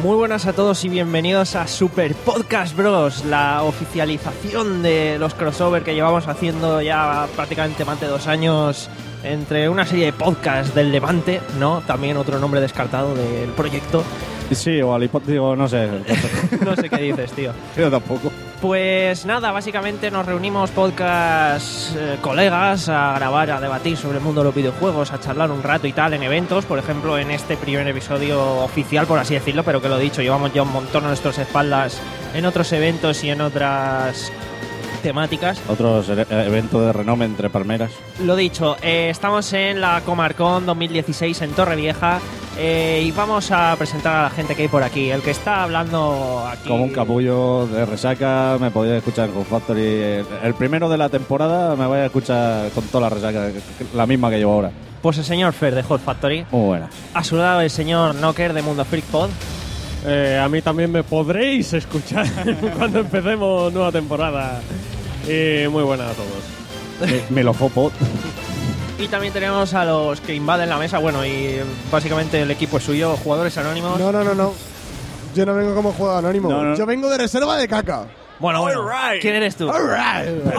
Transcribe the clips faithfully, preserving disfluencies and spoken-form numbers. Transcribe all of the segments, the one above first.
Muy buenas a todos y bienvenidos a Super Podcast Bros, la oficialización de los crossover que llevamos haciendo ya prácticamente más de dos años entre una serie de podcasts del Levante, ¿no? También otro nombre descartado del proyecto. Sí, o al digo, no sé. No sé qué dices, tío. Yo tampoco. Pues nada, básicamente nos reunimos podcast eh, colegas a grabar, a debatir sobre el mundo de los videojuegos, a charlar un rato y tal en eventos. Por ejemplo, en este primer episodio oficial, por así decirlo, pero que lo dicho, llevamos ya un montón a nuestras espaldas en otros eventos y en otras temáticas. Otros e- eventos de renombre entre palmeras. Lo dicho, eh, estamos en la Comarcon dos mil dieciséis en Torrevieja eh, y vamos a presentar a la gente que hay por aquí. El que está hablando aquí... Como un capullo de resaca, me podía escuchar con Factory. El, el primero de la temporada me voy a escuchar con toda la resaca, la misma que llevo ahora. Pues el señor Fer de Hot Factory. Muy buena. A su lado el señor Knocker de Mundo Freak Pod. Eh, a mí también me podréis escuchar cuando empecemos nueva temporada. Y muy buena a todos. Me, me lo fopo. Y también tenemos a los que invaden la mesa. Bueno, y básicamente el equipo es suyo, jugadores anónimos. No, no, no, no. Yo no vengo como jugador anónimo. No, no. Yo vengo de reserva de caca. Bueno, bueno. ¿Quién eres tú? All right.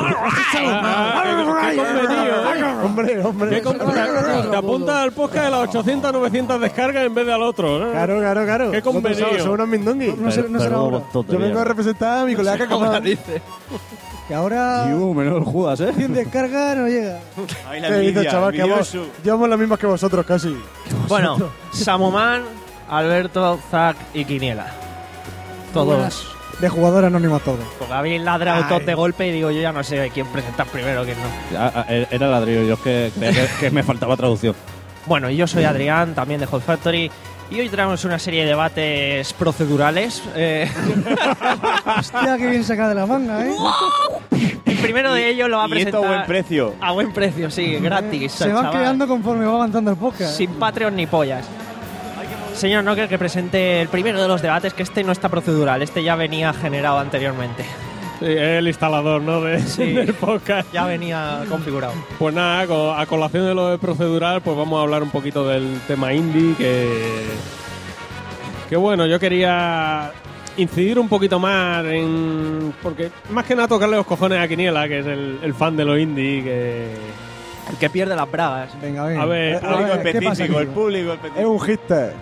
Ah, qué- qué convenido, ¿eh? Hombre, hombre. ¿Qué con- te, te apunta al podcast de las ochocientas, novecientas descargas en vez de al otro, ¿no? Claro, claro, claro. Qué convenido. Vosotros Son unos mindonguis. No sé- no será ahora. Yo vengo a representar a mi colega que ¿Cómo la como dice? Que ahora Yuh, menos Judas, ¿eh? cien descarga no llega. Ay, la ¿Qué dices, envidia, chaval? Que vamos, envidioso. llevamos las mismas que vosotros casi. Bueno, Samuman, Alberto, Zack y Quiniela. Todos. Buenas. De jugador anónimo a todos. Porque habéis ladrado Ay. todos de golpe y digo, yo ya no sé quién presentar primero, quién no. Ah, ah, Era ladrillo, yo es que creía que, que me faltaba traducción. Bueno, y yo soy Adrián, también de Hot Factory. Y hoy traemos una serie de debates procedurales. Eh, Hostia, qué bien sacada de la manga, ¿eh? el primero de ellos lo va a Y presentar esto a buen precio. a buen precio, sí, gratis. Se van chaval. creando conforme va avanzando el podcast. Sin Patreon ni pollas. Señor Knocker, que presente el primero de los debates, que este no está procedural, este ya venía generado anteriormente. Sí, el instalador, ¿no? De, Sí. del podcast. Ya venía configurado. Pues nada, co- a colación de lo de procedural, pues vamos a hablar un poquito del tema indie, que... Que bueno, yo quería incidir un poquito más en... Porque más que nada tocarle los cojones a Quiniela, que es el, el fan de los indie, que... El que pierde las bragas. Venga, venga. A ver, A Público ver, ¿qué pasa específico, aquí? el público Es específico. un hitter.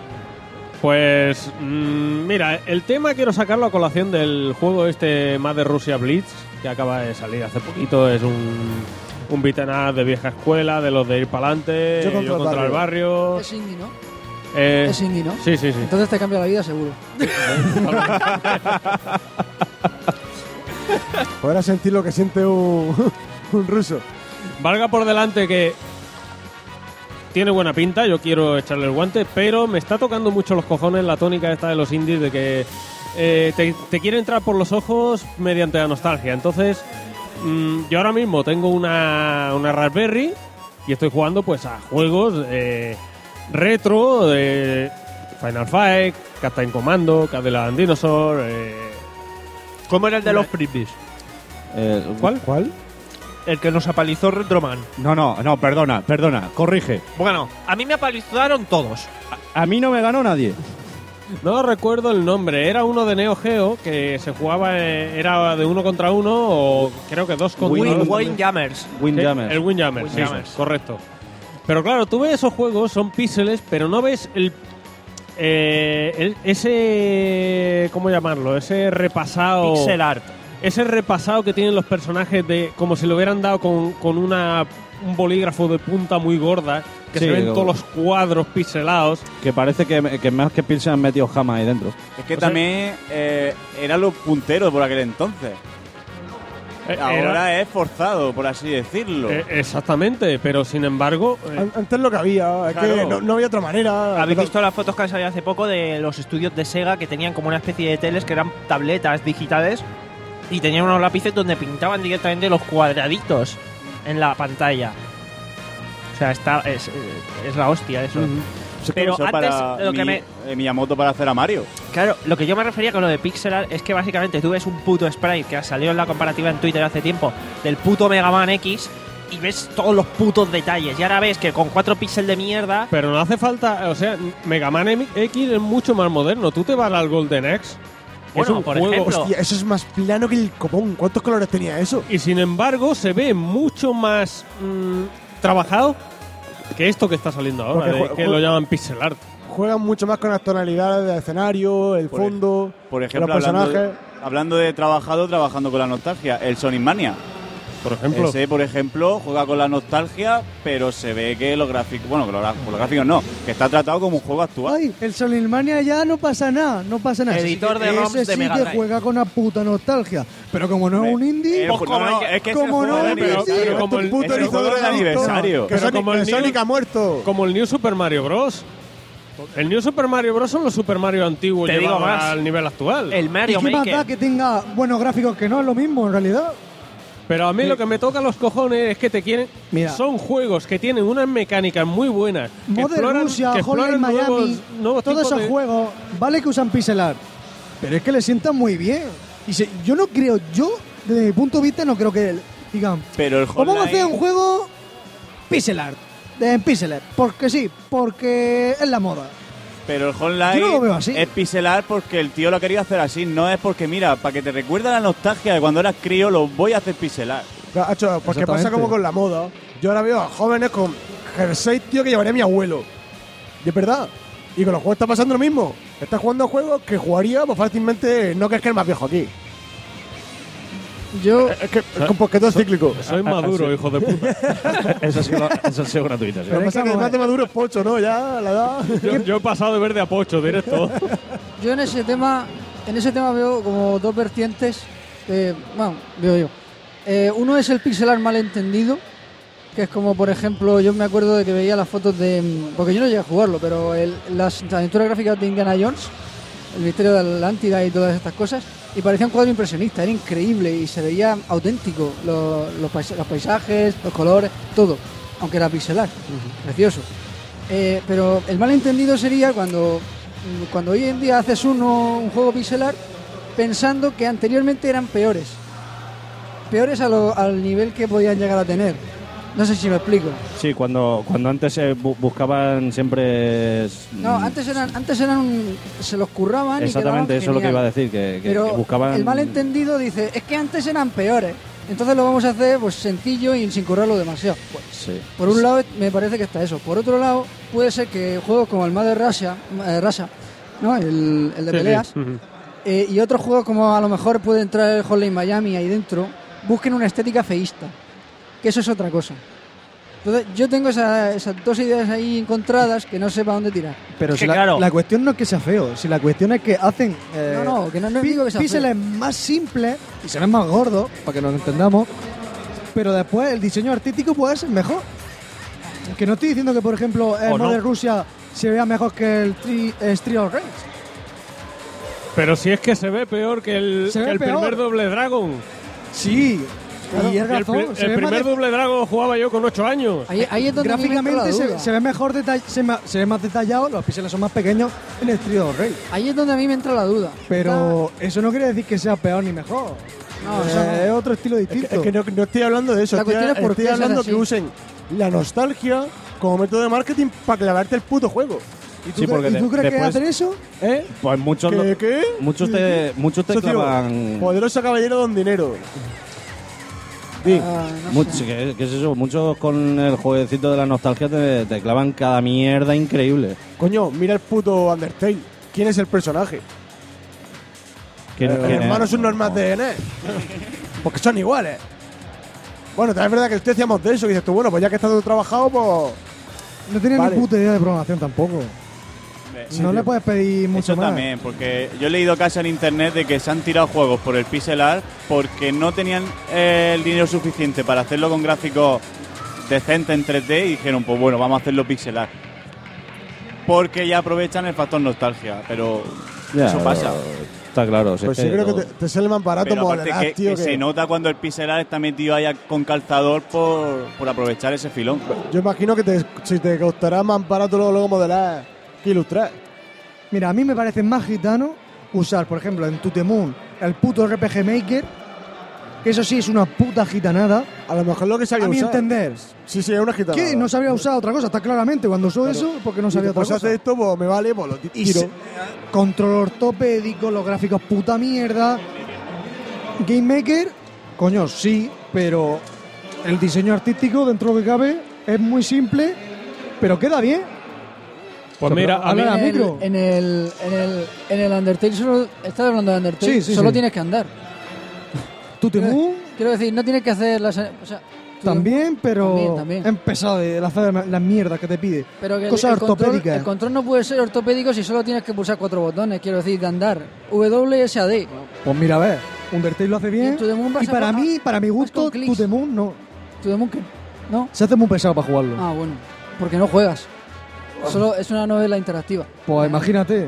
Pues mm, mira, el tema quiero sacarlo a colación del juego este Mother Russia Blitz, que acaba de salir hace poquito. Es un, un beat'em up de vieja escuela, de los de ir para adelante, Yo contra yo el contra el barrio. Es indie, ¿no? Eh, Es indie, ¿no? sí, sí, sí. Entonces te cambia la vida seguro. Podrás sentir lo que siente un, un ruso. Valga por delante que tiene buena pinta, yo quiero echarle el guante, pero me está tocando mucho los cojones la tónica esta de los indies de que eh, te, te quiere entrar por los ojos mediante la nostalgia. Entonces, mm, yo ahora mismo tengo una, una Raspberry y estoy jugando pues a juegos eh, retro de Final Fight, Captain Commando, Cadillac Dinosaur. Eh, ¿Cómo era el de los freebies? Eh, ¿Cuál? ¿Cuál? El que nos apalizó Retroman. No, no, no, perdona, perdona, corrige. Bueno, a mí me apalizaron todos. A mí no me ganó nadie. No recuerdo el nombre, era uno de Neo Geo que se jugaba, eh, era de uno contra uno o creo que dos contra Win, uno. Windjammers. Windjammer. Sí, el Windjammer, sí, Windjammers. correcto. Pero claro, tú ves esos juegos, son píxeles, pero no ves el, eh, el- ese, ¿cómo llamarlo? Ese repasado, Pixel art. ese repasado que tienen los personajes de como si lo hubieran dado con, con una un bolígrafo de punta muy gorda, que Sí, se ven lo- todos los cuadros pixelados. Que parece que, que más que Pilsen han metido jama ahí dentro. Es que O sea- también eh, eran los punteros por aquel entonces. Eh, Ahora era- es forzado, por así decirlo. eh, exactamente, pero sin embargo, eh, An- Antes lo que había, es que Claro. no, no había otra manera. ¿Habéis visto las fotos que han salido hace poco de los estudios de Sega que tenían como una especie de teles que eran tabletas digitales y tenían unos lápices donde pintaban directamente los cuadraditos en la pantalla? O sea, está, es, eh, es la hostia eso. Eso pero usó antes, para lo que mi- me- eh, Miyamoto para hacer a Mario. Claro, lo que yo me refería con lo de pixel art es que básicamente tú ves un puto sprite que ha salido en la comparativa en Twitter hace tiempo del puto Mega Man X y ves todos los putos detalles. Y ahora ves que con cuatro píxeles de mierda... Pero no hace falta, o sea, Mega Man X es mucho más moderno. Tú te vas al Golden Axe, que Bueno, es un por juego, ejemplo. Hostia, eso es más plano que el copón. ¿Cuántos colores tenía eso? y sin embargo se ve mucho más mm, trabajado que esto que está saliendo ahora, Porque de- jue- que jue- lo llaman pixel art. Juegan mucho más con las tonalidades del escenario, el Por fondo, Por ejemplo, los hablando personajes. de, hablando de trabajado, trabajando con la nostalgia, el Sonic Mania. Por ejemplo, Ese, por ejemplo, juega con la nostalgia, pero se ve que los gráficos, bueno, que los, gra- los gráficos no, que está tratado como un juego actual. Ay, el Soulmania ya no pasa nada, no pasa nada. Editor Ese de sí que- ROMs ese de sí Mega que Drive. juega con una puta nostalgia. Pero como no es un indie, Eh, Pues no, no, como el- es que es como el no, juego de pero- aniversario. pero como el- puto es el erizador juego de de aniversario. Que Pero Sonic, como el el Sonic New- ha muerto. como el New Super Mario Bros. El New Super Mario Bros. Son los Super Mario antiguos Te digo llevados más. al nivel actual. El ¿y Mario qué más da Maker. que tenga buenos gráficos que no es lo mismo en realidad? Pero a mí lo que me toca los cojones es que te quieren. Mira. Son juegos que tienen unas mecánicas muy buenas. que Modern exploran- Russia, que Hotline exploran Miami, nuevos- nuevos todos tipos esos de- juegos, vale que usan pixel art, pero es que le sientan muy bien. Y se- yo no creo, yo desde mi punto de vista no creo que digan, Pero el ¿cómo vamos a hacer Hotline- un juego pixel art? De pixel art, porque sí, porque es la moda. Pero el Hotline Yo no lo veo así. es pixel art porque el tío lo ha querido hacer así. No es porque, mira, para que te recuerde la nostalgia de cuando eras crío, lo voy a hacer pixel art. Hacho, porque pasa Exactamente. como con la moda. Yo ahora veo a jóvenes con jersey, tío, que llevaría mi abuelo. Y es verdad. Y con los juegos está pasando lo mismo. Estás jugando a juegos que jugaría pues, fácilmente, no que es que el más viejo aquí. Yo, Es que es como porque todo es cíclico. Soy maduro, hijo de puta. Eso ha sido, eso ha sido gratuito. sí. Lo que es pasa es que que el vamos a más de maduro es pocho, ¿no? Ya, la edad. Yo, yo he pasado de verde a pocho directo. Yo en ese tema, en ese tema veo como dos vertientes, que, bueno, veo yo. Eh, uno es el pixel art malentendido, que es como, por ejemplo, yo me acuerdo de que veía las fotos de, porque yo no llegué a jugarlo, pero el- las aventuras gráficas de Indiana Jones, el misterio de Atlántida y todas estas cosas, y parecía un cuadro impresionista, era increíble y se veía auténtico, lo- los, pais- los paisajes, los colores, todo, aunque era pixel art, precioso. Eh, pero el malentendido sería cuando, cuando hoy en día haces uno, un juego pixel art pensando que anteriormente eran peores. Peores a lo- al nivel que podían llegar a tener. No sé si me explico. Sí, cuando, cuando antes se bu- buscaban siempre. No, mm, antes eran, antes eran un- se los curraban Exactamente, y eso es lo que quedaban iba a genial. decir, que, que- Pero que buscaban. el malentendido dice, es que antes eran peores. Entonces lo vamos a hacer pues sencillo y sin currarlo demasiado. Sí. Por un lado me parece que está eso. Por otro lado, puede ser que juegos como el Mother Russia, eh, Russia, ¿no? el, el de Sí, sí. peleas, Ujú. eh, y otros juegos como a lo mejor puede entrar el Hotline Miami ahí dentro, busquen una estética feísta, que eso es otra cosa. Entonces yo tengo esa- esas dos ideas ahí encontradas que no sé para dónde tirar. pero Es si que la, claro. la cuestión no es que sea feo, si la cuestión es que hacen eh, No, no, que no, no pi- digo que sea píxeles feo. más simples y se ven más gordos, para que nos entendamos, pero después el diseño artístico puede ser mejor. Que no estoy diciendo que, por ejemplo, el O no. Modern Russia se vea mejor que el Tri- eh, Street of Rage. Pero si es que se ve peor que el, Se ve que el peor. primer Doble Dragon. Sí, y es el razón, pri- se el ve más primer de- Doble Dragon lo jugaba yo con ocho años. Ahí, ahí es donde a mí me entra la gráficamente duda. se, se ve mejor detall- se, ma- se ve más detallado, los píxeles son más pequeños en el Street of Rage. Ahí es donde a mí me entra la duda. Pero eso no quiere decir que sea peor ni mejor. No, Eh, eso no. es otro estilo Es que, distinto. es que no, no estoy hablando de eso. La Estoy, cuestión es por estoy qué se hace hablando así. que usen la nostalgia como método de marketing para clavarte el puto juego. ¿Y tú, Sí, cre- porque ¿y tú de- crees que después- hacen eso? ¿Eh? Pues muchos. ¿Qué? lo- ¿Qué? Muchos te, muchos te Socio, clavan. Poderoso caballero don dinero. Di. Ah, no Mucho- sé. ¿qué, qué es eso? Muchos con el jueguecito de la nostalgia te, te clavan cada mierda increíble. Coño, mira el puto Undertale. ¿Quién es el personaje? ¿Quién- Eh, quién es? hermanos subnormales de N E S. Porque son iguales. Bueno, también es verdad que usted decíamos de eso, que dices tú, bueno, pues ya que está todo trabajado, pues. No tienen Vale. ni puta idea de programación tampoco. no le puedes pedir mucho Eso más. también, porque yo he leído casi en internet de que se han tirado juegos por el pixel art porque no tenían eh, el dinero suficiente para hacerlo con gráficos decentes en tres D y dijeron, pues bueno, vamos a hacerlo pixel art. Porque ya aprovechan el factor nostalgia, pero Ya, eso pasa. Está claro. si Pues es sí, que creo que lo- te, te sale más barato Pero aparte modelar, que, tío. que que- se nota cuando el pixel art está metido ahí con calzador por, por aprovechar ese filón. Yo imagino que te, si te costará más barato luego, luego modelar que ilustrar. Mira, a mí me parece más gitano usar, por ejemplo, en Tutemoon el puto R P G Maker que eso sí es una puta gitanada. A lo mejor lo que sabía A mi usar. entender. Sí, sí, es una gitanada. Que no sabía usar otra cosa, está claramente. Cuando usó Claro. eso, porque no sabía Y otra después cosa. hace esto, pues me vale, pues lo ti- Y tiro. se- control ortopédico, los gráficos puta mierda. Game Maker, coño, sí, pero el diseño artístico, dentro de lo que cabe, es muy simple, pero queda bien. Pues mira, a mí, Habla- En el, micro. en el, en el, en el Undertale solo, estás hablando de Undertale, Sí, sí, solo sí. tienes que andar. Tu Temu Quiero decir, no tienes que hacer las, o sea, tu también, pero También, también. he empezado de hacer las mierdas que te pide. Pero que el- Cosas el, control, ortopédicas. el control no puede ser ortopédico si solo tienes que pulsar cuatro botones, quiero decir, de andar. W S A D. Pues mira, a ver, Undertale lo hace bien. Y To The Moon vas Y a para jugar- mí, para mi vas gusto, con clics. Tu Temu no. ¿Tu Demon qué? ¿No? Se hace muy pesado para jugarlo. Ah, bueno. Porque no juegas. Solo es una novela interactiva. Pues imagínate.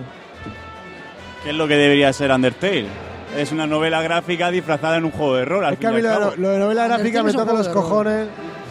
¿Qué es lo que debería ser Undertale? Es una novela gráfica disfrazada en un juego de rol. Al Es que fin a y mí al lo, cabo. de- lo de novela Undertale gráfica me es un toca juego los de rol. cojones.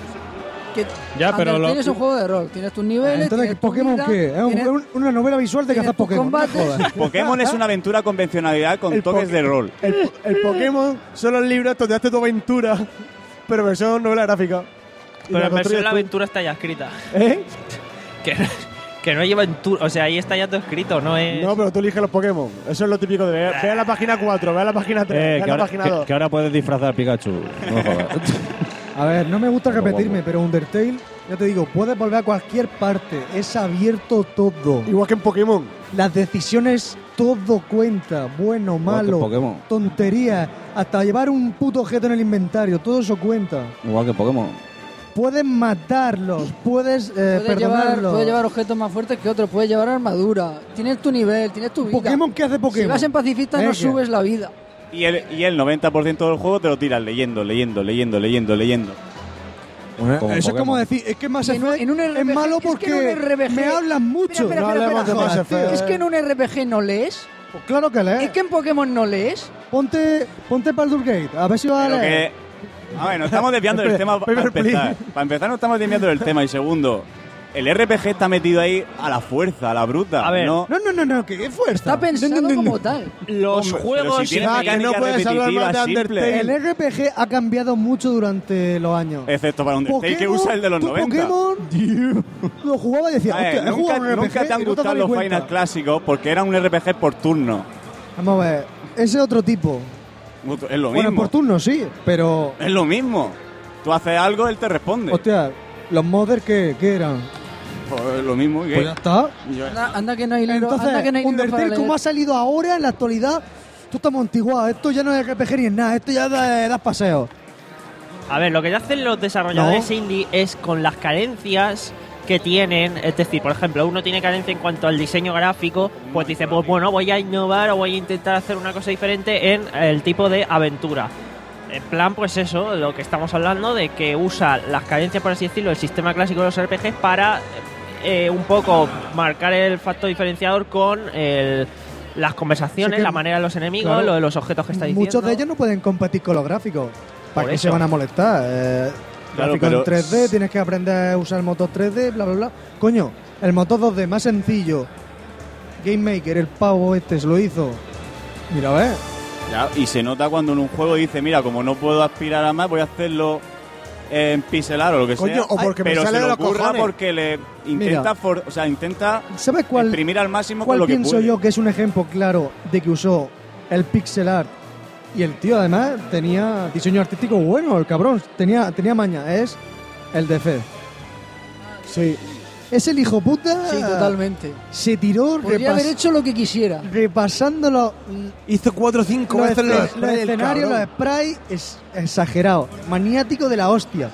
Que Ya, pero lo- Undertale es un juego de rol. Tienes tus niveles. Entonces, tienes tu ¿Pokémon vida, qué? Es un- tienes- un- una novela visual de tienes cazar tus Pokémon. no combates. jodas. Pokémon es una aventura convencionalidad con El toques po- de rol. El, el Pokémon son los libros donde haces tu aventura, pero versión novela gráfica. Y Pero la en versión construyes la tú. aventura está ya escrita. ¿Eh? Que, que no lleva aventura. O sea, ahí está ya todo escrito, no es. No, pero tú eliges los Pokémon. Eso es lo típico de ver. Ve a la página cuatro, ve a la página tres, Eh, ve que, a la ahora, página que- dos. que ahora puedes disfrazar a Pikachu. No jodas. A ver, no me gusta Guapo, repetirme, guapo. pero Undertale, ya te digo, puedes volver a cualquier parte. Es abierto todo. Igual que en Pokémon. Las decisiones, todo cuenta. Bueno, Igual que malo, Pokémon. tonterías. Hasta llevar un puto objeto en el inventario. Todo eso cuenta. Igual que Pokémon. Puedes matarlos, puedes eh, Puedes llevar, perdonarlos. puedes llevar objetos más fuertes que otros, puedes llevar armadura, tienes tu nivel, tienes tu vida. ¿Pokémon qué hace Pokémon? Si vas en pacifista no Venga. subes la vida. Y el, y el noventa por ciento del juego te lo tiras leyendo, leyendo, leyendo, leyendo, leyendo. Como Eso es Pokémon. como decir, es que Mass Y en un- Effect en un R P G es malo es que porque en un R P G me hablan mucho. Espera, espera, No espera, hablemos de espera, Mass joder, Effect. tío. Es que en un R P G no lees. Pues claro que lees. Es que en Pokémon no lees. Ponte, ponte Baldur's Gate, a ver si vas a Pero leer. que. A ver, nos estamos desviando del tema para Paper empezar. Please. Para empezar, nos estamos desviando del tema. Y segundo, el R P G está metido ahí a la fuerza, a la bruta. A ver, no, No, no, no, no, que qué fuerza. Está pensado No, no, no, no. como tal. Los Hombre, juegos. pero si tiene Ah, que no mecánicas puedes hablar más de repetitivas, simples. El R P G ha cambiado mucho durante los años. Excepto para Undertale, que usa el de los tú noventa. Pokémon lo jugaba y decía, A ver, hostia, he nunca, jugado un R P G nunca te han y no gustado dado ni los cuenta. Final clásicos porque era un R P G por turno. Vamos a ver, ese otro tipo. Es lo Bueno, mismo. por turno sí, pero... Es lo mismo. Tú haces algo, él te responde. Hostia, ¿los modders qué, qué eran? Pues es lo mismo. ¿qué? Pues ya está. Yo- Anda, anda que no hay libro, Entonces, anda que no hay libro para Undertale, leer. como ha salido ahora en la actualidad, tú estás montiguado. Esto ya no es R P G ni es nada, esto ya da- das paseos. A ver, lo que hacen los desarrolladores No. indie es con las carencias que tienen, es decir, por ejemplo, uno tiene carencia en cuanto al diseño gráfico, pues dice, pues bueno, voy a innovar o voy a intentar hacer una cosa diferente en el tipo de aventura. En plan, pues eso, lo que estamos hablando de que usa las carencias, por así decirlo, del sistema clásico de los R P Gs para eh, un poco marcar el factor diferenciador con el- las conversaciones, Sí que- la manera de los enemigos, claro, lo de los objetos que está diciendo. Muchos de ellos no pueden competir con los gráficos. ¿Para Por qué eso. se van a molestar? Eh, Claro, gráficos pero- en tres D, tienes que aprender a usar el motor tres D, bla, bla, bla. Coño, el motor dos D más sencillo. Game Maker, el pavo este, se lo hizo. Mira, a ver. Ya, y se nota cuando en un juego dice, mira, como no puedo aspirar a más, voy a hacerlo en pixelar o lo que Coño, sea. o porque me pero sale se de le los ocurra cojones. porque le intenta, for- o sea, intenta ¿Sabes cuál, exprimir al máximo cuál con lo que pienso puede. yo que es un ejemplo claro de que usó el pixel art? Y el tío además tenía diseño artístico bueno, el cabrón. Tenía, tenía maña. Es el de Fed. Sí. Es el hijo puta. Sí, totalmente. Se tiró Podría repas- haber hecho lo que quisiera. repasando los, Hizo cuatro o cinco los, veces escen- los los sprays, el escenarios, los cabrón. sprays, es exagerado. Maniático de la hostia.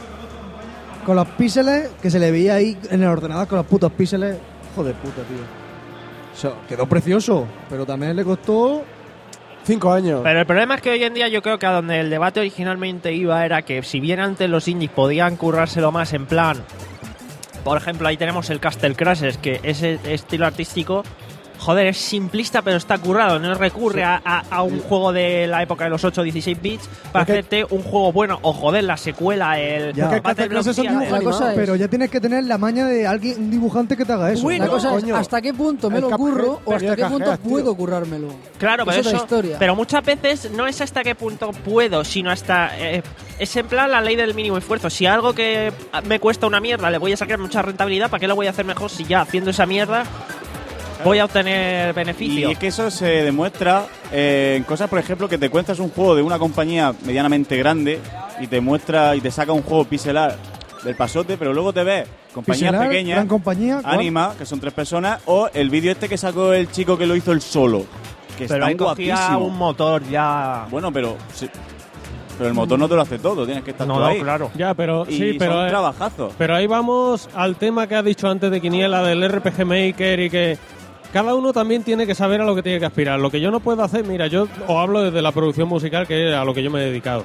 Con los píxeles que se le veía ahí en el ordenador con los putos píxeles. Hijo de puta, tío. O sea, quedó precioso, pero también le costó. Cinco años. Pero el problema es que hoy en día yo creo que a donde el debate originalmente iba era que si bien antes los indies podían currárselo más en plan, por ejemplo ahí tenemos el Castle Crashers, que ese estilo artístico joder, es simplista pero está currado, no recurre a, a, a un juego de la época de los ocho dieciséis bits para Es que- hacerte un juego bueno, o joder, la secuela, el Ya. Porque Battle estas clases son Block, dibujos la cosa animados. es- Pero ya tienes que tener la maña de alguien, un dibujante que te haga eso. La cosa es coño. hasta qué punto me El lo Cuphead curro o tenía hasta qué punto cajeas, tío. puedo currármelo. Claro, pero es otra eso, historia. pero muchas veces no es hasta qué punto puedo, sino hasta eh, es en plan la ley del mínimo esfuerzo. Si algo que me cuesta una mierda le voy a sacar mucha rentabilidad, ¿para qué lo voy a hacer mejor si ya haciendo esa mierda voy a obtener beneficio? Y es que eso se demuestra eh, en cosas, por ejemplo, que te cuentas un juego de una compañía medianamente grande y te muestra y te saca un juego pixel art del pasote, pero luego te ves compañías Pixelar, pequeñas, gran compañía, ¿cuál? Anima, que son tres personas, o el vídeo este que sacó el chico que lo hizo él solo, que pero ahí está cogía guapísimo. un motor ya. Bueno, pero sí, pero el motor no te lo hace todo, tienes que estar No, tú no, ahí. claro. Ya, pero Y sí, pero son eh, trabajazos. pero ahí vamos al tema que ha dicho antes de Quiniela del R P G Maker y que cada uno también tiene que saber a lo que tiene que aspirar. Lo que yo no puedo hacer, mira, yo os hablo desde la producción musical, que es a lo que yo me he dedicado.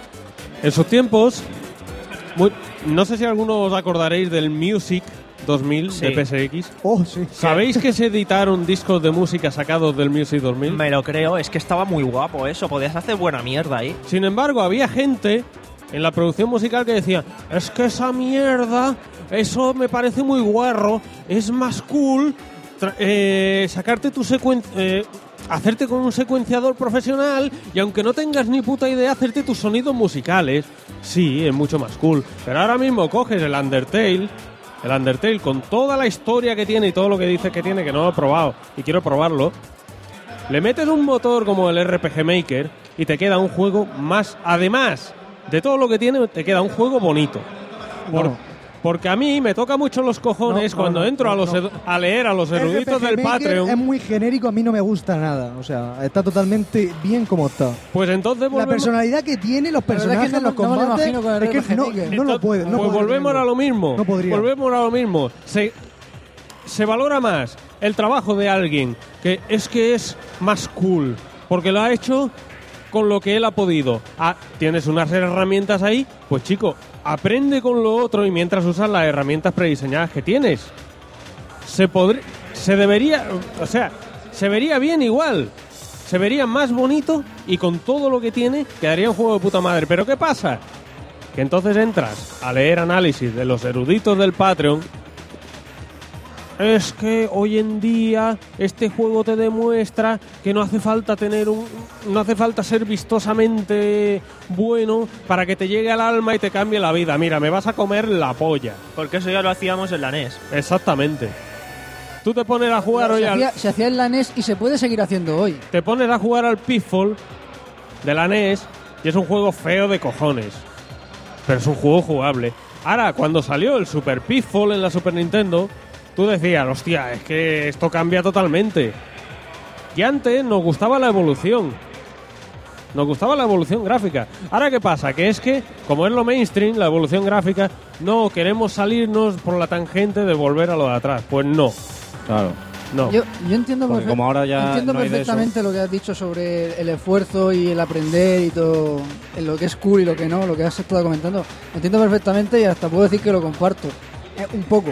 En sus tiempos, muy- no sé si alguno os acordaréis del Music dos mil Sí. de P S X. Oh, sí. ¿Sabéis que se editaron discos de música sacados del Music dos mil? Me lo creo, es que estaba muy guapo eso, podías hacer buena mierda ahí. Sin embargo, había gente en la producción musical que decía, es que esa mierda, eso me parece muy guarro, es más cool tra- eh, sacarte tu secuen eh, hacerte con un secuenciador profesional y aunque no tengas ni puta idea, hacerte tus sonidos musicales. Sí, es mucho más cool. Pero ahora mismo coges el Undertale, el Undertale con toda la historia que tiene y todo lo que dice que tiene, que no lo he probado y quiero probarlo, le metes un motor como el R P G Maker y te queda un juego más, además de todo lo que tiene, te queda un juego bonito. Por- No. Porque a mí me toca mucho los cojones No, no, cuando no, entro a, no, los no. edu- a leer a los eruditos R P G del Maker Patreon. es muy genérico, a mí no me gusta nada. O sea, está totalmente bien como está. Pues entonces La volvemos, personalidad que tiene, los La verdad es que personajes, no me- los no me lo combates, imagino con el es que R P G no, Maker. no lo puede. No pues puede volvemos tenerlo. a lo mismo. No podría. Volvemos a lo mismo. Se, se valora más el trabajo de alguien que es que es más cool porque lo ha hecho con lo que él ha podido. Ah, tienes unas herramientas ahí, pues chico, aprende con lo otro y mientras usas las herramientas prediseñadas que tienes. Se podría, se debería, o sea, se vería bien igual. Se vería más bonito y con todo lo que tiene quedaría un juego de puta madre. Pero ¿qué pasa? Que entonces entras a leer análisis de los eruditos del Patreon. Es que hoy en día este juego te demuestra que no hace falta tener un, no hace falta ser vistosamente bueno para que te llegue al alma y te cambie la vida. Mira, me vas a comer la polla. Porque eso ya lo hacíamos en la N E S. Exactamente. Tú te pones a jugar hoy se, al, hacía, se hacía en la N E S y se puede seguir haciendo hoy. te pones a jugar al Pitfall de la N E S y es un juego feo de cojones. Pero es un juego jugable. Ahora, cuando salió el Super Pitfall en la Super Nintendo, tú decías, hostia, es que esto cambia totalmente. Y antes nos gustaba la evolución. Nos gustaba la evolución gráfica. Ahora, ¿qué pasa? Que es que, como es lo mainstream, la evolución gráfica, no queremos salirnos por la tangente de volver a lo de atrás. Pues no, Claro. no. Yo, yo entiendo, Porque perfe- como ahora ya entiendo no hay de perfectamente lo que has dicho sobre el esfuerzo y el aprender y todo, en lo que es cool y lo que no, lo que has estado comentando. Lo entiendo perfectamente y hasta puedo decir que lo comparto. Eh, un poco.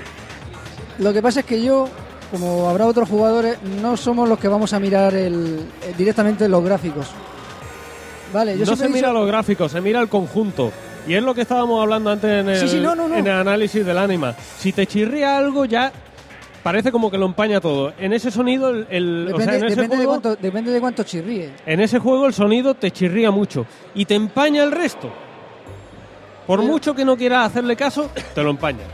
Lo que pasa es que yo, como habrá otros jugadores, no somos los que vamos a mirar el, eh, directamente los gráficos. Vale, yo No siempre se he mira dicho- los gráficos, se mira el conjunto. Y es lo que estábamos hablando antes en el, Sí, sí, no, no, no. en el análisis del ánima. Si te chirría algo, ya parece como que lo empaña todo. En ese sonido, el, el- o Depende, sea, en ese, depende de juego, cuánto, depende de cuánto chirríe. en ese juego el sonido te chirría mucho. Y te empaña el resto. Por Pero- mucho que no quieras hacerle caso, te lo empaña.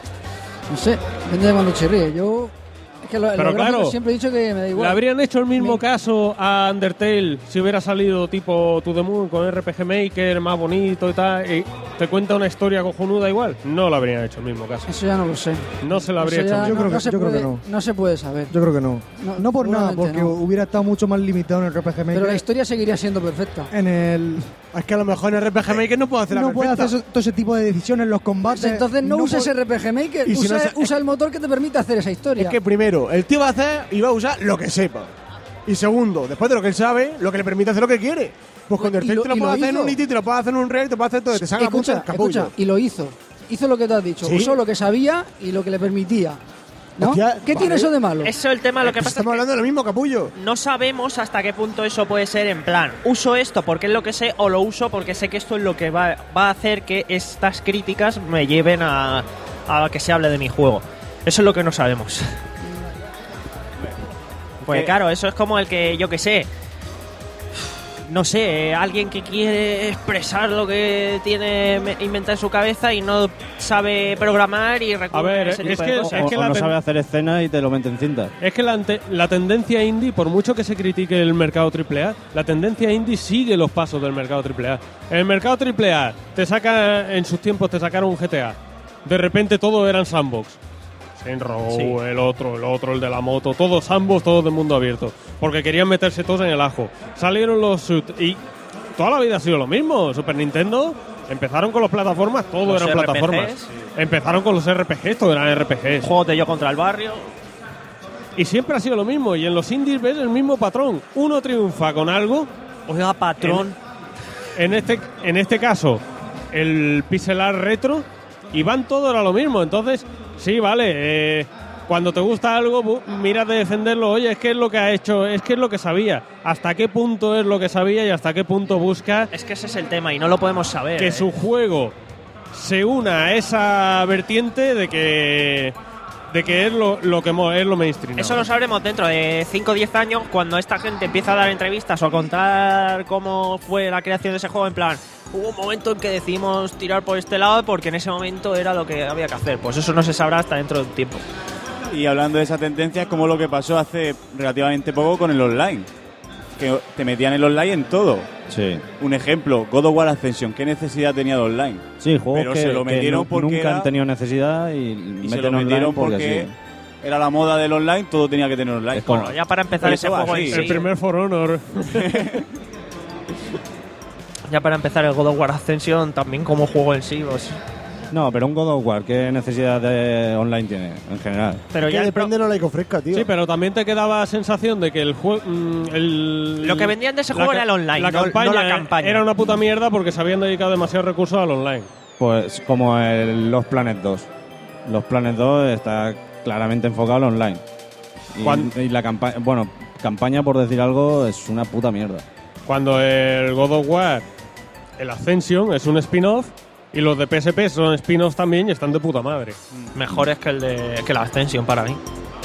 No sé, depende de cuánto chirríe. Yo, es que lo, Pero los gráficos claro, siempre he dicho que me da igual. ¿Le habrían hecho el mismo Me- caso a Undertale si hubiera salido tipo To The Moon con R P G Maker, más bonito y tal, y te cuenta una historia cojonuda igual? No le habrían hecho el mismo caso. Eso ya no lo sé. No se lo habría Eso hecho ya el Yo mismo. creo que- se yo creo puede, que no. no se puede saber. Yo creo que no. No, No, por nada, seguramente porque no. hubiera estado mucho más limitado en el R P G Maker. Pero la historia seguiría siendo perfecta. En el. Es que a lo mejor en R P G Maker no puedo hacer la No puede perfecta. hacer eso- todo ese tipo de decisiones, los combates. Pues entonces no, uses puede- R P G Maker, Y si usa, no se- usa el motor que te permite hacer esa historia. Es que primero, el tío va a hacer y va a usar lo que sepa. Y segundo, después de lo que él sabe, lo que le permite hacer lo que quiere. Pues con Y Undertale lo- te lo y puedes lo hacer en hizo. un Unity, te lo puedes hacer en un React, te puedes hacer todo, te salga escucha, puta el capullo. escucha, y lo hizo. Hizo lo que te has dicho. Sí. Usó lo que sabía y lo que le permitía. ¿No? Hostia, ¿Qué tiene vale. eso de malo? Eso es el tema, lo que Pues pasa es estamos que hablando de lo mismo, capullo. no sabemos hasta qué punto eso puede ser en plan, uso esto porque es lo que sé o lo uso porque sé que esto es lo que va, va a hacer que estas críticas me lleven a, a que se hable de mi juego. Eso es lo que no sabemos. Pues Eh, claro, eso es como el que, yo que sé, no sé, alguien que quiere expresar lo que tiene me- inventado en su cabeza y no sabe programar y recurre A ver, a ese es tipo que- de es cosas. O, que o la no ten- sabe hacer escenas y te lo mete en cinta. Es que la, ante- la tendencia indie, por mucho que se critique el mercado triple A, la tendencia indie sigue los pasos del mercado triple A. En el mercado triple A, te saca, en sus tiempos te sacaron un G T A. De repente todo eran sandbox. Saints Row, Sí. el otro, el otro, el de la moto, todos sandbox, todos de mundo abierto. Porque querían meterse todos en el ajo. Salieron los shoot y toda la vida ha sido lo mismo. Super Nintendo empezaron con las plataformas, todo Los eran R P Gs, plataformas. sí. Empezaron con los R P Gs, todo eran R P Gs. Juegos de yo contra el barrio. Y siempre ha sido lo mismo. Y en los indies ves el mismo patrón. Uno triunfa con algo. Oiga, patrón. En este, en este caso, el pixel art retro. Y van todos a lo mismo. Entonces, sí, vale. eh, cuando te gusta algo, bu- miras de defenderlo. Oye, es que es lo que ha hecho, es que es lo que sabía. ¿Hasta qué punto es lo que sabía y hasta qué punto busca Es que ese es el tema y no lo podemos saber. que ¿eh? su juego se una a esa vertiente de que de que es lo, lo que mo- es lo mainstream? Eso lo sabremos dentro de cinco o diez años cuando esta gente empieza a dar entrevistas o a contar cómo fue la creación de ese juego. En plan, hubo un momento en que decidimos tirar por este lado porque en ese momento era lo que había que hacer. Pues eso no se sabrá hasta dentro de un tiempo. Y hablando de esa tendencia, es como lo que pasó hace relativamente poco con el online. Que te metían el online en todo. Sí. Un ejemplo, God of War Ascension. ¿Qué necesidad tenía de online? Sí, juegos Pero que, se lo que metieron nu- porque nunca era- han tenido necesidad y, Y meten se lo online metieron porque, porque sí. era la moda del online, todo tenía que tener online. Es como- Bueno, ya para empezar Pero ese eso va juego en así. sí, El primer For Honor. ya para empezar el God of War Ascension también como juego en sí, pues, No, pero un God of War, ¿qué necesidad de online tiene en general? pero que ya el pro- depende de lo que ofrezca, tío. Sí, pero también te quedaba sensación de que el juego. Lo que vendían de ese la juego ca- era el online, la no- no campaña, la campaña. Era una puta mierda porque se habían dedicado demasiados recursos al online. Pues como el Los Planet dos. Los Planet dos está claramente enfocado al online. Y, Cuan- y la campaña, bueno, campaña por decir algo es una puta mierda. Cuando el God of War, el Ascension, es un spin-off. Y los de P S P son spin-offs también y están de puta madre. mejores que el de que la Ascension para mí.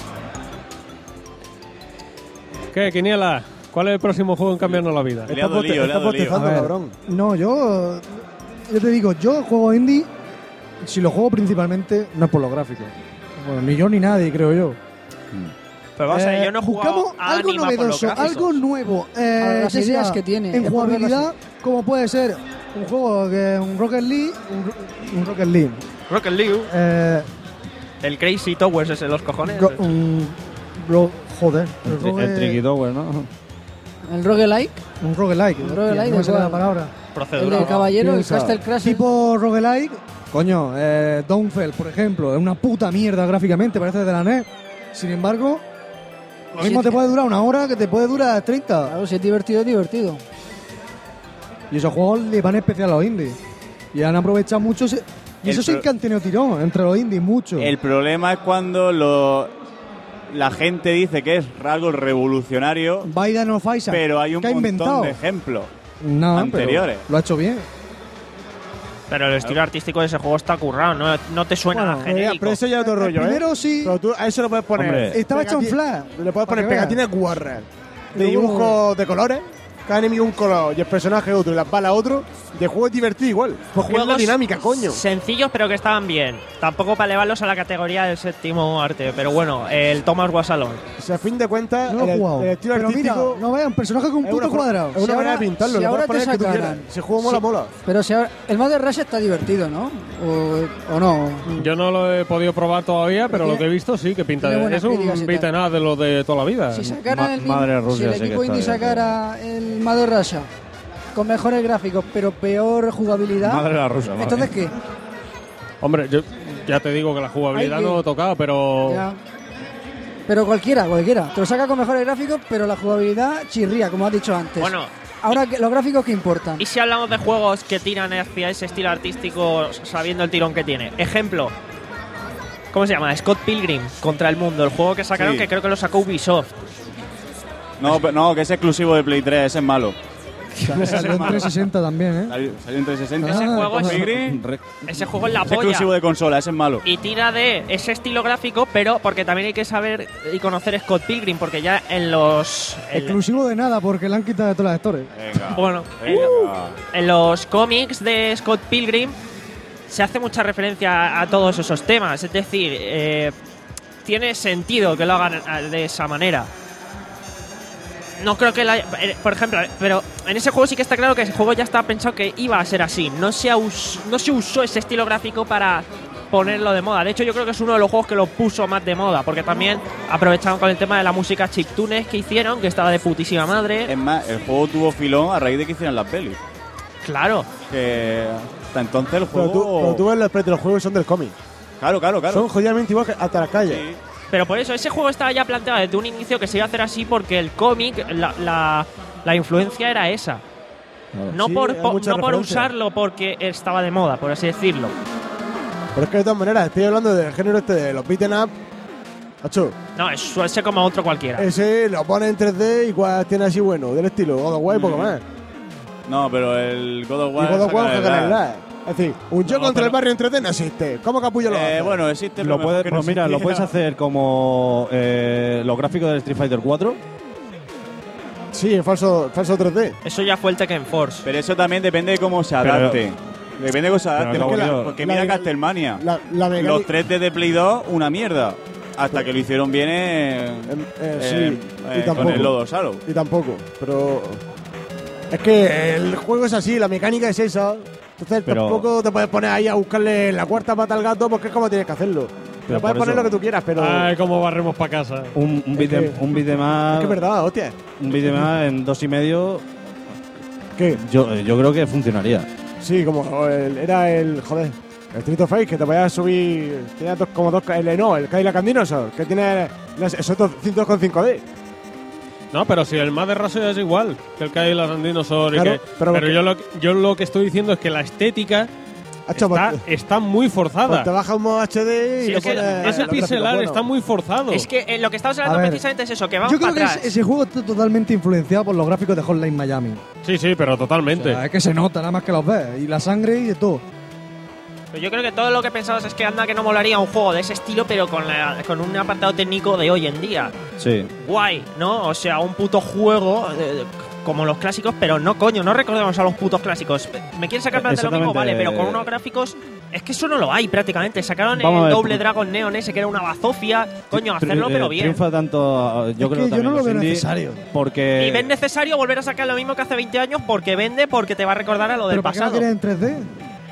¿Qué, Quiniela? ¿Cuál es el próximo juego en cambiarnos la vida? Le ha Estás bote- dolido, le ha estás dolido. bostezando, A ver. cabrón. No, yo. Yo te digo, yo juego indie. Si lo juego principalmente, no es por los gráficos. Bueno, ni yo ni nadie, creo yo. Pero vamos a ver, Eh, yo no he jugado buscamos a algo Anima por los novedoso, gráficos. algo nuevo. eh, Para las que ideas sea que tiene, En es por ver jugabilidad, como puede ser un juego que un Rocket League. Un, Ro- un Rocket League. Rocket League, Eh, el Crazy Towers ese de los cojones. ro- un, ro- joder. El, El, tri- el rogue- Tricky Tower, ¿no? El roguelike, un roguelike. Un roguelike, hostia, no me sale ¿de la cuál? palabra. el Procedura. de caballero, el Piensa. Castle Crash. Tipo roguelike. Coño, eh, Downfell, por ejemplo, es una puta mierda gráficamente, parece de la N E S. Sin embargo, lo Sí, mismo te sí. puede durar una hora que te puede durar treinta. Claro, si es divertido, es divertido. Y esos juegos le van especial a los indies. Y han aprovechado mucho. ese- Y El eso sí pro- que han tenido tirón entre los indies, mucho. El problema es cuando lo, la gente dice que es algo revolucionario, Biden of Isaac, pero hay un que ha montón inventado. de ejemplos. No, anteriores. pero lo ha hecho bien. Pero el estilo artístico de ese juego está currado, no, no te suena Bueno, a Pero, ya, genérico. pero eso ya es otro rollo, ¿eh? Primero sí. Pero tú a eso le puedes poner. Hombre. Estaba hecho en pegati- Flash. Le puedes para poner que veas. pegatines guarras. De Luego- dibujos de colores. Cada enemigo un color y el personaje otro y las balas otro. Y el juego es divertido igual. Porque es la Juegos dinámica, coño. Sencillos, pero que estaban bien. Tampoco para elevarlos a la categoría del séptimo arte. Pero bueno, el Thomas Wasalon. O sea, a fin de cuentas, No lo he el, jugado. el estilo Pero mira, artístico no veas, un personaje con un es puto una, cuadrado. es una Si manera ahora- de pintarlo. si le ahora puedes te poner el que tú sacaran- quieras. Si el juego mola, Sí. mola. Pero si ahora, el Mother Rush está divertido, ¿no? O, o no. Yo no lo he podido probar todavía, pero Tiene- lo que he visto sí que pinta. tiene buenas Es un críticas y beat'em up de los de toda la vida. Si sacaran Ma- el madre mismo- Rusia si sí el que equipo está indie bien, sacara el Mother Russia con mejores gráficos, pero peor jugabilidad, Madre la rusa, madre. entonces ¿qué? Hombre, yo ya te digo que la jugabilidad Hay que- no lo he tocado, pero. Ya. Pero cualquiera, cualquiera. Te lo saca con mejores gráficos, pero la jugabilidad chirría, como has dicho antes. Bueno, Ahora, que- los gráficos que importan. ¿y si hablamos de juegos que tiran hacia ese estilo artístico sabiendo el tirón que tiene? Ejemplo, ¿Cómo se llama? Scott Pilgrim contra el mundo, el juego que sacaron Sí. que creo que lo sacó Ubisoft. No, pero- no, que es exclusivo de Play tres, ese es malo. Salió en trescientos sesenta también, ¿eh? Salió salió en trescientos sesenta. Ese Ah, juego es, Pilgrim, Re- ese juego es la es exclusivo polla. de consola, ese es malo. Y tira de ese estilo gráfico, pero porque también hay que saber y conocer Scott Pilgrim, porque ya en los... en- Exclusivo de nada, porque le han quitado de todas las actores. Venga. bueno, Venga. en los cómics de Scott Pilgrim se hace mucha referencia a todos esos temas. Es decir, eh, tiene sentido que lo hagan eh, de esa manera. No creo que la, eh, por ejemplo, pero en ese juego sí que está claro que ese juego ya estaba pensado que iba a ser así. No se, us- no se usó ese estilo gráfico para ponerlo de moda. De hecho, yo creo que es uno de los juegos que lo puso más de moda, porque también aprovecharon con el tema de la música chiptunes que hicieron, que estaba de putísima madre. Es más, el juego tuvo filón a raíz de que hicieran las pelis. Claro. Que hasta entonces el Pero juego... tú, pero tú ves los precios de los juegos son del cómic. Claro, claro, claro. Son jodidamente igual que hasta las calles. Sí. Pero por eso, ese juego estaba ya planteado desde un inicio que se iba a hacer así porque el cómic, la, la, la influencia era esa. No, Sí, por, hay po- mucha no por referencia. usarlo porque estaba de moda, por así decirlo. Pero es que de todas maneras, estoy hablando del género este de los beaten up. Hacho, No, es suele ser como otro cualquiera. ese lo pone en tres D y cuál tiene así bueno, del estilo God of War y poco más. No, pero el God of Y War... God of War saca juega en el el L A. live. Es decir, un yo No, contra pero- el barrio en tres D no existe. ¿Cómo capullo lo Eh, hace? bueno, existe, pero Lo mejor puedes, que no pues mira, lo existiera. puedes hacer como eh, los gráficos del Street Fighter cuatro. Sí, es falso, falso tres D. Eso ya fue el Tekken Force. Pero eso también depende de cómo se Pero- adapte. Depende de cómo se adapte. pero Porque, no, la- yo- porque la- mira la- Castlevania. La, la mecánica- Los tres D de Play dos, una mierda. Hasta que lo hicieron bien en, Em, eh, sí, en- y eh, tampoco. con el Lodo Shadow. Y tampoco, pero. Es que el juego es así, la mecánica es esa. Entonces Pero- tampoco te puedes poner ahí a buscarle la cuarta pata al gato porque es como tienes que hacerlo. Pero Te puedes por poner eso- lo que tú quieras, pero. Ay, cómo barremos para casa. Un, un Es beat'em que- un beat'em up- es que es verdad, hostia. un beat'em up en dos y medio, ¿Qué? yo, yo creo que funcionaría. Sí, como el- era el. Joder. El Street of Fight, que te podías subir. Tenía dos, como dos. El, no, el Cadillac and Dinosaur, que tiene. las- Esos dos cintos con cinco D. No, pero si el más de raso es igual que el que hay en las Dinosaur. y Claro, que- pero pero que- yo, lo, yo lo que estoy diciendo es que la estética Hacho, está, pues, está muy forzada. pues te baja un modo H D y Sí, lo es que pones. Ese los gráficos pixelar buenos. está muy forzado. Es que eh, lo que estamos A hablando ver, precisamente es eso, que vamos Yo creo para que atrás. ese, ese juego está totalmente influenciado por los gráficos de Hotline Miami. Sí, sí, pero O totalmente. sea, es que se nota nada más que los ves. Y la sangre y de todo. Pero yo creo que todo lo que pensabas es que anda que no molaría un juego de ese estilo, pero con, la- con un apartado técnico de hoy en día. Sí. Guay, ¿no? O sea, un puto juego eh, como los clásicos, pero no, coño, no recordemos a los putos clásicos. Me quieren sacar más de lo mismo, Exactamente. vale, pero con unos gráficos. Es que eso no lo hay prácticamente. Sacaron Vamos a el ver, doble pu- Dragon Neon ese, que era una bazofia. Coño, hacerlo, Tri- pero eh, bien. Triunfa tanto, yo Es creo que yo también no lo los veo indie, necesario. Porque Y ves necesario volver a sacar lo mismo que hace veinte años porque vende, porque te va a recordar a lo del ¿Pero para qué lo pasado. quieres en tres D?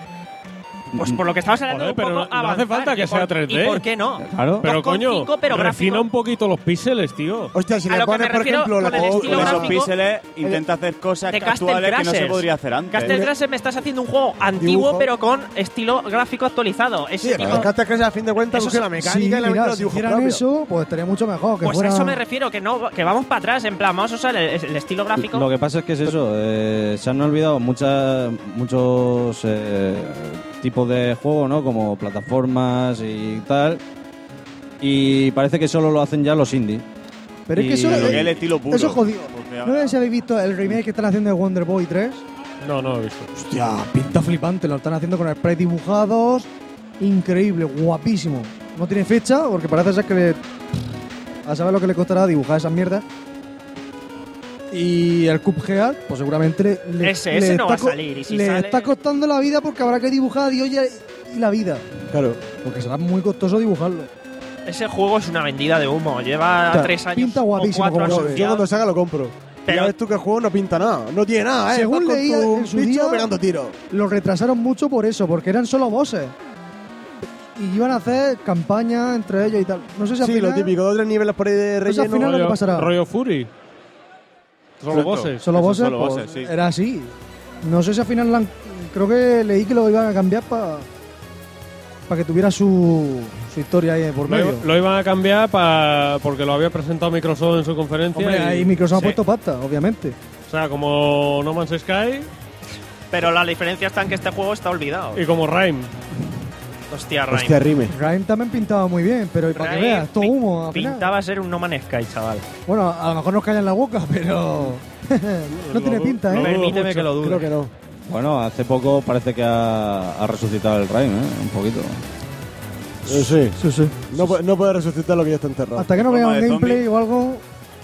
Pues por lo que estabas hablando, Joder, un pero poco no- no hace avanzar, falta que ¿y por- sea tres D. ¿Y por qué no? Claro. Pero dos coma coño, cinco, pero refina gráfico. un poquito los píxeles, tío. Hostia, si A le lo que pones, me por refiero ejemplo, la con el O estilo con esos gráfico píxeles intenta hacer cosas de actuales que no se Castle podría hacer antes. Castle Crashers me estás haciendo un juego antiguo, Dibujo. pero con estilo gráfico actualizado. Ese Sí, tipo- pero Castle Crashers a fin de cuentas Eso cogió sí- la Sí, mecánica y la mira, metió los si dibujos hicieran propios. eso, pues estaría mucho mejor. Que Pues fuera... a eso me refiero, que no que vamos para atrás, en plan, vamos a usar el, el estilo gráfico. Lo que pasa es que es eso, eh, se han olvidado muchas, muchos eh, tipos de juegos, ¿no? Como plataformas y tal. Y parece que solo lo hacen ya los indie. Pero es que y eso, Lo que es eh, el estilo puro. eso es jodido. Porque- ¿No sé si habéis visto el remake que están haciendo de Wonder Boy tres? No, no lo he visto. Hostia, pinta flipante. Lo están haciendo con sprites dibujados. Increíble, guapísimo. No tiene fecha porque parece ser que le... a saber lo que le costará dibujar esas mierdas. Y el Cuphead, pues seguramente le, le- Ese- le ese no va a co- salir, y si le sale- está costando la vida porque habrá que dibujar a Dios y, y la vida. Claro. Porque será muy costoso dibujarlo. Ese juego es una vendida de humo. Lleva O sea, tres años pinta o guapísimo cuatro como lo Yo, ves. yo cuando asociados. salga lo compro. Pero- Pero ya ves tú que el juego no pinta nada. No tiene nada, ¿eh? Según Vas con leía tu en su bicho día- pegando tiros. Lo retrasaron mucho por eso, porque eran solo bosses. Y iban a hacer campaña entre ellos y tal. No sé si al Sí, final... lo típico, dos o tres niveles por ahí de Pues al relleno. final- lo que rollo, pasará. rollo Fury. Solo Exacto. bosses. Solo Eso, bosses, solo pues, bosses, sí. era así. No sé si al final la han- creo que leí que lo iban a cambiar para para que tuviera su, su historia ahí por Lo, medio. lo iban a cambiar pa- porque lo había presentado Microsoft en su conferencia. Hombre, y- ahí Microsoft sí. ha puesto pasta, obviamente. O sea, como No Man's Sky Pero la diferencia está en que este juego está olvidado. y como Rime. Hostia, Rhyme. Hostia, Rime. Rhyme también pintaba muy bien, pero y para que Rhyme veas, todo pin- humo. al final. Pintaba ser un No Man's Sky, chaval. Bueno, a lo mejor nos callan la boca, pero no tiene pinta, ¿eh? Permíteme que lo dude. Creo que no. Bueno, hace poco parece que ha, ha resucitado el Rhyme, ¿eh? Un poquito. Eh, sí. Sí, sí. No, puede- no puede resucitar lo que ya está enterrado. Hasta que no Forma vea un de gameplay zombie. o algo.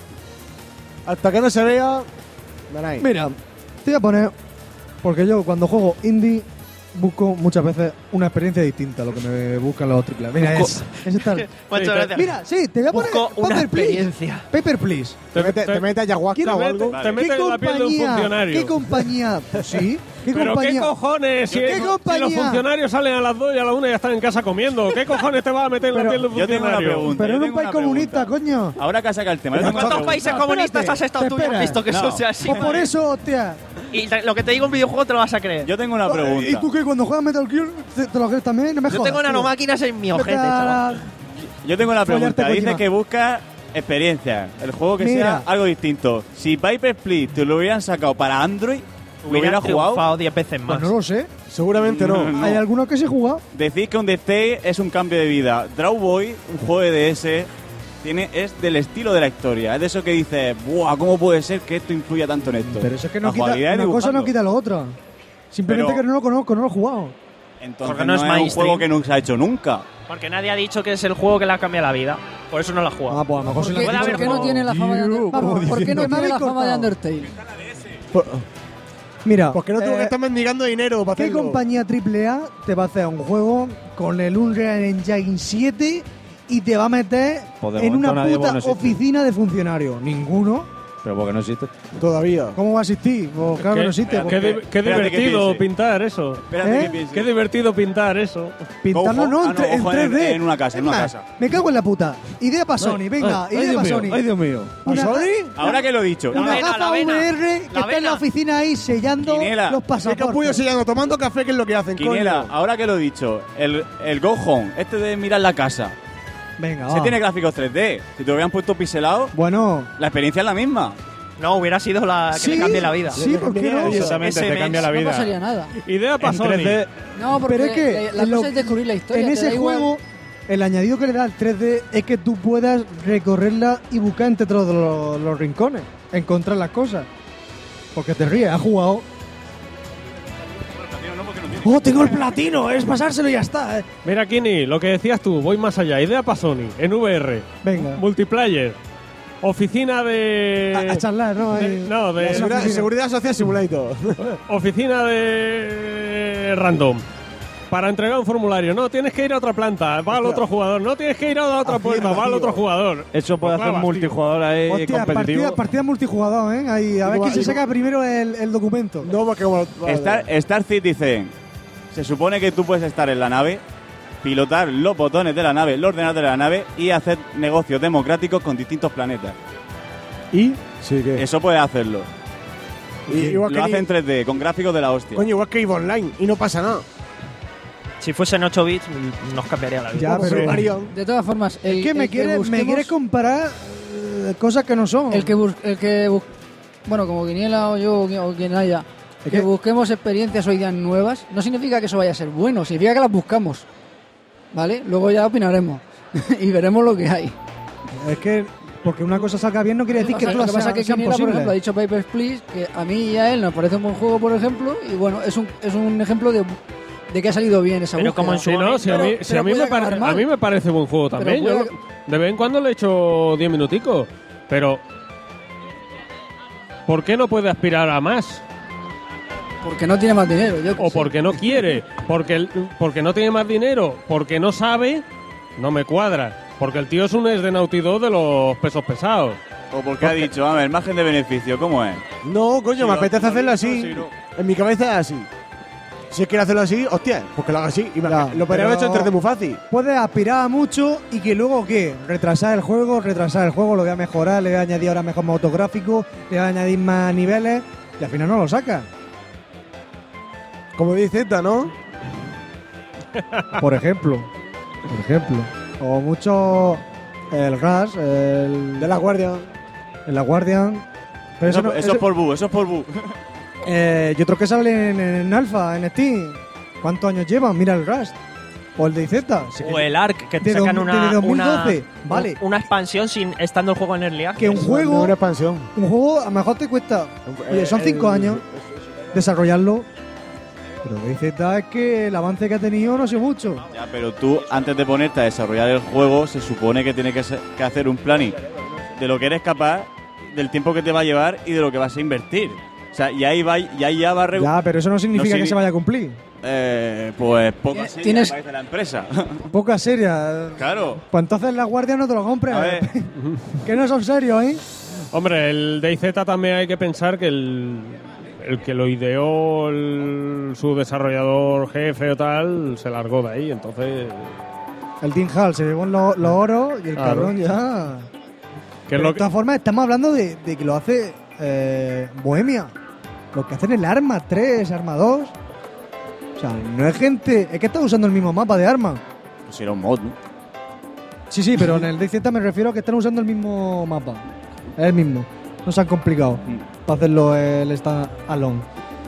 Hasta que no se vea. Daray. Mira, te voy a poner. Porque yo cuando juego indie busco muchas veces una experiencia distinta a lo que me buscan los triple A. Mira, Busco- es, es esta. Muchas gracias. Mira, sí, te voy a poner. Busco una Paper, please. experiencia. Paper, please. Te mete, te mete ayahuasca Quiero o verte. algo. Te metes en la piel de un funcionario. ¿Qué compañía? Pues sí. ¿Qué ¿Pero compañía? qué cojones? Si, ¿Qué si compañía? los funcionarios salen a las dos y a la una ya están en casa comiendo. ¿Qué cojones te vas a meter en la Pero- piel de un Yo tengo una funcionario? pregunta. Pero yo en un tengo país una comunista, pregunta. coño. Ahora que has sacado el tema. yo tengo una ¿Cuántos pregunta. países No, comunistas espérate, has estado tú y has espera. visto que No. eso sea así? Pues por eso, hostia. Y lo que te digo en videojuego te lo vas a creer. Yo tengo una pregunta. ¿Y tú qué? Cuando juegas Metal Gear te, te lo crees también? No me Yo jodas, tengo tío. nanomáquinas en mi ojete, Vete a- chaval. Yo tengo una Follarte pregunta. Dice Kojima. que busca experiencia. El juego que Mira. sea algo distinto. Si Viper Split te lo hubieran sacado para Android, ¿lo hubiera jugado? triunfado diez veces más. Pues no lo sé. Seguramente no. No. Hay algunos que se juega. Decís que un D T es un cambio de vida. Drawboy, un juego de D S, tiene, es del estilo de la historia. Es de eso que dices, ¡buah! ¿Cómo puede ser que esto influya tanto en esto? Pero eso es que no La quita, jugabilidad una de cosa no dibujando. quita lo otra. Simplemente Pero- que no lo conozco, no lo he jugado. Entonces Porque no, no es es un mainstream. juego que no se ha hecho nunca. Porque nadie ha dicho que es el juego que le ha cambiado la vida. Por eso no lo ha jugado. Ah, pues a lo mejor ¿Por se qué, lo Puede haber por qué no juego. tiene la fama de Tío, Undertale? como Vamos, ¿por qué diciendo, no me tiene la habéis fama de cortado. Undertale? Por- Mira, ¿Por qué no tengo eh, que estar mendigando dinero para ¿qué hacerlo? compañía triple A te va a hacer un juego con el Unreal Engine siete y te va a meter Pues de en momento una nadie, puta bueno, existe. oficina de funcionarios? Ninguno. Pero porque no existe. Todavía. ¿Cómo va a existir? Pues claro que no existe. Qué, porque di- qué Espérate que divertido piense. pintar eso. Espérate ¿Eh? que piense. Qué divertido pintar eso. Pintarlo Ojo. no, en, Ah, no, tre- en ojo, en- tres D. en una casa, en Es una más, casa. Me cago en la puta. Idea para Sony, venga, Ay, idea Dios para mío, Sony. ay, Dios mío. Una, Ahora que lo he dicho. La una vena, gafa la vena. V R que La está en vena. la oficina ahí sellando Quiniela. los Es que capullo pasaportes. sellando, tomando café, que es lo que hacen, Quiniela, coño. ahora que lo he dicho, el, el Go Home, este de mirar la casa, Venga, se va. tiene gráficos tres D. Si te lo hubieran puesto pixelado, Bueno, la experiencia es la misma. No, hubiera sido la que le cambie la vida. Sí, ¿por qué no? Precisamente, te Ese cambia la No vida. pasaría nada. Idea para En Sony. tres D, No, porque Pero es que la, la en lo- cosa es descubrir la historia. en te ese da igual. juego, el añadido que le da al tres D es que tú puedas recorrerla y buscar entre todos los, los rincones, encontrar las cosas. Porque te ríes, has jugado. ¡Oh, tengo el platino! Es pasárselo y ya está. eh. Mira, Kini, lo que decías tú, voy más allá. Idea para Sony, en V R. Venga, Multiplayer. Oficina de. a, a charlar, ¿no? de- Ahí. no, de. Seguridad, seguridad Social Simulator. Oficina de. Random. Para entregar un formulario. No, tienes que ir a otra planta. Va al otro jugador. No, tienes que ir a la otra Vacío, puerta. Va al vacío. otro jugador. eso puede Claro, hacer un vacío. multijugador ahí Hostia, competitivo. partida, partida multijugador, ¿eh? Ahí, a ver Igual- quién se igual- saca primero el, el documento. No, porque como... Star, Star Citizen, se supone que tú puedes estar en la nave, pilotar los botones de la nave, los ordenadores de la nave y hacer negocios democráticos con distintos planetas. ¿Y? Sí, que... Eso puedes hacerlo. Y- igual Lo que hace ni- en tres D, con gráficos de la hostia. Coño, igual que EVE Online. Y no pasa nada. Si fuesen ocho bits, mm, nos cambiaría la vida. Ya, Como pero- Mario. De todas formas, el, Es que me el quieres me busquemos- quieres comparar eh, cosas que no son. El que, bus- el que bus- bueno, como Quiniela o yo o quien- o quien haya, Es que que- busquemos experiencias o ideas nuevas, no significa que eso vaya a ser bueno, significa que las buscamos. ¿Vale? Luego ya opinaremos y veremos lo que hay. Es que porque una cosa salga bien no quiere decir que Lo que todas pasa sean, es que sean Quiniela, por posibles. ejemplo, ha dicho Papers, Please, que a mí y a él nos parece un buen juego, por ejemplo, y bueno, es un, es un ejemplo de, de que ha salido bien esa Pero búsqueda. como en su Sí, no, si, a Pero- mí, si pero a, mí puede me pare- acabar mal. a mí me parece buen juego también. puede- Yo lo- de vez en cuando le echo diez minuticos. Pero. ¿Por qué no puede aspirar a más? Porque no tiene más dinero. Yo qué O sé. porque no quiere, porque, el- porque no tiene más dinero, porque no sabe, no me cuadra. Porque el tío es un ex de Naughty Dog de los pesos pesados. O porque ha dicho, a ver, margen de beneficio, ¿cómo es? No, coño, Sí, me lo- apetece lo- hacerlo no, así. sí, no. En mi cabeza es así. Si quiere hacerlo así, hostia, pues que lo haga así. Y me- Ya, lo podría haber pero- hecho en tres D muy fácil. Puedes aspirar a mucho y que luego, ¿qué? Retrasar el juego, retrasar el juego, lo voy a mejorar, le voy a añadir ahora mejor modo gráfico, le voy a añadir más niveles y al final no lo saca. Como dice Z, ¿no? Por ejemplo. Por ejemplo. O mucho el Rush, el, De la guardia. el La Guardian. Pero Eso, eso, no- eso eso- es por bu, eso es por bu. eh, y otros que salen en, en Alpha, en Steam. ¿Cuántos años llevan? Mira el Rust. O el DayZ. Sí, O el Ark, que te de sacan dos- una, de dos mil doce, una, vale. una expansión sin estando el juego en Early Access. Que un No, juego, una expansión. un juego a lo mejor te cuesta, oye, son cinco Eh, años desarrollarlo. Pero DayZ es que el avance que ha tenido no ha sido mucho. Ya, pero tú, antes de ponerte a desarrollar el juego, se supone que tienes que, se- que hacer un planning de lo que eres capaz, del tiempo que te va a llevar y de lo que vas a invertir. O sea, y ahí, va, y ahí ya va a... re- Ya, pero eso no significa No, que sí. se vaya a cumplir. Eh, pues poca Tienes- seria tienes- parece la empresa. Poca seria. Claro. Pues entonces la guardia no te lo compres. A ver. Que no son serios, ¿eh? Hombre, el DayZ también hay que pensar que el, el que lo ideó el- su desarrollador jefe o tal se largó de ahí, entonces... El Team Hall se llevó los, los oros y el Claro. cabrón ya. Que es Pero lo de que, todas formas, estamos hablando de, de que lo hace eh, Bohemia. Lo que hacen el Arma tres, Arma dos. O sea, no es gente. Es que están usando el mismo mapa de Arma. Pues era un mod, ¿no? Sí, sí, pero en el DayZ me refiero a que están usando el mismo mapa. Es el mismo. No se han complicado Mm. para hacerlo el stand alone.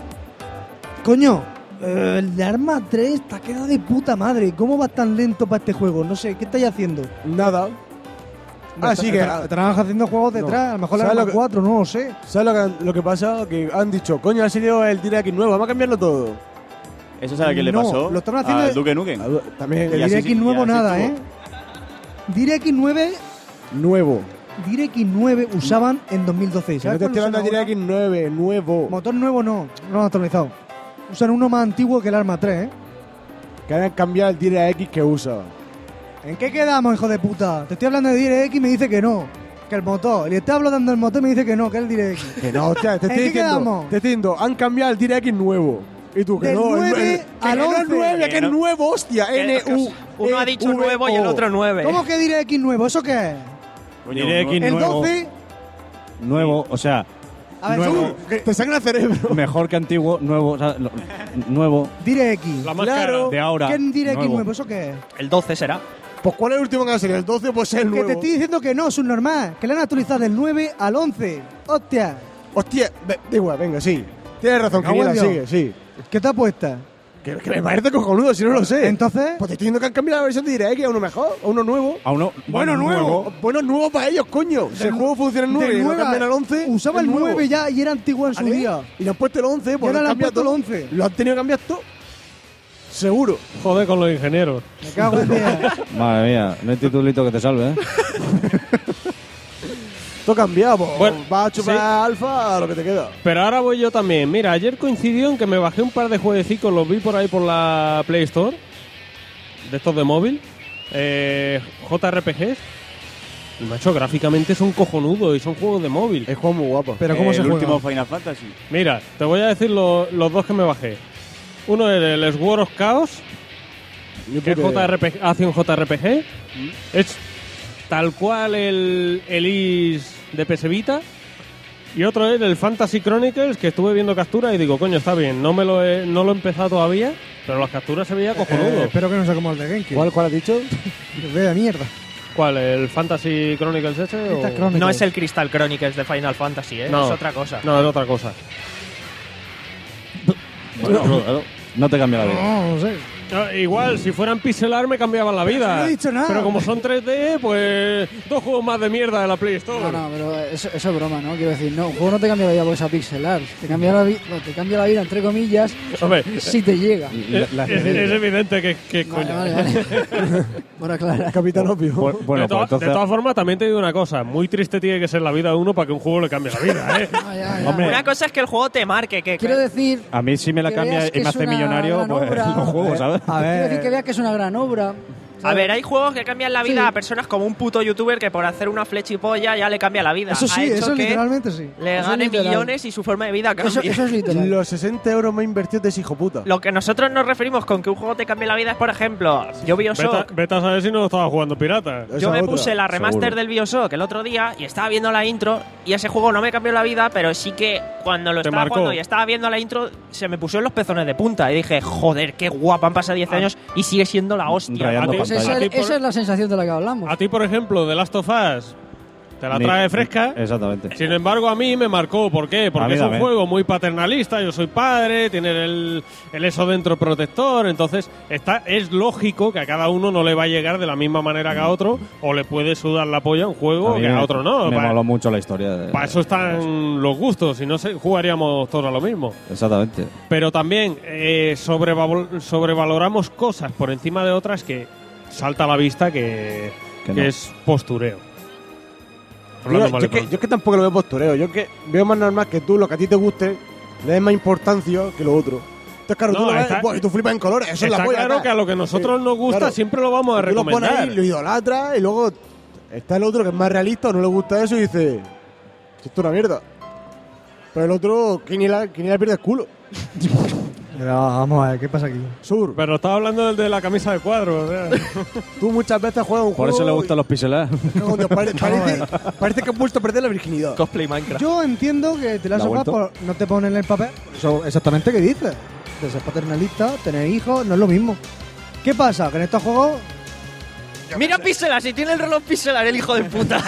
Coño, eh, el de Arma tres te ha quedado de puta madre. ¿Cómo vas tan lento para este juego? No sé, ¿qué estáis haciendo? Nada. Ah, sí que. Tra- Trabajas haciendo juegos No. detrás. A lo mejor el ¿Sabes Arma lo que- cuatro, no lo sé. ¿Sabes lo que, lo que pasa? Que han dicho, coño, ha salido el DirectX nuevo, vamos a cambiarlo todo. ¿Eso sabe a quién le No, pasó? lo están haciendo A de- Duke Nukem. Ah, También Y El así DirectX sí- nuevo y así nada, estuvo. ¿eh? DirectX nueve, nuevo. DirectX nueve usaban en dos mil doce. Que no ¿Sabes te cuál estoy hablando de usan ahora? DirectX nueve, nuevo. Motor nuevo no, no lo han actualizado. Usan uno más antiguo que el Arma tres, ¿eh? Que han cambiado el DirectX que usa. ¿En qué quedamos, hijo de puta? Te estoy hablando de DirectX y me dice que no. Que el motor. Y te hablo dando el motor y me dice que no, que es el DirectX. Que no, hostia, te ¿En estoy qué diciendo. quedamos? Te estoy diciendo, han cambiado el DirectX nuevo. Y tú, que Del no, el- nueve el- al que no es once. nueve, que es nuevo, hostia. Que- N U Uno ha dicho nuevo y el otro nueve. ¿Cómo que DirectX nuevo? ¿Eso qué es? Coño, DirectX El nuevo, doce. nuevo, o sea, A ver, nuevo, Que te sangra el cerebro. mejor que antiguo, nuevo, o sea, lo- nuevo, DirectX. la más claro. cara. de ahora. ¿Qué es DirectX nuevo. nuevo? ¿Eso qué es? El doce será. Pues ¿cuál es el último que va a salir? ¿El doce o pues el Que nuevo? te estoy diciendo que no, subnormal. Que le han actualizado del nueve al once. Hostia. Hostia, ve- da igual, venga, sí. Tienes razón, Me cago en Quiniela, Dios. sigue, sí. ¿Qué te apuestas? Que, que me parece cojonudo, si no lo sé. Entonces, Pues te estoy diciendo que han cambiado la versión de DirectX a uno mejor, a uno nuevo. A uno, Bueno, nuevo. Bueno, nuevo para ellos, coño. Si el juego funciona en nueve del y lo nueve cambian al once. usaba es el nuevo. nueve ya y era antiguo en su ¿Vale? día. Y le han puesto el once, pues ahora lo le han han cambiado puesto todo. el once. Lo han tenido que cambiar todo. Seguro. Joder con los ingenieros. Me cago en Dios. Madre mía, no hay titulito que te salve, ¿eh? Todo cambiado, pues. Bueno, vas a chupar sí. alfa a lo que te queda. Pero ahora voy yo también. Mira, ayer coincidió en que me bajé un par de jueguecitos, los vi por ahí por la Play Store, de estos de móvil, eh, J R P Gs. Y macho, gráficamente son cojonudos y son juegos de móvil. Es juego muy guapo. Pero ¿cómo el se juega? último Final Fantasy. Mira, te voy a decir lo- los dos que me bajé. Uno es el Sword of Chaos, Ni que es puta idea. J R P G, acción J R P G. Es tal cual el, el I S de P S Vita. Y otro es el Fantasy Chronicles, que estuve viendo capturas y digo, coño, está bien, no me lo he, no lo he empezado todavía, pero las capturas se veía cojonudo. Eh, espero que no sea como el de Genki. ¿Cuál, ¿Cuál has dicho? Ve de mierda. ¿Cuál? ¿El Fantasy Chronicles ese? o- Estas Chronicles. No es el Crystal Chronicles de Final Fantasy, ¿eh? No. Es otra cosa. No, es otra cosa. Bueno, claro, no te cambia la vida. No, no sé. Ah, igual, si fueran pixelar me cambiaban la vida. no he dicho nada. Pero como son tres D, pues dos juegos más de mierda de la Play Store. No, no, pero eso, eso es broma, ¿no? Quiero decir, no, un juego no te cambia la vida porque sea pixelar. Te cambia la, vi- no, te cambia la vida, entre comillas, Hombre, si te llega. es, es- es evidente que, que Vale, coño. vale, vale. Por aclarar. Capitán Obvio. Bu- Bueno, de, to- pues entonces, de todas formas, también te digo una cosa. Muy triste tiene que ser la vida de uno para que un juego le cambie la vida, ¿eh? Ah, ya, ya. Hombre, Una cosa es que el juego te marque, que Quiero decir, a mí si me la que cambia veas y que me es hace una millonario, gran pues obra. los juegos, ¿sabes? A quiero decir ver. que vea que es una gran obra. A ver, hay juegos que cambian la vida Sí. a personas como un puto youtuber que por hacer una flechipolla ya le cambia la vida. Eso Ha sí, hecho eso que literalmente sí. le Eso es gane literal. millones y su forma de vida cambie. Eso, eso es literal. Los sesenta euros me invertido de ese hijo puta. Lo que nosotros nos referimos con que un juego te cambie la vida es, por ejemplo, yo Vete, a- Bioshock. vete a saber si no lo estaba jugando pirata. Esa Yo me otra. puse la remaster seguro. del Bioshock el otro día y estaba viendo la intro y ese juego no me cambió la vida, pero sí que cuando lo Te estaba marcó. jugando y estaba viendo la intro se me pusieron los pezones de punta y dije, joder, qué guapa, han pasado diez años y sigue siendo la hostia. Rayando A ti- Pues pantalla. esa, a ti es- por- esa es la sensación de la que hablamos. A ti, por ejemplo, The Last of Us, Te la Ni- trae fresca. Exactamente. Sin embargo, a mí me marcó. ¿Por qué? A Porque mí es un también. juego muy paternalista. Yo soy padre, tiene el, el eso dentro protector. Entonces, está, es lógico que a cada uno no le va a llegar de la misma manera que a otro. O le puede sudar la polla a un juego mí que a me- otro no. Me Pa- moló mucho la historia. de- Para eso están los gustos. Si no, se- jugaríamos todos a lo mismo. Exactamente. Pero también eh, sobreval- sobrevaloramos cosas por encima de otras que salta a la vista que, Que que no. es postureo. Yo, Hablando mal yo de que, pronto. yo es que tampoco lo veo postureo. Yo que veo más normal que tú, lo que a ti te guste, le des más importancia que lo otro. Entonces, claro, No, tú lo ves está- buah, y tú flipas en colores. Eso es la Está polla. claro tal. que a lo que a nosotros nos gusta Claro. siempre lo vamos a Tú lo pones recomendar. ahí, lo idolatras y luego está el otro que es más realista o no le gusta eso y dice: esto es una mierda. Pero el otro, que ni la, que ni la pierde el culo. Pero vamos a ver, ¿qué pasa aquí? Sur, Pero estaba hablando del de la camisa de cuadros. o sea. tú muchas veces juegas un Por juego. eso le gustan los pixel art. y- Cago en Dios, pare- parece, parece que has vuelto a perder la virginidad. Cosplay Minecraft. Yo entiendo que te la ¿La ha sofás vuelto? por no te ponen el papel. Eso exactamente que dices. De ser paternalista, tener hijos, no es lo mismo. ¿Qué pasa? Que en estos juegos Mira Pixelar, si tiene el reloj Pixelar, el hijo de puta.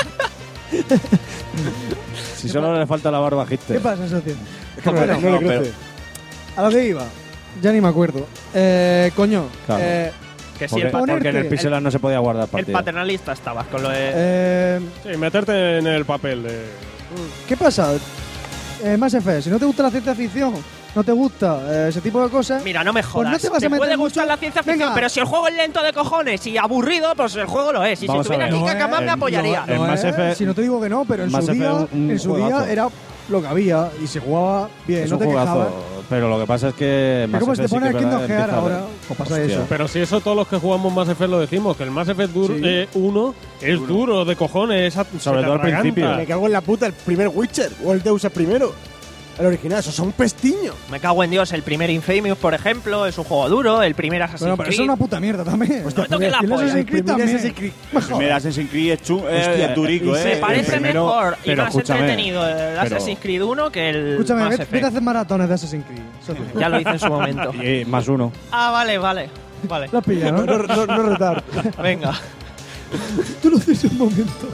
Si solo le falta la barba ¿Qué Hitler. pasa, socio? Es que no, Bueno, no le no, crece. A lo que iba. Ya ni me acuerdo. Eh, coño. Claro. Eh, Que sí, Porque, el, pa- ponerte- porque en el pixel art no se podía guardar el partida. paternalista estabas con lo de... eh, Sí, meterte en el papel de. ¿Qué pasa? Eh, Mass Effect, si no te gusta la ciencia ficción, no te gusta eh, ese tipo de cosas. Mira, no me Pues jodas. no te vas a meter puede mucho- gustar la ciencia ficción, Venga. pero si el juego es lento de cojones y aburrido, pues el juego lo es. Y Vamos si a tuviera ver. aquí No caca más es- me apoyaría. En No Mass es, Effect- si no te digo que no, pero en Mass su Effect día, es un en su día juegazo. era lo que había y se jugaba bien, Es no un te juegazo, quejabas. pero lo que pasa es que Es Mass como si te Effect sí pones que el es Kingdom verdad, Hearts empieza a- ahora, o pasa Hostia. eso. Pero si eso todos los que jugamos Mass Effect lo decimos, que el Mass Effect dur- Sí. eh, uno es duro de cojones. esa- se Sobre te todo al atraganta. principio. Me cago en la puta, el primer Witcher o el Deus el primero. El original, eso son pestiños. Me cago en Dios, el primer Infamous, por ejemplo, es un juego duro. El primer Assassin's Bueno, pero Creed. eso es una puta mierda también. Hostia, no me toques la Y el polla. Assassin's El Creed primer también. Assassin's Creed. Me El jodas. primer Assassin's Creed es, chu- eh, Hostia, durico, y ¿eh? Me el parece primero- mejor y pero más escúchame, entretenido el pero- Assassin's Creed uno que el Escúchame, Mass vete, Effect. vete a hacer maratones de Assassin's Creed. Socio. Ya lo hice en su momento. Y más uno. Ah, vale, vale. Vale. Lo has pillado, No, ¿no? no, no, no retar. Venga, Tú lo haces en un momento.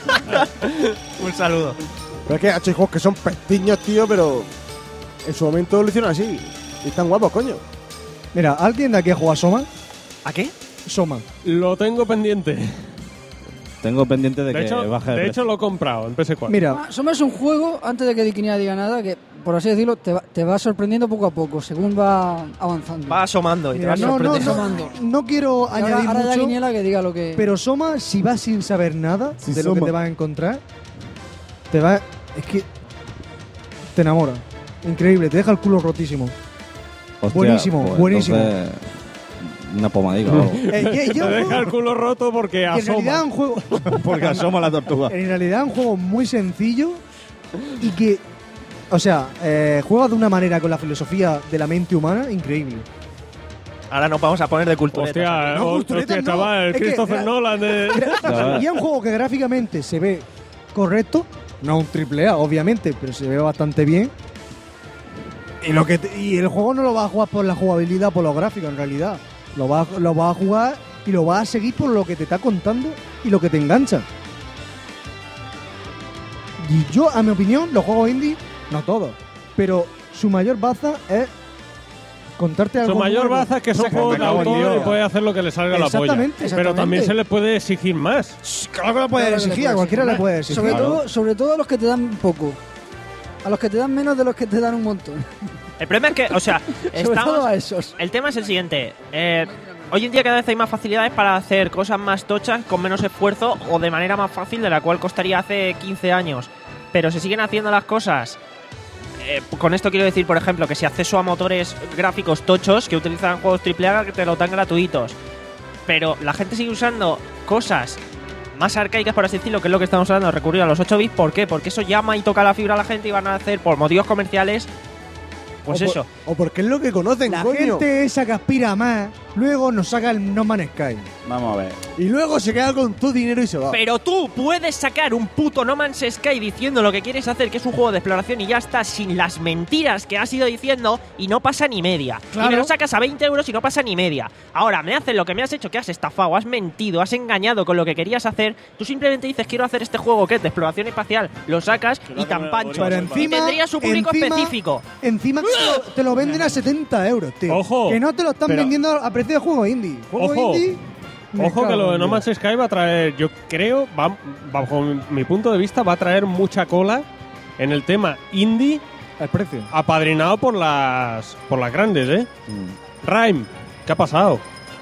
un saludo. Pero es que hay juegos que son pestiños, tío, pero en su momento lo hicieron así. Y están guapos, coño. Mira, ¿alguien de aquí ha jugado a Soma? ¿A qué? Soma. Lo tengo pendiente. Tengo pendiente de, De que hecho, baje de, de precio. hecho lo he comprado en P S cuatro. Mira, Ah, Soma es un juego, antes de que Diquinea diga nada, que por así decirlo, te va, te va sorprendiendo poco a poco, según va avanzando. Va asomando y te mira, vas no, no, sorprendiendo. sorprendiendo. no, no quiero Y ahora, añadir ahora ya mucho, Guiniela que diga lo que... pero Soma, si vas sin saber nada Sí, de lo que Soma. te vas a encontrar, te va... Es que te enamora. Increíble, te deja el culo rotísimo. Hostia, buenísimo, pues buenísimo. entonces, una pomadica o algo. Eh, y- y Te es un deja juego el culo roto porque que en realidad es asoma. un juego... Porque asoma la tortuga. En realidad es un juego muy sencillo y que, o sea, eh, juega de una manera con la filosofía de la mente humana increíble. Ahora nos vamos a poner de cultura. Hostia, No, hostia, culturetas no. chaval, el Es que Christopher gra- Nolan de... Ya Y es un juego que gráficamente se ve correcto, no un triple A, obviamente, pero se ve bastante bien. Y, lo que te- y el juego no lo vas a jugar por la jugabilidad, por los gráficos, en realidad. Lo vas, lo vas a jugar y lo vas a seguir por lo que te está contando y lo que te engancha. Y yo, a mi opinión, los juegos indie, no todos, pero su mayor baza es contarte algo Su mayor nuevo. baza es que son Saca- juegos de me cago en autor Dios. y puede hacer lo que le salga la polla. Exactamente, Pero exactamente. también se le puede exigir más. Claro que lo puedes Claro que le exigir, a puedes cualquiera le exigir. puede exigir. sobre, Claro. todo, sobre todo a los que te dan poco. A los que te dan menos de los que te dan un montón. El problema es que, o sea, Sobre todo estamos, a esos. el tema es el siguiente. Eh, hoy en día cada vez hay más facilidades para hacer cosas más tochas con menos esfuerzo o de manera más fácil de la cual costaría hace quince años. Pero se siguen haciendo las cosas. Eh, con esto quiero decir, por ejemplo, que si acceso a motores gráficos tochos que utilizan juegos triple A que te lo dan gratuitos. Pero la gente sigue usando cosas más arcaicas, por así decirlo, que es lo que estamos hablando, recurrir a los ocho bits. ¿Por qué? Porque eso llama y toca la fibra a la gente y van a hacer, por motivos comerciales, pues o eso. Por, o porque es lo que conocen, La coño. gente esa que aspira a más Luego nos saca el No Man's Sky. Vamos a ver. Y luego se queda con tu dinero y se va. Pero tú puedes sacar un puto No Man's Sky diciendo lo que quieres hacer, que es un juego de exploración, y ya está, sin las mentiras que has ido diciendo, y no pasa ni media. Claro. Y me lo sacas a veinte euros y no pasa ni media. Ahora, me haces lo que me has hecho, que has estafado, has mentido, has engañado con lo que querías hacer. Tú simplemente dices, quiero hacer este juego que es de exploración espacial, lo sacas lo y hace tan con el pancho. Pero algoritmo. encima, y tendría su público encima- específico. Encima te lo, te lo venden a setenta euros, tío. Ojo. Que no te lo están Pero- vendiendo a precio de juego indie. Juego Ojo. indie. me Ojo que cago lo de en No Dios. Man's Sky va a traer, yo creo, va- bajo mi punto de vista, va a traer mucha cola en el tema indie, El precio. apadrinado por las por las grandes, ¿eh? Rime, ¿qué ha pasado?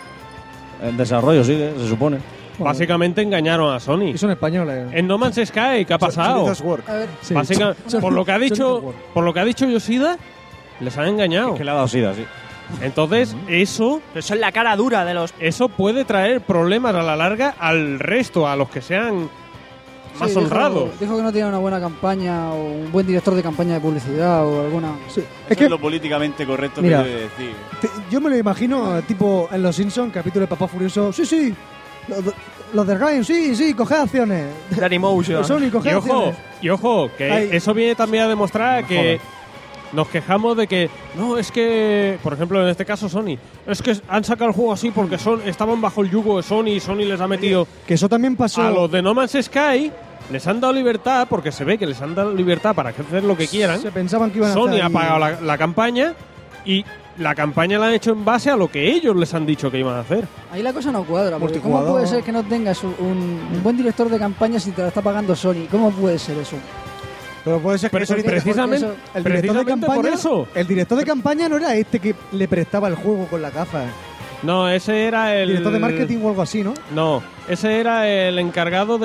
En desarrollo sigue, se supone. Bueno, Básicamente engañaron a Sony. Y son españoles. En No Man's Sky, ¿qué ha pasado? Sonidos Work. A ver, Sí. Básicamente, Son- por lo que ha son dicho, World. por lo que ha dicho Yoshida, les han engañado. Es que le ha dado sida, sí. Entonces, eso Pero eso es la cara dura de los... eso puede traer problemas a la larga al resto, a los que sean más sí, dijo- honrados. Dijo, que no tenía una buena campaña o un buen director de campaña de publicidad o alguna. Sí. Eso Es que es lo políticamente correcto Mira. que debe decir. te- yo me lo imagino, tipo en Los Simpsons, capítulo de Papá Furioso. Sí, sí. Los, los de Ryan, sí, sí, coge acciones. Dailymotion. Sony, coge Y ojo, acciones. y ojo, que Ay. eso viene también a demostrar que nos quejamos de que, no, es que, por ejemplo, en este caso Sony, es que han sacado el juego así porque son, estaban bajo el yugo de Sony y Sony les ha metido Que eso también pasó. a los de No Man's Sky, les han dado libertad, porque se ve que les han dado libertad para hacer lo que quieran. Se pensaban que iban a Sony hacer ha ahí- pagado la, la campaña y la campaña la han hecho en base a lo que ellos les han dicho que iban a hacer. Ahí la cosa no cuadra, porque ¿cómo Multijugador. puede ser que no tengas un, un buen director de campaña si te la está pagando Sony? ¿Cómo puede ser eso? Pero puede ser que Pero Sony tenga- precisamente, eso- El director de precisamente campaña, por eso. El director de campaña no era este que le prestaba el juego con la gafa. No, ese era el... El director de marketing o algo así, ¿no? No, ese era el encargado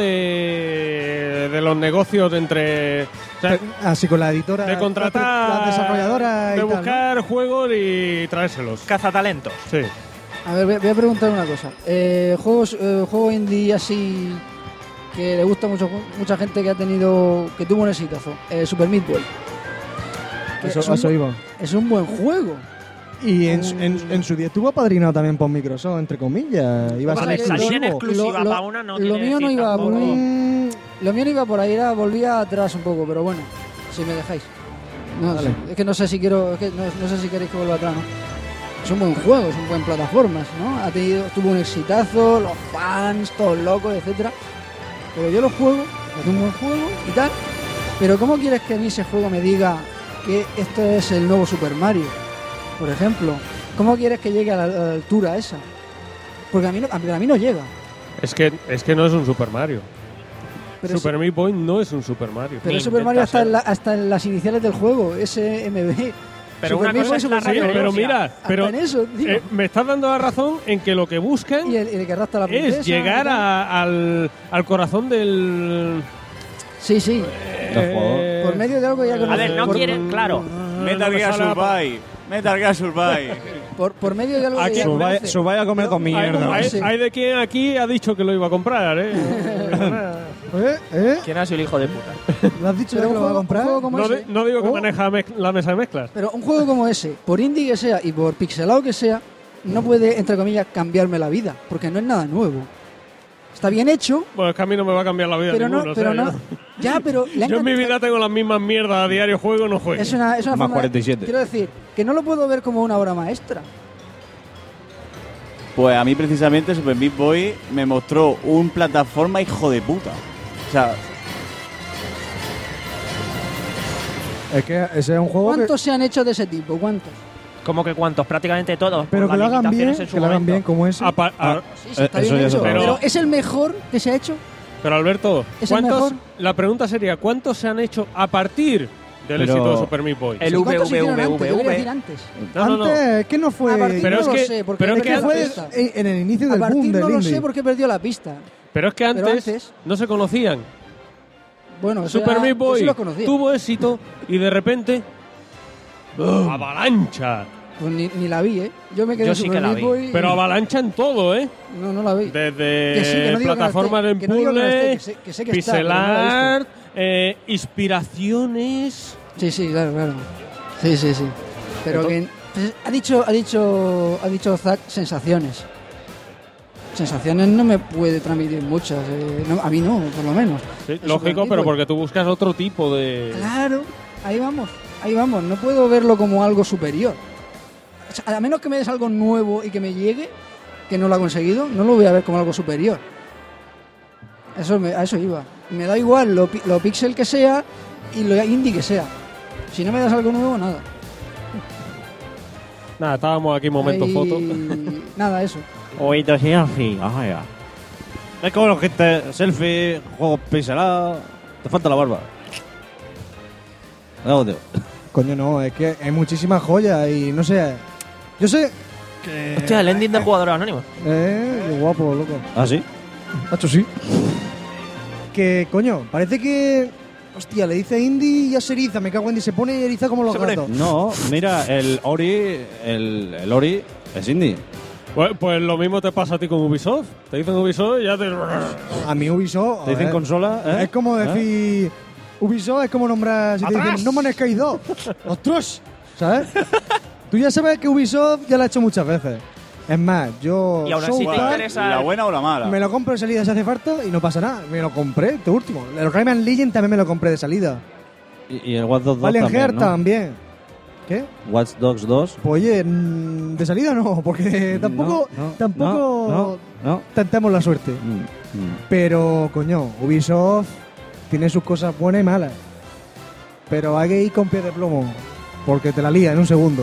de, de los negocios de entre... o sea, Así con la editora. de contratar... La desarrolladora De y tal, ¿no? buscar juegos y traérselos. Cazatalentos. Sí. A ver, voy voy a preguntar una cosa. Eh, juegos, eh, juego indie así que le gusta mucho mucha gente que ha tenido, que tuvo un exitazo. Eh, Super Meat Boy. Que Eso, es, un, eso iba. es un buen juego. Y en, su- en, en su día estuvo apadrinado también por Microsoft, entre comillas. Iba a Pasa ser que Salir en exclusivo. exclusiva Lo- lo- para una no lo quiere mío no decir iba tampoco. por ahí. Mm, Lo mío no iba por ahí, era, volvía atrás un poco, pero bueno, si me dejáis. No, Dale. es que no sé si quiero, es que no, no sé si queréis que vuelva atrás, ¿no? Es un buen juego, es un buen plataformas, ¿no? Ha tenido, tuvo un exitazo, los fans, todos locos, etcétera. Pero yo lo juego, es un buen juego y tal. Pero ¿cómo quieres que a mí ese juego me diga que esto es el nuevo Super Mario? Por ejemplo, ¿cómo quieres que llegue a la, a la altura esa? Porque a mí no, a mí, a mí no llega. Es que, es que no es un Super Mario. Pero Super Meat Boy no es un Super Mario. Pero Ni es Super Mario intenta hasta en, ser. la- hasta en las iniciales del juego, S M B. Pero Super una Meat cosa Boy, es Super la Sí, Mario pero referencia. mira, Hasta pero en eso, tío. eh, me estás dando la razón en que lo que buscan y el, el que arrastra la princesa. es llegar y tal. a- al, al corazón del... Sí, sí. eh, Por medio de algo ya A ver, conocido. no por, quieren, claro. Metal no me Gear sale la pa- Survive. Metal Gear Survive. Por, por medio de algo que Aquí- ya Subaya, conoce. subaya a comer con Hay, mierda. hay- Sí. hay de quien aquí ha dicho que lo iba a comprar, ¿eh? ¿Eh? ¿Eh? ¿Quién ha sido el hijo de puta? ¿Lo has dicho ya Pero que un lo va a juego, un comprar? juego como no, ese, di- no digo que Oh. maneja mez- la mesa de mezclas. pero un juego como ese, por indie que sea y por pixelado que sea, no puede, entre comillas, cambiarme la vida, porque no es nada nuevo. Está bien hecho, Pues es que a mí no me va a cambiar la vida pero ninguno. no, o sea, pero no. yo- Ya, pero le han Yo en mi cant- vida tengo las mismas mierdas a diario, juego no juego. es una, es una Más forma- cuarenta y siete. Quiero decir, que no lo puedo ver como una obra maestra. Pues a mí precisamente Super Meat Boy me mostró un plataforma hijo de puta. O sea, Es que ese es un juego que, ¿Cuántos se han hecho de ese tipo? ¿Cuántos? Como que cuántos, prácticamente todos. pero por que lo las hagan bien, limitaciones en su que lo hagan momento. bien como ese. Apa- a- Sí, sí, Eh, está eso bien ya es hecho. otra Pero, cosa. ¿es el mejor que se ha hecho? Pero Alberto, ¿Es el ¿cuántos? mejor? La pregunta sería, ¿cuántos se han hecho a partir del Pero- éxito de Super Meat Boy? El ¿Y cuántos se hicieron V V V antes? Yo quería V. decir antes. No, no, no. Antes, ¿qué no fue? A partir Pero no es lo que- sé, porque pero es perdió que la fue pista. en, en el inicio A del boom partir del no lo indie. sé porque perdió la pista. Pero es que Pero antes, antes- no se conocían. Bueno, eso Super ya- Meat yo Boy sí lo conocía. tuvo éxito y de repente... ¡Avalancha! Pues ni, ni la vi, ¿eh? Yo me quedé Yo en sí Super que la Meat vi. Boy y- Pero avalancha en todo, ¿eh? No, no la vi. Desde Que sí, que no digo que no plataformas esté, en que no digo que no esté, puzzle, que sé- que sé que está, pero pixel no la he art, eh, inspiraciones... Sí, sí, claro, claro. Sí, sí, sí. Pero que, Pues ha dicho, ha dicho, ha dicho Zack sensaciones. Sensaciones no me puede transmitir muchas. eh, no, a mí no, por lo menos. Sí, Eso lógico, que pero digo. porque tú buscas otro tipo de... Claro, ahí vamos, ahí vamos. No puedo verlo como algo superior. O sea, a menos que me des algo nuevo y que me llegue, que no lo ha conseguido, no lo voy a ver como algo superior. Eso me- a eso iba. Me da igual lo, pi- lo pixel que sea y lo indie que sea. Si no me das algo nuevo, nada. Nada, estábamos aquí momento Ahí- foto. Nada, eso. Oídos y así, ajá, ya. Es como los gente, selfie, juegos pixelados. Te falta la barba. No, tío. Coño, no, es que hay muchísimas joyas y no sé. Yo sé que. Hostia, el ending de jugadores anónimos. Eh, qué guapo, loco. ¿Ah, sí? Hacho, sí. Que, coño, parece que. Hostia, le dice indie y ya se eriza. Me cago en y se pone eriza como los Se pone- gatos. No, mira, el Ori, el, el Ori es indie. Pues, pues lo mismo te pasa a ti con Ubisoft. Te dicen Ubisoft y ya te... A mí Ubisoft. Te dicen eh, consola, ¿eh? Es como ¿Eh? decir. Ubisoft es como nombrar. Si te ¡Atrás! dicen No Man's Sky dos. ¡Ostras! ¿Sabes? Tú ya sabes que Ubisoft ya lo ha hecho muchas veces. Es más, yo. Y aún así South te Park, interesa- ¿La buena o la mala? me lo compro de salida si hace falta y no pasa nada. Me lo compré, este último. El Rayman Legend también me lo compré de salida. Y, y el Watch Dogs dos Valiant también, Heart ¿no? también. ¿Qué? Watch Dogs dos. Pues oye, mm, de salida no, porque tampoco, No, no, tampoco no, no. tentemos la suerte. Mm, mm. Pero, coño, Ubisoft tiene sus cosas buenas y malas. Pero hay que ir con pie de plomo, porque te la lía en un segundo.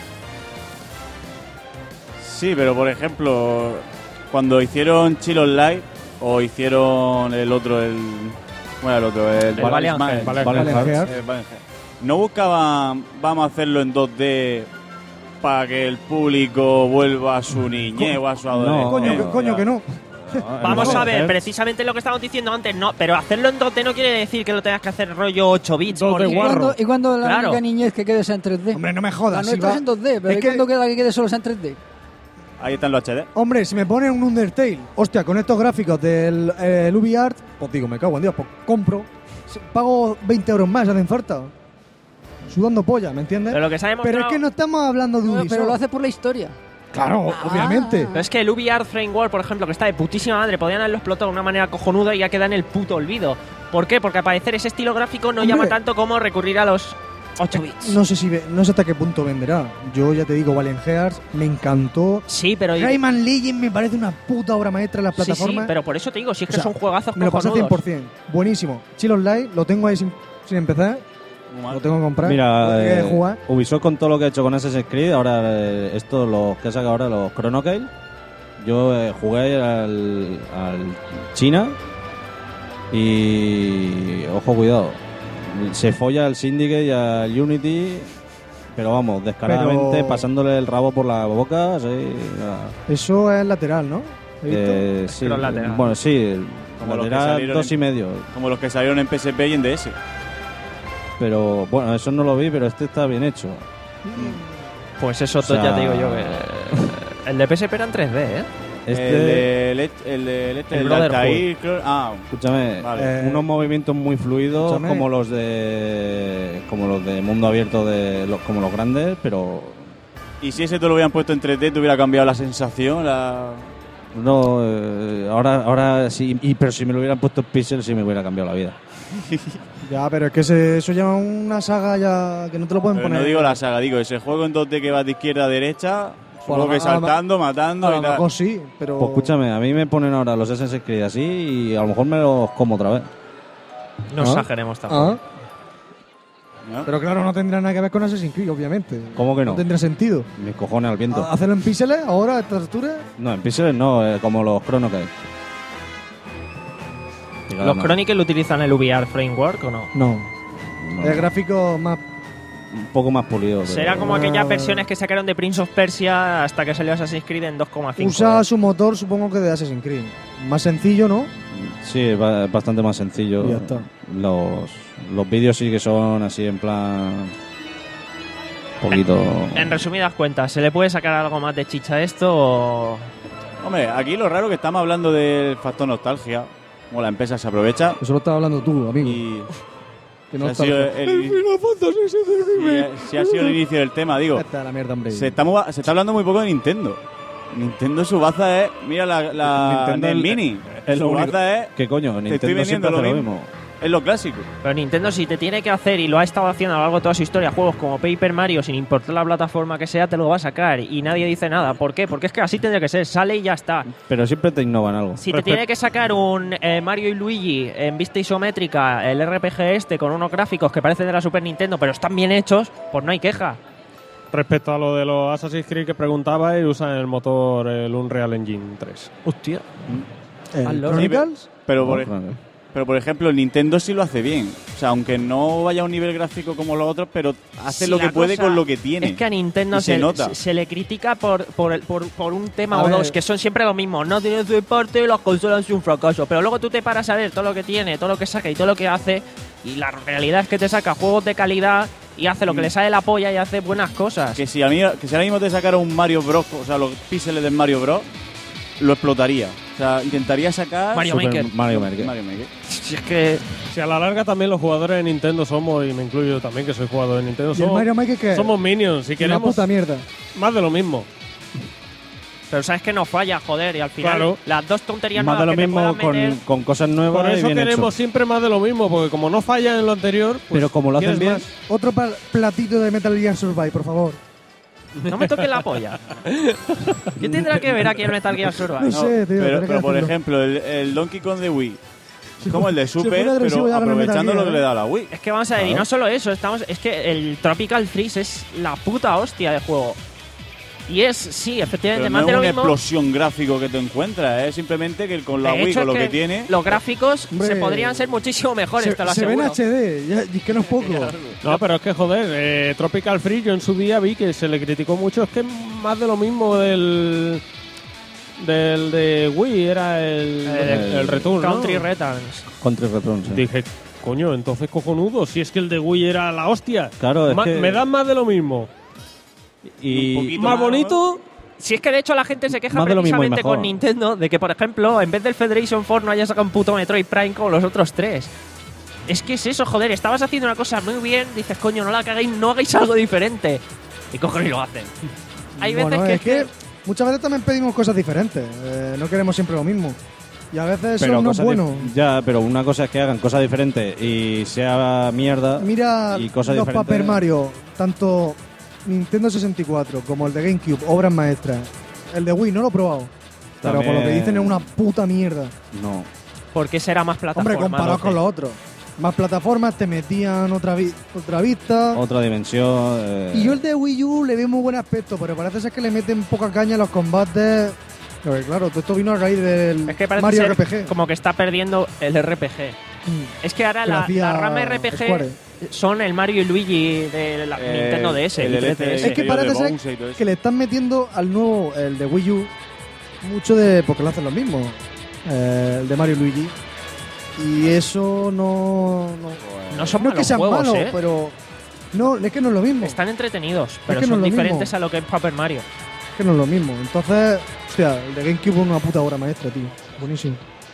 Sí, pero por ejemplo, cuando hicieron Chill Online o hicieron el otro, el. ¿Cómo era el otro? El, El Valiant Man- Heart. Vale, Valiant Valiant Hearts. Heart. Eh, Valiant Heart. ¿No buscaban, vamos a hacerlo en dos D para que el público vuelva a su niñez o a su adolescencia? coño, que, no, coño que no. Vamos a ver, Hearts. precisamente lo que estábamos diciendo antes, no, pero hacerlo en dos D no quiere decir que lo tengas que hacer rollo ocho bits. dos D porque- ¿Y guarro. cuando, y cuando la Claro. única niñez que quede sea en tres D? Hombre, no me La jodas. si nuestra va- es en dos D, pero es ¿y que- cuándo queda que quede solo sea en tres D? Ahí están los H D. Hombre, si me ponen un Undertale, hostia, con estos gráficos del eh, UbiArt, pues digo, me cago en Dios, pues compro. Si- Pago veinte euros más, hacen falta. Sudando polla, ¿me entiendes? Pero lo que se ha Pero demostrado- es que no estamos hablando de No, Ubisoft. pero lo hace por la historia. Claro, Ah. obviamente. Pero es que el UbiArt Framework, por ejemplo, que está de putísima madre, podían haberlo explotado de una manera cojonuda y ya queda en el puto olvido. ¿Por qué? Porque al parecer ese estilo gráfico no Hombre. llama tanto como recurrir a los ocho bits. No sé si ve- no sé hasta qué punto venderá. Yo ya te digo, Valiant Hearts me encantó. Sí, pero... Rayman Legend me parece una puta obra maestra en las Sí, sí, plataformas. pero por eso te digo, si es O que sea, son juegazos me lo pasé cien cojonudos. por ciento. Buenísimo. Chill Online, lo tengo ahí sin, sin empezar. Lo tengo que comprar. Mira, Lo tengo que eh, jugar. Ubisoft con todo lo que ha hecho con Assassin's Creed, ahora eh, esto, los que saca ahora, los Chrono Trigger, yo eh, jugué al, al China y, ojo, cuidado, se folla al Syndicate y al Unity, pero vamos, descaradamente, Pero- pasándole el rabo por la boca, así, ya. Eso es lateral, ¿no? ¿He visto? Eh, sí, Pero lateral. bueno, sí, el Como los que lateral salieron dos en- y medio, Como los que salieron en P S P y en D S. pero bueno, eso no lo vi, pero este está bien hecho. Pues eso O sea- ya te digo yo que... El de P S P era en tres D, ¿eh? Este, El de el, el, de- el, este, El el de Brotherhood. Altair, creo- ah, escúchame, Vale. Eh, unos movimientos muy fluidos escúchame. como los de como los de mundo abierto de los como los grandes, pero y si ese te lo hubieran puesto en tres D, te hubiera cambiado la sensación, la... no eh, ahora ahora sí, y, pero si me lo hubieran puesto en pixel sí me hubiera cambiado la vida. Ya, pero es que ese- eso llama una saga ya que no te lo pueden Pero poner. no digo la saga, digo ese juego en dos D que vas de izquierda a derecha, supongo a que lo- a lo- saltando, matando A y lo tal. mejor sí, pero. Pues escúchame, a mí me ponen ahora los Assassin's Creed así y a lo mejor me los como otra vez. No Ah. exageremos tampoco. Ah, ¿no? pero claro, no tendrá nada que ver con Assassin's Creed, obviamente. ¿Cómo que no? No tendrá sentido. Mis cojones al viento. ¿Ha- ¿Hacerlo en píxeles ahora, a esta altura? No, en píxeles no, eh, como los Chrono Trigger. Diga, ¿Los no. Chronicles utilizan el UbiArt Framework o no? No. No, El gráfico más. un poco más pulido. pero- Será como Ah. aquellas versiones que sacaron de Prince of Persia hasta que salió Assassin's Creed en dos coma cinco. Usa su motor, supongo que de Assassin's Creed. Más sencillo, ¿no? Sí, es ba- bastante más sencillo. Y ya está. Los, los vídeos sí que son así en plan. Un poquito. En resumidas cuentas, ¿se le puede sacar algo más de chicha a esto o...? Hombre, aquí lo raro que estamos hablando del factor nostalgia, como la empresa se aprovecha Eso lo estás hablando tú, amigo. y... Que Si no ha sido el, el Final Fantasy siete si Remake. ha- si ha sido el inicio del tema, digo. Vete a la mierda, hombre. Se está, mu- se está hablando muy poco de Nintendo. Nintendo su baza es. Mira la, la Nintendo NES el- Mini. es lo su único- baza es. ¿Qué coño? Te estoy Nintendo vendiendo siempre lo hace lo mismo. mismo. Es lo clásico. Pero Nintendo, si te tiene que hacer, y lo ha estado haciendo a lo largo de toda su historia, juegos como Paper Mario, sin importar la plataforma que sea, te lo va a sacar. Y nadie dice nada. ¿Por qué? Porque es que así tendría que ser. Sale y ya está. Pero siempre te innovan algo. Si te tiene que sacar un eh, Mario y Luigi en vista isométrica, el R P G este, con unos gráficos que parecen de la Super Nintendo, pero están bien hechos, pues no hay queja. Respecto a lo de los Assassin's Creed que preguntaba, usan el motor, el Unreal Engine tres. Hostia. ¿El Al Chronicles? Pero por, Ojo, ¿no? pero por ejemplo, el Nintendo sí lo hace bien. O sea, aunque no vaya a un nivel gráfico como los otros, pero hace Sí, lo que la puede cosa con lo que tiene. Es que a Nintendo Y se se, nota. se- se le critica por, por, el- por, por un tema A o ver. dos, que son siempre lo mismo. No tiene su parte, las consolas son un fracaso. Pero luego tú te paras a ver todo lo que tiene, todo lo que saca y todo lo que hace, y la realidad es que te saca juegos de calidad y hace lo que le sale la polla y hace buenas cosas. Que si, a mí, que si ahora mismo te sacara un Mario Bros, o sea, los píxeles del Mario Bros, lo explotaría. O sea, intentaría sacar. Mario Super Maker. Mario Maker. Mario Maker. Si es que Si a la larga también los jugadores de Nintendo somos, y me incluyo yo también que soy jugador de Nintendo, ¿Y el somos, Mario Maker qué? somos minions. Si Una queremos puta mierda. más de lo mismo. Pero sabes que no falla, joder, y al final Claro. las dos tonterías Más de nuevas lo que te mismo puedan con, meter, con cosas nuevas Por y eso bien queremos hecho. siempre más de lo mismo, porque como no falla en lo anterior, pues Pero como lo hacen ¿quieres bien, más? Otro pa- platito de Metal Gear Survive, por favor. no me toques la polla. ¿Qué tendrá que ver aquí el Metal Gear Survive? No sé, tío. Pero, tenés que pero por decirlo. ejemplo, el, el Donkey Kong de Wii. Si Como fue- el de si fue Super, agresivo pero ya con el Metal aprovechando Gear, lo que le ¿eh? da la Wii. Es que vamos a ver, y no solo eso, estamos, es que el Tropical Freeze es la puta hostia de juego. Y es, sí, efectivamente, Pero más no de es lo una mismo. explosión gráfico que te encuentras, es simplemente que con la De Wii, hecho, con es lo que, que tiene. los gráficos Hombre, se podrían ser muchísimo mejores, Se, te lo se ve en aseguro. H D, ya- y es que no es poco. No, pero es que joder, eh, Tropical Freeze yo en su día vi que se le criticó mucho, es que más de lo mismo del del de Wii, era el, El- el, Return, ¿no? Country Returns. Contra Return, sí. Dije, coño, entonces cojonudo, si es que el de Wii era la hostia. Claro, es Ma- que- Me dan más de lo mismo. Y Un poquito Más más, bonito, Si es que de hecho la gente se queja Más de lo mismo y precisamente mejor. con Nintendo de que, por ejemplo, en vez del Federation Force no haya sacado un puto Metroid Prime como los otros tres. Es que es eso, joder, estabas haciendo una cosa muy bien, dices, coño, no la caguéis, no hagáis algo diferente. Y cogen y lo hacen. Hay veces Bueno, que, es que muchas veces también pedimos cosas diferentes. eh, no queremos siempre lo mismo. Y a veces eso no es cosas bueno. dif- Ya, pero una cosa es que hagan cosas diferentes y sea mierda. Mira y cosas los diferentes. Paper Mario, tanto Nintendo sesenta y cuatro como el de GameCube, obras maestras. El de Wii no lo he probado. Pero por lo que También- dicen es una puta mierda. No. ¿por qué será más plataforma? Hombre, comparado con los otros. Más plataformas, te metían otra, vi- otra vista. Otra dimensión. eh, Y yo el de Wii U le veo muy buen aspecto, pero parece ser que le meten poca caña a los combates. Porque claro, todo esto vino a raíz del Es que parece Mario ser R P G. como que está perdiendo el R P G. Mm. Es que ahora Que lo la, hacía la rama R P G Square. son el Mario y Luigi de la Eh, Nintendo D S el y L T S. tres D S. Es que de parece ser Bowser y todo eso. que le están metiendo al nuevo, el de Wii U, mucho de. porque lo hacen los mismos. eh, el de Mario y Luigi. Y eso no. No, No son no es que malos sean juegos, malos, ¿eh? pero. No, es que no es lo mismo. Están entretenidos, pero que no son es lo diferentes mismo. a lo que es Paper Mario. Es que no es lo mismo. Entonces, hostia, el de GameCube es una puta obra maestra, tío. Buenísimo.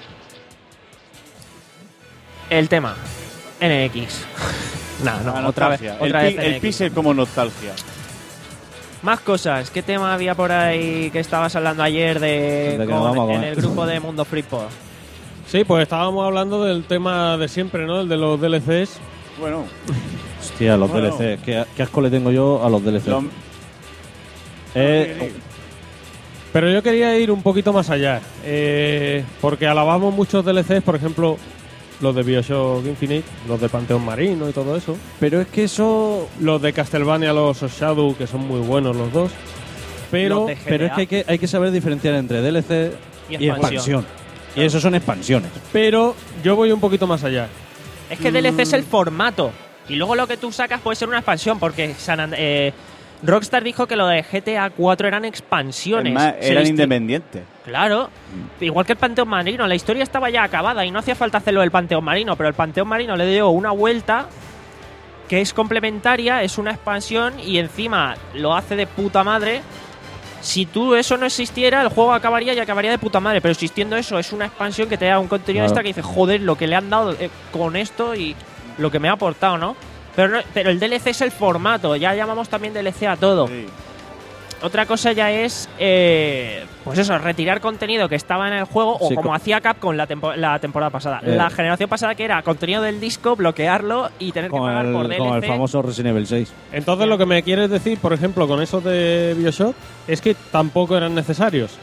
El tema. N X. no, no, La otra vez. nostalgia. Otra el, vez pi- el N X. pixel como nostalgia. Más cosas. ¿Qué tema había por ahí que estabas hablando ayer de, De que con- nos vamos a en comer. el grupo de Mundo Freepod? sí, pues estábamos hablando del tema de siempre, ¿no? El de los D L Cs. Bueno, Hostia, los Bueno. D L C. ¿Qué, qué asco le tengo yo a los D L C? lo- Eh, Pero yo quería ir un poquito más allá, eh, porque alabamos muchos D L Cs, por ejemplo, los de Bioshock Infinite, los de Panteón Marino y todo eso, pero es que eso. los de Castlevania, los of Shadow, que son muy buenos los dos, pero Los de G T A. Pero es que hay, que hay que saber diferenciar entre D L C Y y, expansión. expansión. Y eso son expansiones. pero yo voy un poquito más allá. Es que D L C es el formato. Y luego lo que tú sacas puede ser una expansión, porque San And- eh, Rockstar dijo que lo de G T A cuatro eran expansiones. es más, Se eran disti- independientes. Claro. Igual que el Panteón Marino. La historia estaba ya acabada y no hacía falta hacerlo del Panteón Marino, pero el Panteón Marino le dio una vuelta que es complementaria, es una expansión y encima lo hace de puta madre. Si tú eso no existiera, el juego acabaría y acabaría de puta madre. Pero existiendo eso, es una expansión que te da un contenido Claro. extra que dice, joder, lo que le han dado eh, con esto y lo que me ha aportado, ¿no? Pero, no, pero el D L C es el formato, ya llamamos también D L C a todo. Sí. Otra cosa ya es, eh, pues eso, retirar contenido que estaba en el juego, o Sí, como co- hacía Capcom la, tempo- la temporada pasada. Eh. La generación pasada que era contenido del disco, bloquearlo y tener que Con pagar por el, D L C. con el famoso Resident Evil seis. Entonces lo que me quieres decir, por ejemplo, con eso de Bioshock, es que tampoco eran necesarios.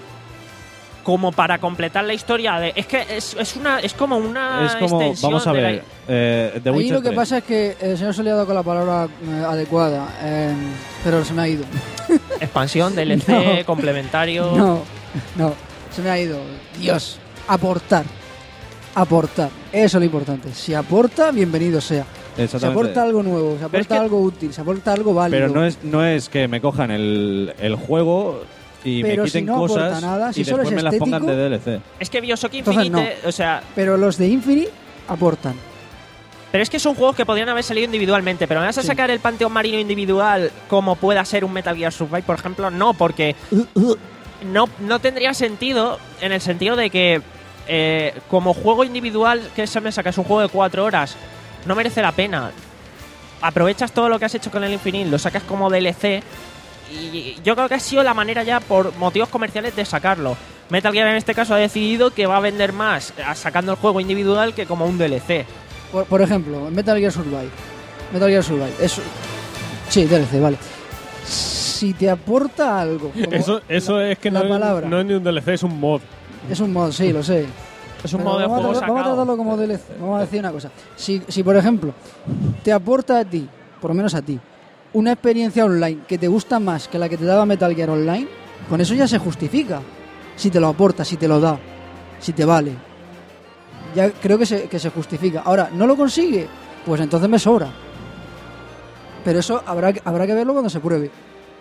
Como para completar la historia de, es que es, es una es como una Es como, extensión vamos a de la- ver, eh, The Ahí Witcher lo que tres. pasa es que el señor se le ha dado con la palabra eh, adecuada, eh, pero se me ha ido. expansión, D L C, No. complementario. No, no, se me ha ido. Dios, aportar. Aportar. Eso es lo importante. Si aporta, bienvenido sea. Se Exactamente. aporta algo nuevo, se Pero es aporta que- algo útil, se aporta algo válido. Pero no es, no es que me cojan el, el juego y Pero me si quiten no aporta cosas nada, si y solo después es me las pongan de estético- D L C. Es que Bioshock Entonces, Infinite, o sea, Pero los de Infinite aportan. pero es que son juegos que podrían haber salido individualmente, pero ¿me vas a Sí. sacar el Panteón Marino individual como pueda ser un Metal Gear Survive, por ejemplo? No, porque no, no tendría sentido en el sentido de que eh, como juego individual que se me saca es un juego de cuatro horas, no merece la pena. Aprovechas todo lo que has hecho con el Infinite, lo sacas como D L C y yo creo que ha sido la manera ya por motivos comerciales de sacarlo. Metal Gear en este caso ha decidido que va a vender más eh, sacando el juego individual que como un D L C. Por, por ejemplo, Metal Gear Survive. Metal Gear Survive. Eso, sí, D L C, vale. Si te aporta algo. como Eso, eso es que la no, palabra. Es, no es ni un D L C, es un mod. Es un mod, sí, lo sé. Es un Pero modo de vamos a juego tratar- Vamos a sacado. tratarlo como D L C. Vamos a decir una cosa. Si, si, por ejemplo, te aporta a ti, por lo menos a ti, una experiencia online que te gusta más que la que te daba Metal Gear Online, con eso ya se justifica. Si te lo aporta, si te lo da, si te vale. Ya creo que se, que se justifica. Ahora, ¿no lo consigue? Pues entonces me sobra. Pero eso habrá, que- habrá que verlo cuando se pruebe.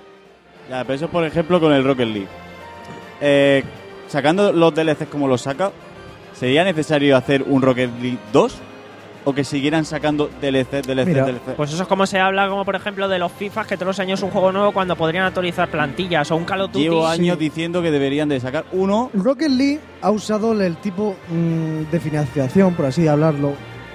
Ya, pero eso por ejemplo con el Rocket League. Eh, sacando los D L Cs como los saca, ¿sería necesario hacer un Rocket League dos? ¿O que siguieran sacando D L C, D L C, Mira, D L C? Pues eso es como se habla, como por ejemplo de los FIFAs, que todos los años un juego nuevo cuando podrían actualizar plantillas, o un Call of Duty. Llevo años sí. diciendo que deberían de sacar uno. Rocket League ha usado el tipo mm, de financiación, por así hablarlo,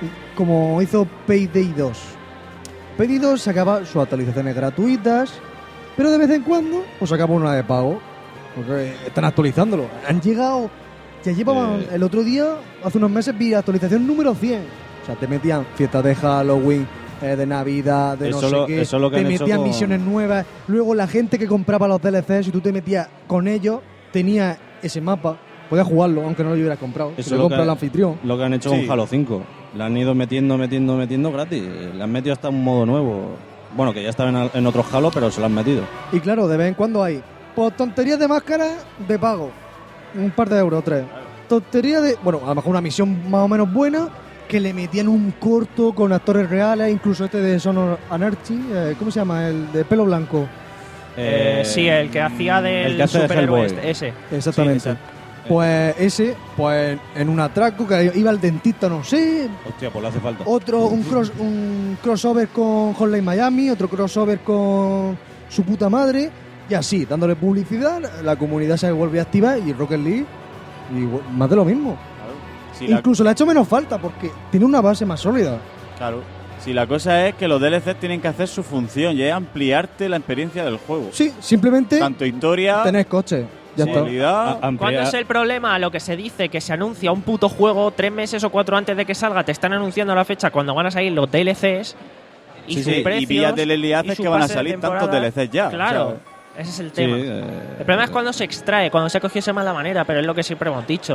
como hizo Payday dos. Payday dos sacaba sus actualizaciones gratuitas, pero de vez en cuando pues sacaba una de pago, porque están actualizándolo. Han llegado, ya llevaban Eh. el otro día, hace unos meses vi actualización número cien. O sea, te metían fiestas de Halloween, eh, de Navidad, de Eso no sé lo- qué, eso lo que te han hecho metían con- misiones nuevas. Luego la gente que compraba los D L Cs, si tú te metías con ellos, tenía ese mapa, podías jugarlo, aunque no lo hubieras comprado. Eso si es lo lo compra que- el anfitrión. Lo que han hecho Sí. con Halo cinco. Le han ido metiendo, metiendo, metiendo gratis. Le han metido hasta un modo nuevo. Bueno, que ya estaba en, en otros Halo, pero se lo han metido. Y claro, de vez en cuando hay pues tonterías de máscara de pago. Un par de euros, tres. Tonterías de. Bueno, a lo mejor una misión más o menos buena, que le metían un corto con actores reales, incluso este de Sonor Anarchy. eh, ¿Cómo se llama? El de pelo blanco. Eh, sí, el que hacía del el que hace de superhéroe Hellboy. este, ese. Exactamente. Sí, exacto. Pues ese, pues en un atraco que iba al dentista, no sé. Hostia, pues le hace falta. Otro, un, cross, un crossover con Hotline Miami, otro crossover con su puta madre. Y así, dándole publicidad, la comunidad se vuelve activa y Rocket League, y gu- más de lo mismo. Si la, Incluso le ha hecho menos falta porque tiene una base más sólida. claro. Si la cosa es que los D L Cs tienen que hacer su función y es ampliarte la experiencia del juego. Sí, simplemente Tanto historia, tenés coche. Ya está. jugabilidad. A- ampliar- ¿Cuándo es el problema? Lo que se dice que se anuncia un puto juego tres meses o cuatro antes de que salga, te están anunciando la fecha cuando van a salir los D L Cs y Sí, sus sí, y precios. vía D L L y haces su que van a pase de salir tantos temporada. D L Cs ya. Claro, o sea, ese es el Sí, tema. eh, El problema es cuando se extrae, cuando se cogiese mala manera, pero es lo que siempre hemos dicho.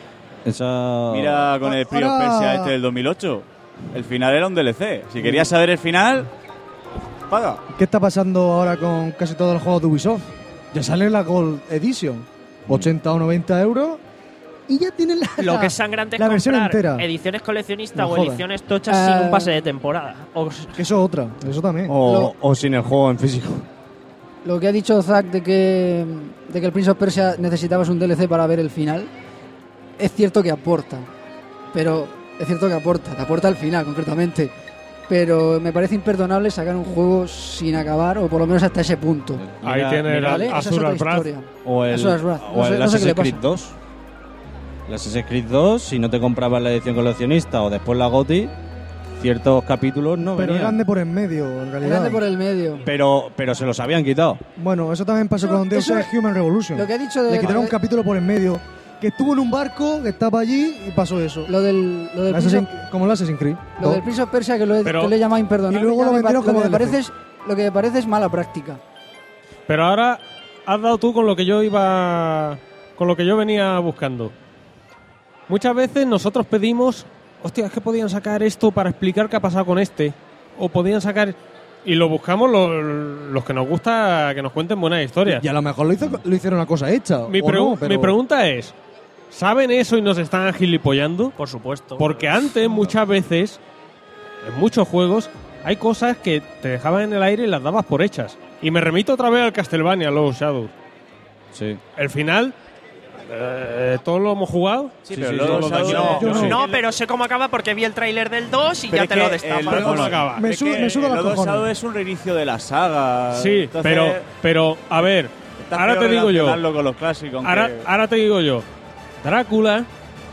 esa... mira con el Prince of Ahora- Persia este del dos mil ocho. El final era un D L C. Si querías saber el final, paga. ¿Qué está pasando ahora con casi todos los juegos de Ubisoft? Ya sale la Gold Edition. ochenta o noventa euros. Y ya tienen la, Lo que es sangrante es la versión comprar entera. ediciones coleccionistas No o jodas. ediciones tochas Eh, sin un pase de temporada. O- Que eso otra, eso también. O, o sin el juego en físico. Lo que ha dicho Zack de que, de que el Prince of Persia necesitabas un D L C para ver el final, es cierto que aporta. Pero es cierto que aporta, te aporta al final concretamente. Pero me parece imperdonable sacar un juego sin acabar, o por lo menos hasta ese punto. Ahí Mira- tiene mira- ¿Vale? el Esa es Azure otra Wrath. historia. O el, Eso es verdad. o No sé- el no sé qué le Assassin's Creed pasa. dos. El Assassin's Creed dos, si no te comprabas la edición coleccionista o después la GOTY, ciertos capítulos no Pero venían. eran de por en medio, en realidad. Grande por el medio. Pero, pero se los habían quitado. Bueno, eso también pasó Eso- con Deus eso- Ex Human Revolution. Lo que ha dicho de, Le quitaron un de- capítulo por en medio. Que estuvo en un barco, que estaba allí y pasó eso. lo del, lo del Assassin- Prince of- como el Assassin's Creed. lo del Prince of Persia, que lo he, Pero- que le he llamado imperdonable. Y luego ya lo me vendieron pa- lo como que me D L C. parece es Lo que me parece es mala práctica. Pero ahora has dado tú con lo que yo iba. Con lo que yo venía buscando. Muchas veces nosotros pedimos. Hostia, es que podían sacar esto para explicar qué ha pasado con este. O podían sacar. Y lo buscamos los, los que nos gusta que nos cuenten buenas historias. Y a lo mejor lo, hizo, lo hicieron una cosa hecha. Mi, o pregu- no, pero- mi pregunta es: ¿saben eso y nos están agilipollando? Por supuesto. Porque antes, muchas veces, en muchos juegos, hay cosas que te dejaban en el aire y las dabas por hechas. Y me remito otra vez al Castlevania, Lost Shadow. Sí. El final, eh, ¿todos lo hemos jugado? Sí, Sí, pero sí, luego sí, Shadow- sí, No, Yo no, no. pero sé cómo acaba porque vi el tráiler del dos y Pero ya es te lo que destapa. el- Pero ¿cómo acaba? Me, Es su- que me suda el los Lost cojones. Shadow es un reinicio de la saga. Sí, Entonces, pero, pero, a ver, está ahora feo te digo yo, relacionarlo con los clásicos, aunque- ahora, ahora te digo yo, Drácula,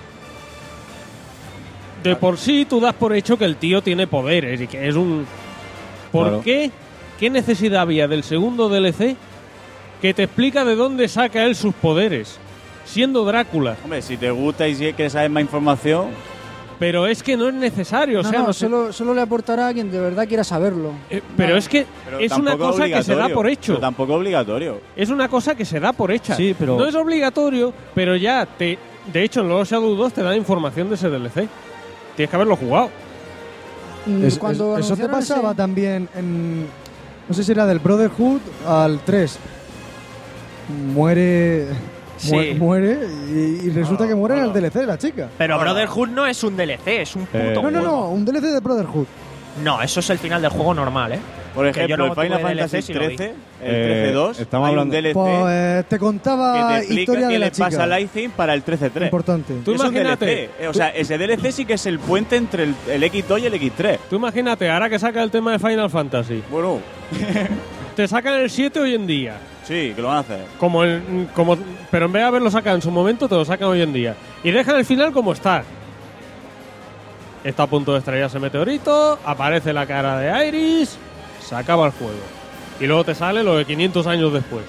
de por sí tú das por hecho que el tío tiene poderes y que es un... ¿Por Claro. qué? ¿Qué necesidad había del segundo D L C que te explica de dónde saca él sus poderes? Siendo Drácula. Hombre, si te gusta y si quieres saber más información, Pero es que no es necesario, o No, sea, no, no sé- solo, solo le aportará a quien de verdad quiera saberlo. eh, pero es que pero es una tampoco cosa que se da obligatorio, por hecho. pero tampoco obligatorio. Es una cosa que se da por hecha. Sí, pero- No es obligatorio, pero ya te... De hecho, en los Shadow dos te dan información de ese D L C. Tienes que haberlo jugado. Mm, Es- Cuando es- eso te anunciaron pasaba ese- también en. No sé si era del Brotherhood al tres. Muere. Sí. mu- Muere y, y resulta que muere en el D L C de la chica. Pero Brotherhood no es un D L C, es un puto Eh, No, no, juego. no, un D L C de Brotherhood. No, eso es el final del juego normal, ¿eh? Por Que yo ejemplo, no el Final tuve D L C, Fantasy sí lo vi. trece, el Eh, trece dos, estamos hay hablando- un D L C Pues eh, te que contaba te explica historia qué de la le pasa chica. a Lightning para el trece tres. Importante. Tú Es un imagínate, D L C. Eh, O sea, ese D L C sí que es el puente entre el, el equis dos y el equis tres. Tú imagínate, ahora que saca el tema de Final Fantasy, Bueno, te sacan el siete hoy en día. sí, que lo van a hacer. Como el, como, pero en vez de haberlo sacado en su momento, te lo sacan hoy en día. Y dejan el final como está. Está a punto de estrellarse meteorito, aparece la cara de Iris, se acaba el juego. Y luego te sale lo de quinientos años después.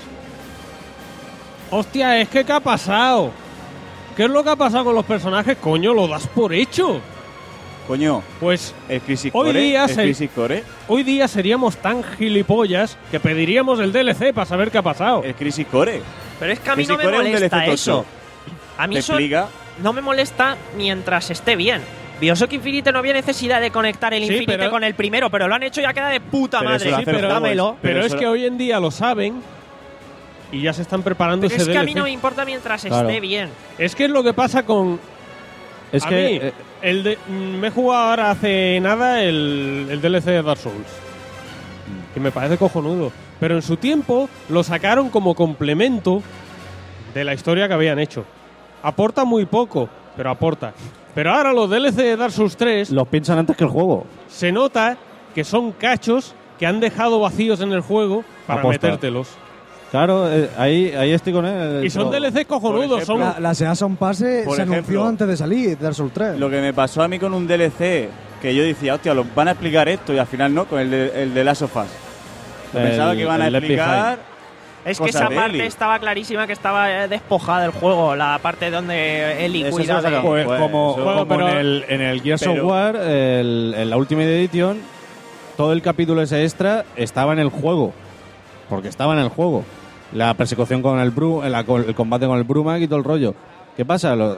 Hostia, es que ¿qué ha pasado? ¿Qué es lo que ha pasado con los personajes? Coño, lo das por hecho. Coño, Pues el Crisis Hoy Core. día el se- Crisis Core. hoy día seríamos tan gilipollas que pediríamos el D L C para saber qué ha pasado. El Crisis Core. Pero es que a mí Que no si me fuera un molesta D L C eso. tocho, A mí Te eso explica. no me molesta mientras esté bien. Bioshock Infinite no había necesidad de conectar el Sí, Infinite pero- con el primero, pero lo han hecho y ya queda de puta Pero eso madre. lo Sí, hace el pero juego, dámelo. es- Pero, Pero es eso- que hoy en día lo saben y ya se están preparando Pero ese es que a D mí L C. no me importa mientras Claro. esté bien. Es que es lo que pasa con... Es a que. mí, eh, el de, mm, me he jugado ahora hace nada el, el D L C de Dark Souls. Que me parece cojonudo. Pero en su tiempo lo sacaron como complemento de la historia que habían hecho. Aporta muy poco, pero aporta. Pero ahora los D L C de Dark Souls tres los piensan antes que el juego. se nota que son cachos que han dejado vacíos en el juego para Aposta. metértelos. Claro, eh, ahí, ahí estoy con él. Y son pero- D L C cojonudos. por Son, La, la Season Pass se Por se ejemplo, anunció antes de salir, Dark Souls tres. Lo que me pasó a mí con un D L C, que yo decía, hostia, los van a explicar esto, y al final no, con el de, el de Last of Us. Yo El- pensaba que iban a el Left explicar. Es que Cosas esa de parte Ellie. estaba clarísima que estaba eh, despojada del juego. La parte donde Ellie Eso cuida se lo de... sacan. Pues, Pues, como eso- como pero- en, el, en el Gears of pero- War, el- en la Ultimate Edition, todo el capítulo ese extra estaba en el juego. Porque estaba en el juego. La persecución con el Bru, la- con el combate con el Brumac y todo el rollo. ¿Qué pasa? Lo-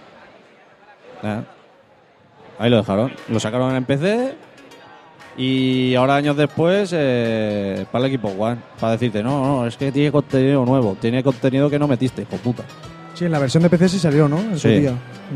Ah. Ahí lo dejaron. Lo sacaron en P C y ahora años después eh, para el equipo One. Para decirte, no, no, es que tiene contenido nuevo. Tiene contenido que no metiste, hijo puta. Sí, en la versión de P C sí salió, ¿no? En su Sí. día.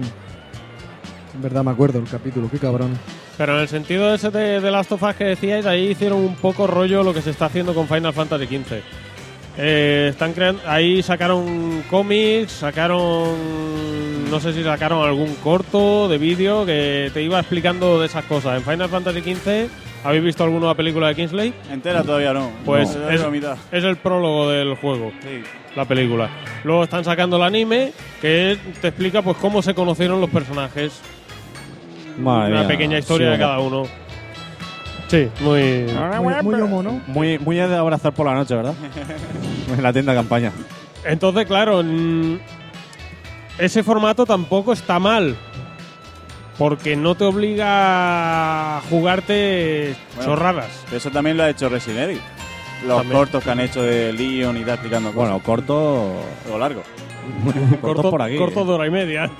Mm. En verdad me acuerdo el capítulo, qué cabrón. Pero en el sentido ese de, de Last of Us que decíais, ahí hicieron un poco rollo lo que se está haciendo con Final Fantasy quince. Eh, están creando, ahí sacaron cómics, sacaron, no sé si sacaron algún corto de vídeo que te iba explicando de esas cosas. En Final Fantasy quince, ¿habéis visto alguna película de Kingsley? Entera todavía no. Pues No, es, la mitad. es el prólogo del juego, Sí. la película. Luego están sacando el anime que te explica pues cómo se conocieron los personajes. Madre una mía, pequeña historia sí, de homo. cada uno. Sí, muy... Muy, muy homo, ¿no? Muy, muy de abrazar por la noche, ¿verdad? En la tienda de campaña. Entonces, claro, mm, ese formato tampoco está mal. Porque no te obliga a jugarte Bueno, chorradas. Eso también lo ha hecho Resident Evil. Los También. cortos que han hecho de Leon y tal explicando cosas. Bueno, corto. o largo. corto por aquí. corto ¿eh? de hora y media.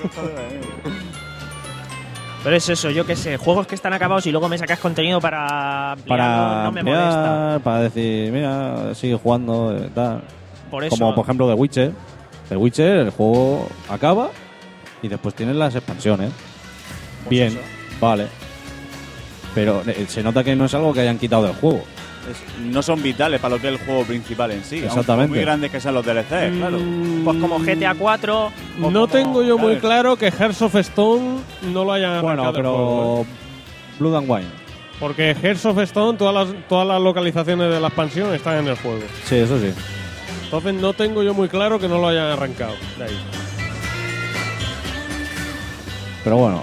Pero es eso, yo qué sé, juegos que están acabados y luego me sacas contenido para ampliarlo, Para no me molesta. ampliar, para decir, mira, sigue jugando, eh, tal. Por eso, Como por ejemplo The Witcher. The Witcher, el juego acaba y después tienes las expansiones. Bien, eso. vale. Pero eh, se nota que no es algo que hayan quitado del juego. Es- no son vitales para lo que es el juego principal en sí. aunque Exactamente. muy grandes que sean los D L C, claro. Mm, pues como G T A cuatro. o No como- tengo yo muy ¿sabes? claro que Hearts of Stone no lo hayan Bueno, arrancado del juego, pero ¿eh? Blood and Wine. Porque Hearts of Stone, todas las, todas las localizaciones de la expansión están en el juego. Sí, eso sí. Entonces no tengo yo muy claro que no lo hayan arrancado de ahí. Pero bueno,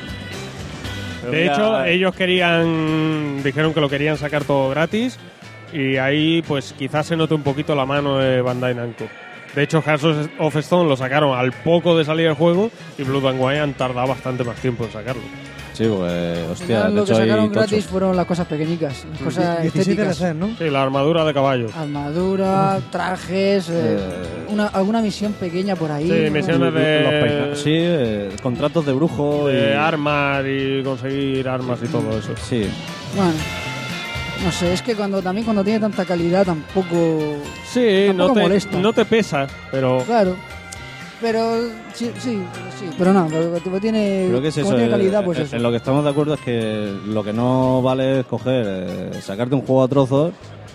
Pero De mira, hecho, ellos querían, dijeron que lo querían sacar todo gratis y ahí pues quizás se note un poquito la mano de Bandai Namco. De hecho, Hearts of Stone lo sacaron al poco de salir el juego y Blood and Wine han tardado bastante más tiempo en sacarlo. sí, pues, Al hostia, final, de lo que hecho hay sacaron tocho. gratis fueron las cosas pequeñitas, las cosas diecisiete estéticas. D L C, ¿no? Sí, la armadura de caballo. Armadura, trajes, eh, Eh, una, alguna misión pequeña por ahí. Sí, ¿no? misiones de- Los peina- sí, eh, contratos de brujo De y armas y conseguir armas y todo eso. Sí, Bueno, no sé, es que cuando también cuando tiene tanta calidad tampoco... Sí, no Tampoco te, molesta. no te pesa, pero Claro. Pero sí, sí, sí, pero no, pero tipo, tiene, creo que es como eso. tiene eh, calidad, pues eh, eso. En lo que estamos de acuerdo es que lo que no vale es coger, eh, sacarte un juego a trozos,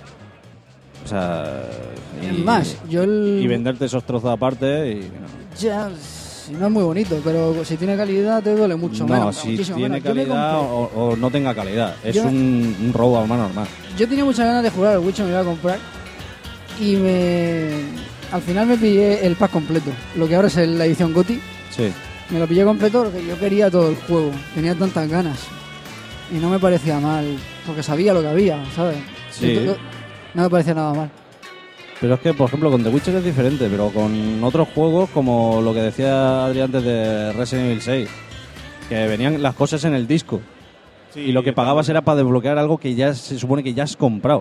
o sea, y, Es más, yo el... y venderte esos trozos aparte y Ya, si no es muy bonito, pero si tiene calidad te duele mucho no, menos. si muchísimo tiene menos. Yo me calidad compré- o, o no tenga calidad, es Yo- un, un robo más normal. Yo tenía muchas ganas de jugar al Witcher, me iba a comprar y me... Al final me pillé el pack completo, lo que ahora es la edición GOTY. Sí, Me lo pillé completo porque yo quería todo el juego, tenía tantas ganas y no me parecía mal, porque sabía lo que había, ¿sabes? Sí. Y todo- no me parecía nada mal. pero es que por ejemplo con The Witcher es diferente, pero con otros juegos como lo que decía Adrián antes de Resident Evil seis, que venían las cosas en el disco. Sí, Y lo que pagabas era para desbloquear algo que ya se supone que ya has comprado.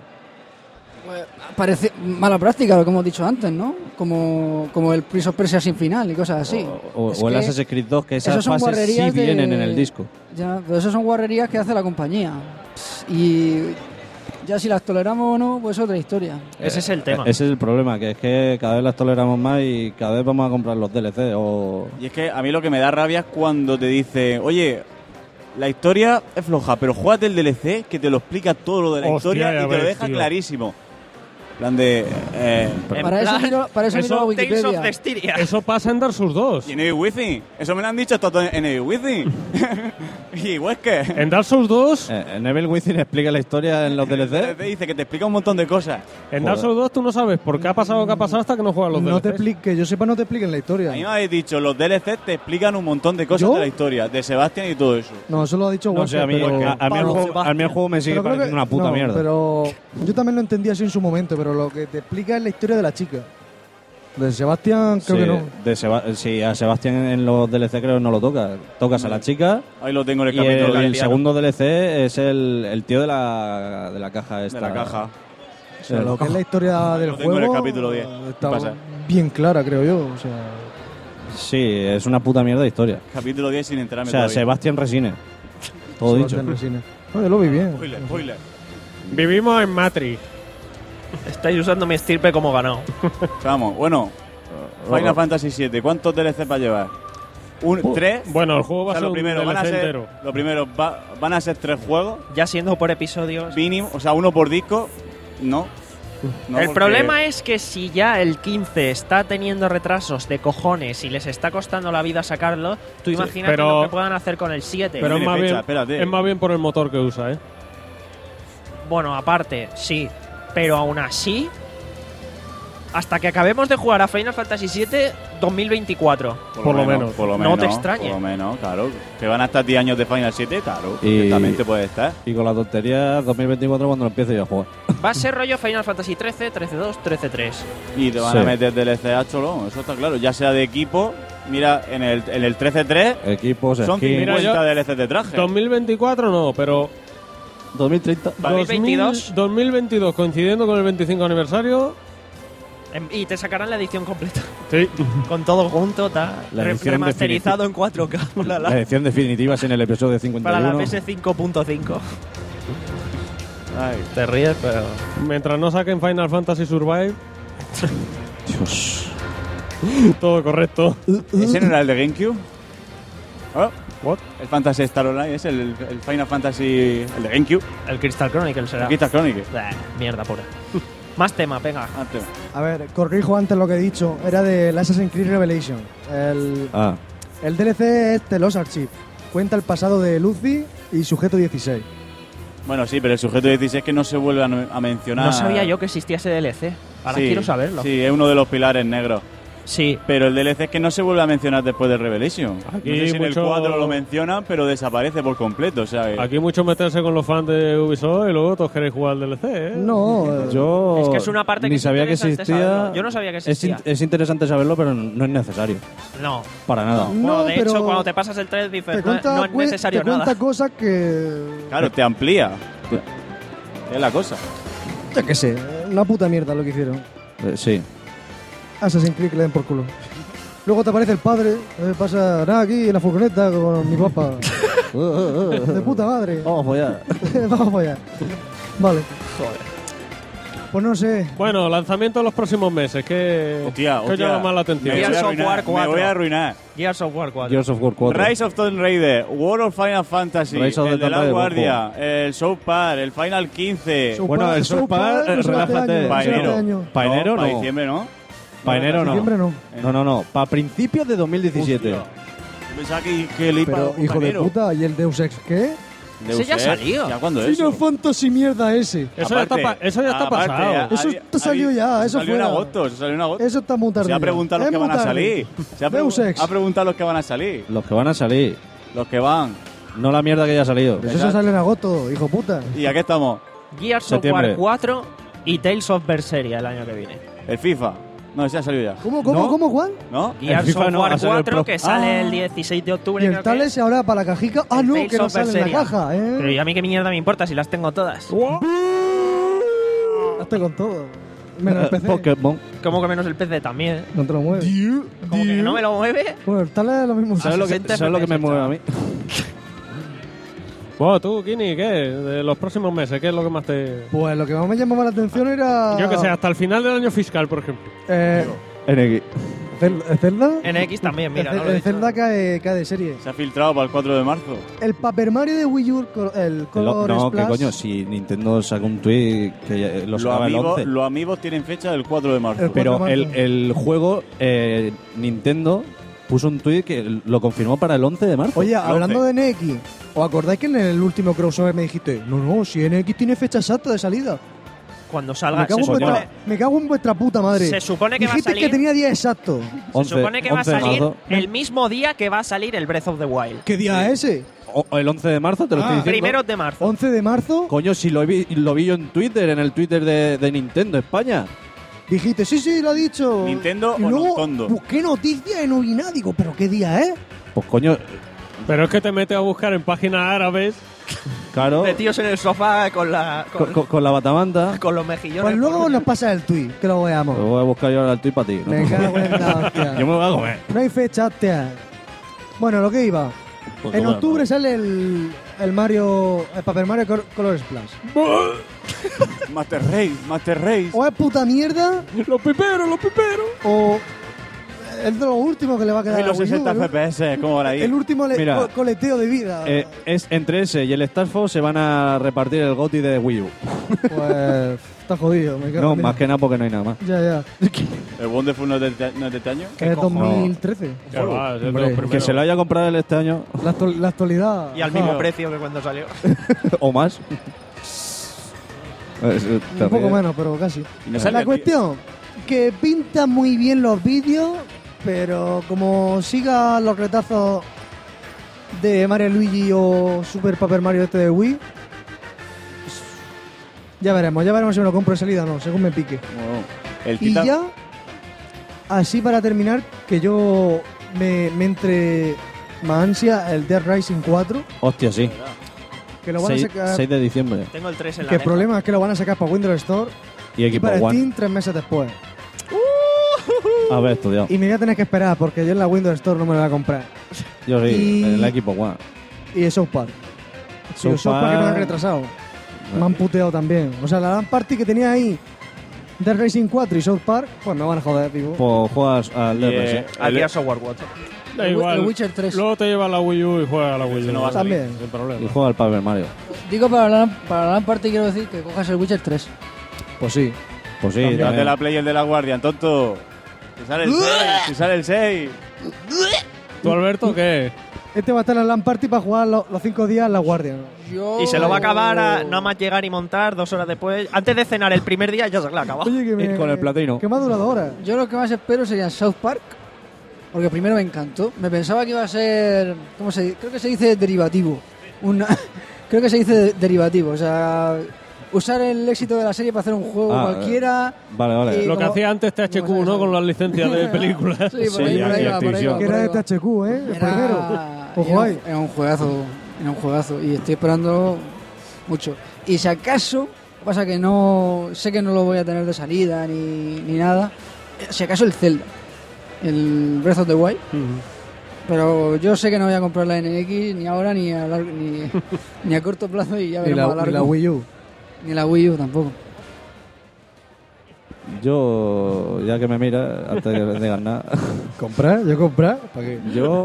Parece mala práctica, como hemos dicho antes, ¿no? Como, como el Prince of Persia sin final y cosas así. O, Es o el que Assassin's Creed dos, que esas esos son fases sí guarrerías de- vienen en el disco. Ya, pero esas son guarrerías que hace la compañía. Pss, Y ya si las toleramos o no, pues es otra historia. Ese es el tema. Ese es el problema, que es que cada vez las toleramos más y cada vez vamos a comprar los D L C. O... Y es que a mí lo que me da rabia es cuando te dice, oye, la historia es floja, pero júgate el D L C que te lo explica todo lo de la Hostia, historia ya y te lo ves, deja tío. clarísimo. En plan de... Eh, En Para eso plan, miro, para eso eso, miro la Tales of Wikipedia. the Styria. eso pasa en Dark Souls dos. y en Evil Within. Eso me lo han dicho todo en Evil Within. y Wesker. En Dark Souls dos, Eh, en Evil Within explica la historia en los D L Te C. dice que te explica un montón de cosas. en Dark Souls dos tú no sabes por qué ha pasado lo que ha pasado hasta que no juegas los No te D L Cs. explique, que yo sepa, no te expliquen la historia. A mí me habéis dicho, los D L C te explican un montón de cosas ¿Yo? de la historia, de Sebastián y todo eso. No, eso lo ha dicho No sé, a mí, pero... a, a mí el Pablo juego, a mí el juego me sigue Pero creo pareciendo que- una puta no, mierda. Pero yo también lo entendí así en su momento, pero lo que te explica es la historia de la chica. De Sebastián, creo Sí, que no. de Seba- sí, a Sebastián en los D L C creo que no lo toca. Tocas a la chica Ahí lo tengo en el y el, capítulo el de, segundo D L C es el, el tío de la, de la caja esta. de la caja. O sea, lo que es la historia del Lo tengo en el juego capítulo diez. está Pasa. bien clara, creo yo. O sea, Sí, es una puta mierda de historia. Capítulo diez sin enterarme O sea, todavía. Sebastián Resine. Todo dicho. Sebastián Resines. No, yo lo vi bien. Spoiler, spoiler. Vivimos en Matrix. Estáis usando mi estirpe como ganado. Vamos, bueno. Final Fantasy siete, ¿cuántos D L C va a llevar? Un, ¿Tres? Bueno, el juego va O sea, a ser lo primero, un van a D L C ser, entero. lo primero va- van a ser tres juegos, Ya siendo por episodios. mínimo, o sea, uno por disco. No. No, el porque- problema es que si ya el quince está teniendo retrasos de cojones y les está costando la vida sacarlo, tú imagínate pero- lo que puedan hacer con el siete. Pero es tiene más, fecha, bien, espérate. es más bien por el motor que usa, ¿eh? Bueno, aparte, sí. Pero aún así, Hasta que acabemos de jugar a Final Fantasy siete dos mil veinticuatro. Por lo menos. Por lo No menos. te extrañe. Por lo menos, claro. Que van a estar diez años de Final siete, claro. Y- Perfectamente puede estar. Y con la tontería dos mil veinticuatro cuando lo empiece yo a jugar. Va a ser rollo Final Fantasy trece, trece dos, trece tres. Y te van Sí. a meter D L C a cholo, eso está claro. Ya sea de equipo, mira, en el, en el trece tres Equipos, son skins. Mira, cincuenta yo- D L C de traje. dos mil veinticuatro no, pero dos mil treinta. dos mil veintidós. dos mil veintidós, coincidiendo con el veinticinco aniversario. Em, Y te sacarán la edición completa. Sí. Con todo junto, ta, La re- edición remasterizado en cuatro K. La, la, La edición definitiva es en el episodio cincuenta y para uno. la P S cinco punto cinco. Ay. Te ríes, pero. Mientras no saquen Final Fantasy Survive, Dios. todo correcto. ¿Ese no era el de GameCube? ¿Ah? What? El Fantasy Star Online es el, el Final Fantasy. El de GameCube. El Crystal Chronicle será. Aquí está Chronicle. Bah, mierda pura. Más tema, venga. Antes. A ver, corrijo antes lo que he dicho. Era del Assassin's Creed Revelation. El, Ah, el D L C es The Lost Archive. Cuenta el pasado de Lucy y Sujeto dieciséis. Bueno, sí, pero el sujeto dieciséis que no se vuelve a, no- a mencionar. No sabía yo que existía ese D L C. Ahora Sí, quiero saberlo. Sí, es uno de los pilares negros. Sí. Pero el D L C es que no se vuelve a mencionar después de Revelation. Aquí no sé si en mucho- el cuatro lo mencionan, pero desaparece por completo. O sea, que- Aquí mucho meterse con los fans de Ubisoft y luego todos queréis jugar al D L C, ¿eh? No, eh, yo Es que es una parte que ni es sabía que interesante existía. saberlo. Yo no sabía que Es, existía. in- es interesante saberlo, pero no es necesario. No. Para nada. No, Bueno, de pero hecho, cuando te pasas el tres dices, te no, cuenta, no es cue- necesario te cuenta nada. cosas que. claro, te amplía. Es la cosa. Yo qué sé, una puta mierda lo que hicieron. Eh, sí. Assassin's Creed que le den por culo. Luego te aparece el padre, eh, pasa nada aquí en la furgoneta con mi papá. De puta madre. Vamos a follar. Vamos allá. Vale. Pues no sé. Bueno, lanzamiento en los próximos meses. ¿Qué, Hostia, qué os hostia. llama más la Me atención? voy, a Gears of arruinar, War me cuatro. voy a arruinar. Gears of War cuatro. Gears of War cuatro. Rise of Tomb Raider, World of Final Fantasy, Rise of el the de la Tomb Raider, Guardia, el South Park, el Final quince. South Bueno, Park- el South South Park, Park, eh, no será este relájate. año, no Pa' será este enero. año. Pa' enero Para no. diciembre, ¿no? Pa' enero no. Diciembre no. No, no, no. Para principios de dos mil diecisiete. Hostia. Pensaba que, que le iba Pero, a hijo de enero. puta, ¿y el Deus Ex qué? Ese ya Deus Ex, salió. ¿Ya cuándo es Final eso? Fantasy mierda ese. Eso ya está, pa- eso ya está aparte, pasado. ha- Eso había- te salió había- ya, se eso salió en fuera. agosto, se salió en agosto. Eso está muy tarde. Se ha preguntado los Es que muy van a tarde. salir. Se ha, Deus pregu- Ex. ha preguntado los que van a salir. Los que van a salir. Los que van. No la mierda que ya ha salido. Pues eso sale en agosto, hijo puta. Y aquí estamos. Gears of Septiembre. War cuatro y Tales of Berseria el año que viene. El FIFA. No, ese ha salido ya. ¿Cómo, cómo, ¿No? cómo, Juan? ¿No? Gears FIFA of no, War ha salido el cuatro Pro. que sale Ah. el dieciséis de octubre. Y el creo que Tales es. ahora para la cajica. Ah, El no, Tales que no of sale en la Berseria. caja, ¿eh? Pero ¿y a mí qué mierda me importa si las tengo todas? Hazte con todo. Menos el P C. Pokémon. Como que menos el P C también. No te lo mueves. Como que no me lo mueve. Bueno, el Tales es lo mismo. ¿Sabes lo que, sesenta ¿sabes lo que me F P S, mueve a mí? Bueno, tú, Kini, ¿qué? De los próximos meses, ¿qué es lo que más te...? Pues lo que más me llamaba la atención era. Yo que sé, hasta el final del año fiscal, por ejemplo. Eh, N X. Zel- ¿Zelda? N X también, mira. el, no lo he el dicho. Zelda cae, cae de serie. Se ha filtrado para el cuatro de marzo. El Paper Mario de Wii U, col- el El- Color no, que Splash. coño, si Nintendo saca un tweet que ya- lo Los sacaba el amigos, once. los amigos tienen fecha del cuatro de marzo. El cuatro Pero de el, marzo. el juego, eh, Nintendo puso un tweet que lo confirmó para el once de marzo. Oye, El hablando once. de N X, ¿os acordáis que en el último crossover me dijiste, no, no, si N X tiene fecha exacta de salida? Cuando salga, Me cago, se en vuestra, supone, me cago en vuestra puta madre. se supone que va a Dijiste salir. que tenía día exacto. Se supone que va a once de salir marzo. el mismo día que va a salir el Breath of the Wild. ¿Qué día es ese? O- o el once de marzo, te lo Ah, estoy diciendo. Primeros de marzo. ¿once de marzo? Coño, si lo vi, lo vi yo en Twitter, en el Twitter de, de Nintendo España. Dijiste, sí, sí, lo ha dicho. ¿Nintendo y o luego Nintendo? busqué noticias y no vi nada. Digo, ¿pero qué día es? Pues coño, Pero es que te metes a buscar en páginas árabes. claro, De tíos en el sofá con la con, con, con- con la batamanta. con los mejillones. Pues luego por- nos pasa el tweet, que lo Lo veamos. voy a buscar yo ahora el tweet para ti. ¿no? Me cago en la hostia. Yo me lo voy a comer. No hay fecha, hostia. Bueno, lo que iba. Pues En comer, octubre ¿no? sale el, el Mario, el Paper Mario Col- Color Splash. Master Race, Master Race. O es puta mierda, ¡Los piperos, los piperos! o es de lo último que le va a quedar Y a los Wii U, sesenta ¿no? F P S, ¿cómo van ahí? El último le- Mira. co- coleteo de vida. Eh, es entre ese y el Star Fox se van a repartir el GOTY de Wii U. Pues está jodido. Me cago No, en más Dios. que nada porque no hay nada más. Ya, ya. ¿El Wonderful no es de, este- no es de este año? Es dos mil trece. Que va, es de Hombre, los que Que primeros. se lo haya comprado él este año La, actu- la actualidad. Y al ajá, mismo precio que cuando salió. o más. Es- Un poco menos, pero casi. Y no sale La aquí. cuestión, que pinta muy bien los vídeos, pero como siga los retazos de Mario Luigi o Super Paper Mario este de Wii, pues, ya veremos, ya veremos si me lo compro de salida o no, según me pique. Bueno, el Y Titan- ya, así para terminar, que yo me, me entre más ansia el Dead Rising cuatro, Hostia, sí. que lo van seis, a sacar. seis de diciembre. Tengo el tres en la Que el mesa. problema es que lo van a sacar para Windows Store Y y equipo para One. Steam tres meses después. Haber estudiado. Y me voy a tener que esperar porque yo en la Windows Store no me lo voy a comprar. Yo sí, y- en el equipo One. Y el South Park. Sí, South el South Park que me Park- han retrasado. Me han puteado también. O sea, la LAN Party que tenía ahí Dead Racing cuatro y South Park, pues me van a joder, digo. Pues juegas al Y, Dead eh, Racing. Aquí el- a Software cuatro. Da El Wi- igual. el Witcher tres. Luego te lleva la Wii U y juega a la Wii U. Ese no va a salir. También. Sin problema. Y juega al Paper Mario. Digo, para la, para la LAN Party quiero decir que cojas el Witcher tres. Pues sí. Pues sí, Date también. la Play el de la Guardian, tonto. Si sale el seis, si sale el seis. ¿Tú, Alberto, qué? Este va a estar en la LAN Party para jugar lo- los cinco días en la Guardia. Yo... Y se lo va a acabar a nada más llegar y montar dos horas después. Antes de cenar el primer día ya se lo ha acabado. Oye, que me, con el platino. Que me ha durado horas. Yo lo que más espero sería South Park, porque primero me encantó. Me pensaba que iba a ser, ¿cómo se dice? Creo que se dice derivativo. Una, creo que se dice de- derivativo, o sea, usar el éxito de la serie para hacer un juego Ah, cualquiera. Vale, vale. Y Lo que como- hacía antes T H Q, como ¿no? sabes, Con las licencias de películas. Sí, por Sí, ahí, por ahí y va, por ahí va, Activision. Que por era ahí de va. T H Q, ¿eh? El primero. Era, Ojo era ahí. un, era un juegazo, era un juegazo y estoy esperando mucho. Y si acaso, pasa que no, sé que no lo voy a tener de salida ni, ni nada, si acaso el Zelda, el Breath of the Wild, pero yo sé que no voy a comprar la N X ni ahora ni a, largo- ni, ni a corto plazo y ya Y veremos a la, largo. y la Wii U. Ni la Wii U tampoco. Yo, ya que me mira, antes de digas nada, ¿Comprar? ¿Yo comprar? ¿Para qué? yo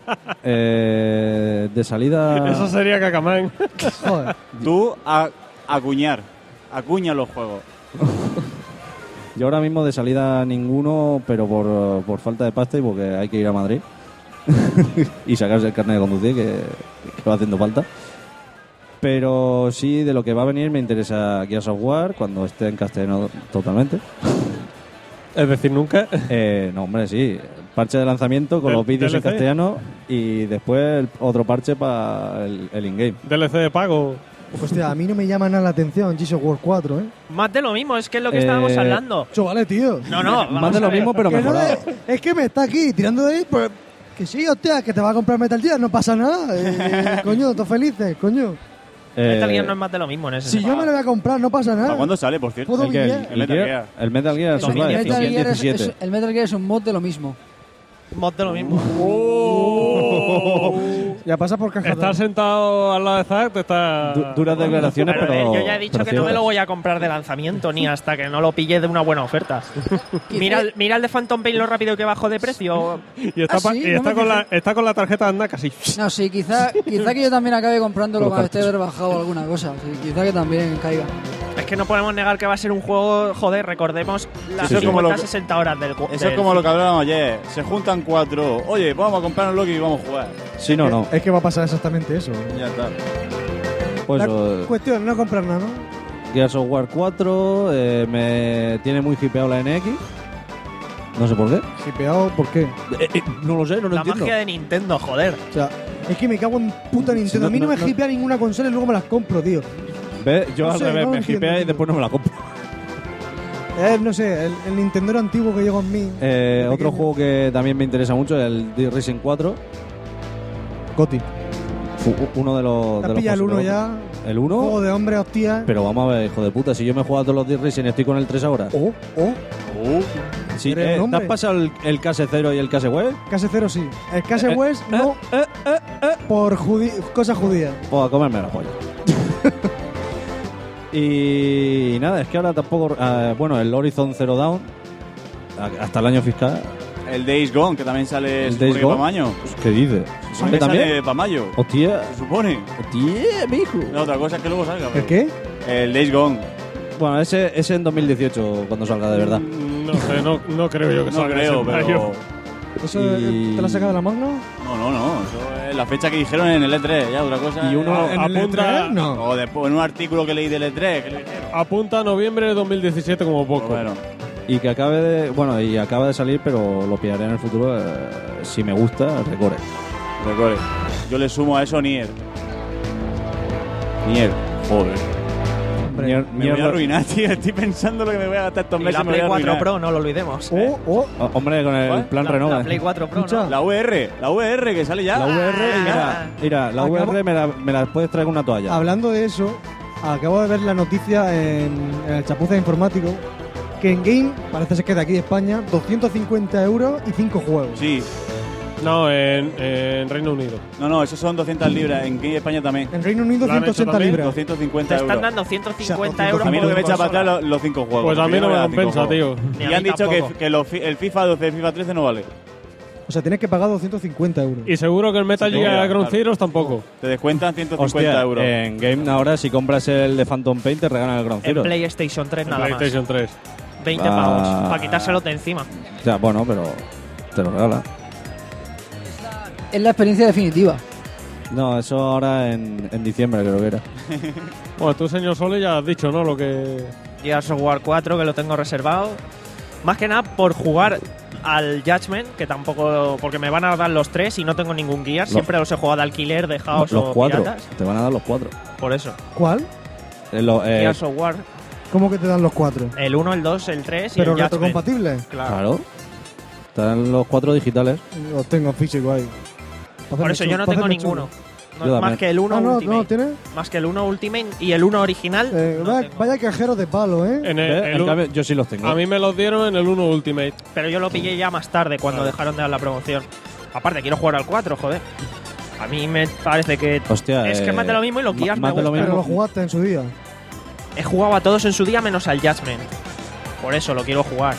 eh, de salida. Eso sería Cacamán. Joder. Tú a acuñar. Acuña los juegos. Yo ahora mismo de salida ninguno, pero por, por falta de pasta y porque hay que ir a Madrid y sacarse el carnet de conducir, que, que va haciendo falta. Pero sí, de lo que va a venir me interesa Gears of War cuando esté en castellano totalmente. Es decir, nunca. Eh, no, hombre, sí. Parche de lanzamiento con ¿Del los vídeos D en L C? castellano y después el- otro parche para el, el in-game. D L C de pago. Hostia, a mí no me llama nada la atención Gears of War cuatro, ¿eh? Más de lo mismo, es que es lo que Eh, estábamos hablando. Chavales, tío. No, no, vamos Más de a lo ver. mismo, pero Que no mejorado. le- es que me está aquí tirando de ahí, pues, que sí, hostia, que te va a comprar Metal Gear, no pasa nada. Eh, coño, todos felices, coño. Eh, Metal Gear no es más de lo mismo en ese Si yo me lo voy a comprar, no pasa nada. ¿Para cuándo sale, por cierto? Puedo el, que- el- vivir. El Metal Gear. el Metal Gear El Survive, Metal Metal Gear es- diecisiete. es- el Metal Gear es un mod de lo mismo. mod de lo mismo. Ya pasa por caja. Estar sentado al lado de Zack te está. Du- duras declaraciones, Pero, pero. eh, yo ya he dicho pero que no me lo ciertas. voy a comprar de lanzamiento ni hasta que no lo pille de una buena oferta. mira, el- mira el de Phantom Pain lo rápido que bajó de precio. Y está, Ah, pa- sí, y no está me con, la, fijé. está con la tarjeta de anda casi. No, sí, quizá, quizá que yo también acabe comprándolo Los cuando esté cartuchos. rebajado alguna cosa. Sí, quizá que también caiga. Es que no podemos negar que va a ser un juego, joder, recordemos las Sí, sí. cincuenta, Como lo- sesenta horas del juego. Eso es como lo que hablábamos ayer. Se juntan cuatro. Oye, vamos a comprarnos lo que vamos a jugar. Sí, no, no. Es que va a pasar exactamente eso. Ya está. Pues La eso, cuestión, no comprar nada, ¿no? Gears of War cuatro eh, me tiene muy hipeado la N X. No sé por qué. Hipeado, ¿por qué? Eh, eh, no lo sé, no lo La entiendo. magia de Nintendo, joder. O sea, es que me cago en puta Nintendo. no- A mí no, no- me no- hipea ninguna consola y luego me las compro, tío. ¿Ves? Yo No al sé, revés, no lo me entiendo, hipea y tío. después no me la compro. Eh, no sé, el, el Nintendo antiguo que llegó en mí. Eh, de otro pequeño. juego que también me interesa mucho es el Dead Racing cuatro. Goti. Fu- Uno de los. ¿Te de has los pillado el juegos uno que- ya? ¿El uno? Juego de hombre, hostia. Pero vamos a ver, hijo de puta, si yo me he jugado todos los Dead Racing y estoy con el tres ahora. Oh, oh. Sí, eres un eh, ¿te hombre. has pasado el, el Case cero y el Case Web? Case Cero sí. El Case Eh, West eh, no. eh, eh, eh. Por judi- cosas judías. Pues a comerme la polla. y nada, es que ahora tampoco. eh, bueno, el Horizon Zero Dawn, a- hasta el año fiscal. El Days Gone, que también sale ¿El se Days supone que Gone? para mayo. Pues, ¿qué dices? Se ¿Sale supone que también? sale para mayo. Hostia, Se supone. hostia, mijo. La otra cosa es que luego salga. ¿El pero- qué? El Days Gone. Bueno, ese, ese en dos mil dieciocho, cuando salga de verdad. Mm, No sé, no, no creo yo que No salga creo, ese mayo. pero. ¿Eso Y- te lo has sacado de la mano? No, no, no. Eso es la fecha que dijeron en el E tres. Ya, otra cosa. Y uno- es- ¿En el apunta- E tres? No. O después en un artículo que leí del E tres. Que le dijeron. Apunta a noviembre de dos mil diecisiete como poco. Pero bueno. y que acabe de, bueno, y acaba de salir, pero lo pillaré en el futuro eh, si me gusta, Recore. Recore. Yo le sumo a eso Nier. Nier. Joder. Nier- Me Nier voy a lo- arruinar, tío. Estoy pensando lo que me voy a gastar estos Y meses. la me voy Play a cuatro arruinar. Pro, no lo olvidemos. Oh, oh, Oh, hombre, con el ¿Cuál? plan la, Renova. la Play cuatro Pro, Escucha. ¿no? La V R. La V R que sale ya. La V R, Ah. mira, mira, la Acabo- V R me la, me la puedes traer con una toalla. hablando de eso, acabo de ver la noticia en, en el Chapuza Informático que en Game, parece ser que de aquí de España, doscientos cincuenta euros y cinco juegos. Sí. No, en, en Reino Unido. No, no, esos son doscientas libras. En Game España también. En Reino Unido ¿Lo han ciento hecho ochenta también? libras. doscientos Te cincuenta están euros. dando ciento cincuenta O sea, euros A mí por lo que me echa para consola. atrás los, los cinco juegos. Pues a mí no me Primero dan cinco compensa, tío. juegos. Ni a Y mí han dicho que, tampoco. que los fi- el FIFA doce y el FIFA trece no vale. O sea, tienes que pagar doscientos cincuenta euros. Y seguro que el Metal Sí, Gear claro. Ground Zeroes tampoco. Te descuentan ciento cincuenta Hostia, euros. en Game ahora si compras el de Phantom Pain te regalan el Ground En Zero. PlayStation tres En nada PlayStation tres. más. veinte Ah. pavos. Para quitárselo de encima. O sea, bueno, pero te lo regala. Es la experiencia definitiva. No, eso ahora en, en diciembre creo que era. Bueno, tú, señor Sole, ya has dicho, ¿no? Lo que... Gears of War cuatro, que lo tengo reservado. Más que nada por jugar al Judgment, que tampoco... Porque me van a dar los tres y no tengo ningún Gears. Los- Siempre los he jugado de alquiler, dejados los o cuatro. piratas. Te van a dar los cuatro. Por eso. ¿Cuál? Eh, lo- eh, Gears of War. ¿Cómo que te dan los cuatro? El uno, el dos, el tres y ¿Pero el Judgment. retrocompatibles? Claro. claro. Están los cuatro digitales. Los tengo físicos ahí. Pa' Por hacerme eso chulo, yo no pa' tengo hacerme ninguno. chulo. No, Yo más también. que el uno Ah, no, Ultimate. no, ¿tienes? Más que el uno Ultimate y el uno original. Eh, no vaya, tengo. vaya cajero de palo, ¿eh? En el, ¿Eh? el En un- cambio, yo sí los tengo. a mí me los dieron en el uno Ultimate. Pero yo lo pillé ya más tarde, cuando dejaron de dar la promoción. Aparte, quiero jugar al cuatro, joder. A mí me parece que Hostia, es que eh, es más de lo mismo y los ma- Gears me más de lo gustan. Pero mismo. lo jugaste en su día. He jugado a todos en su día menos al Judgment. Por eso lo quiero jugar.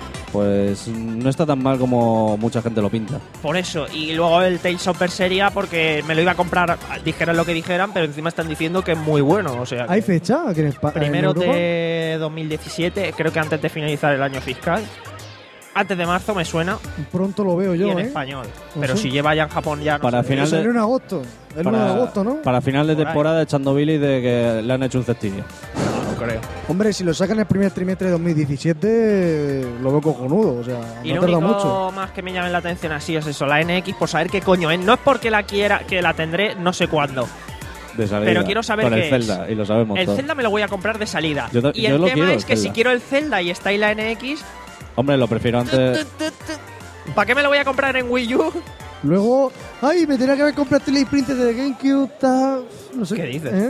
Pues no está tan mal como mucha gente lo pinta. Por eso. Y luego el Tales of Berseria, porque me lo iba a comprar, dijeran lo que dijeran, pero encima están diciendo que es muy bueno. O sea, ¿Hay fecha aquí en España? primero de dos mil diecisiete, creo que antes de finalizar el año fiscal. Antes de marzo me suena. Pronto lo veo Y yo, en ¿eh? español. ¿O Pero sí? si lleva ya en Japón ya no Para sé. final de- Salió en agosto. El uno de agosto, ¿no? Para final de Por ahí. temporada echando Billy de que le han hecho un cestillo. No, no creo. Hombre, si lo sacan el primer trimestre de dos mil diecisiete, lo veo cojonudo. O sea, Y no lo tarda único mucho. más que me llame la atención así es eso, la N X, por saber qué coño es. No es porque la quiera, que la tendré no sé cuándo. De salida. Pero quiero saber Con el qué Zelda, y lo sabemos El todo. Zelda me lo voy a comprar de salida. Yo ta- y yo el lo tema quiero, es el que si Zelda. quiero el Zelda y está ahí la N X, Hombre, lo prefiero antes. ¿para qué me lo voy a comprar en Wii U? Luego, ay, me tenía que haber comprado Twilight Princess de GameCube, tal. No sé. ¿Qué dices? ¿eh?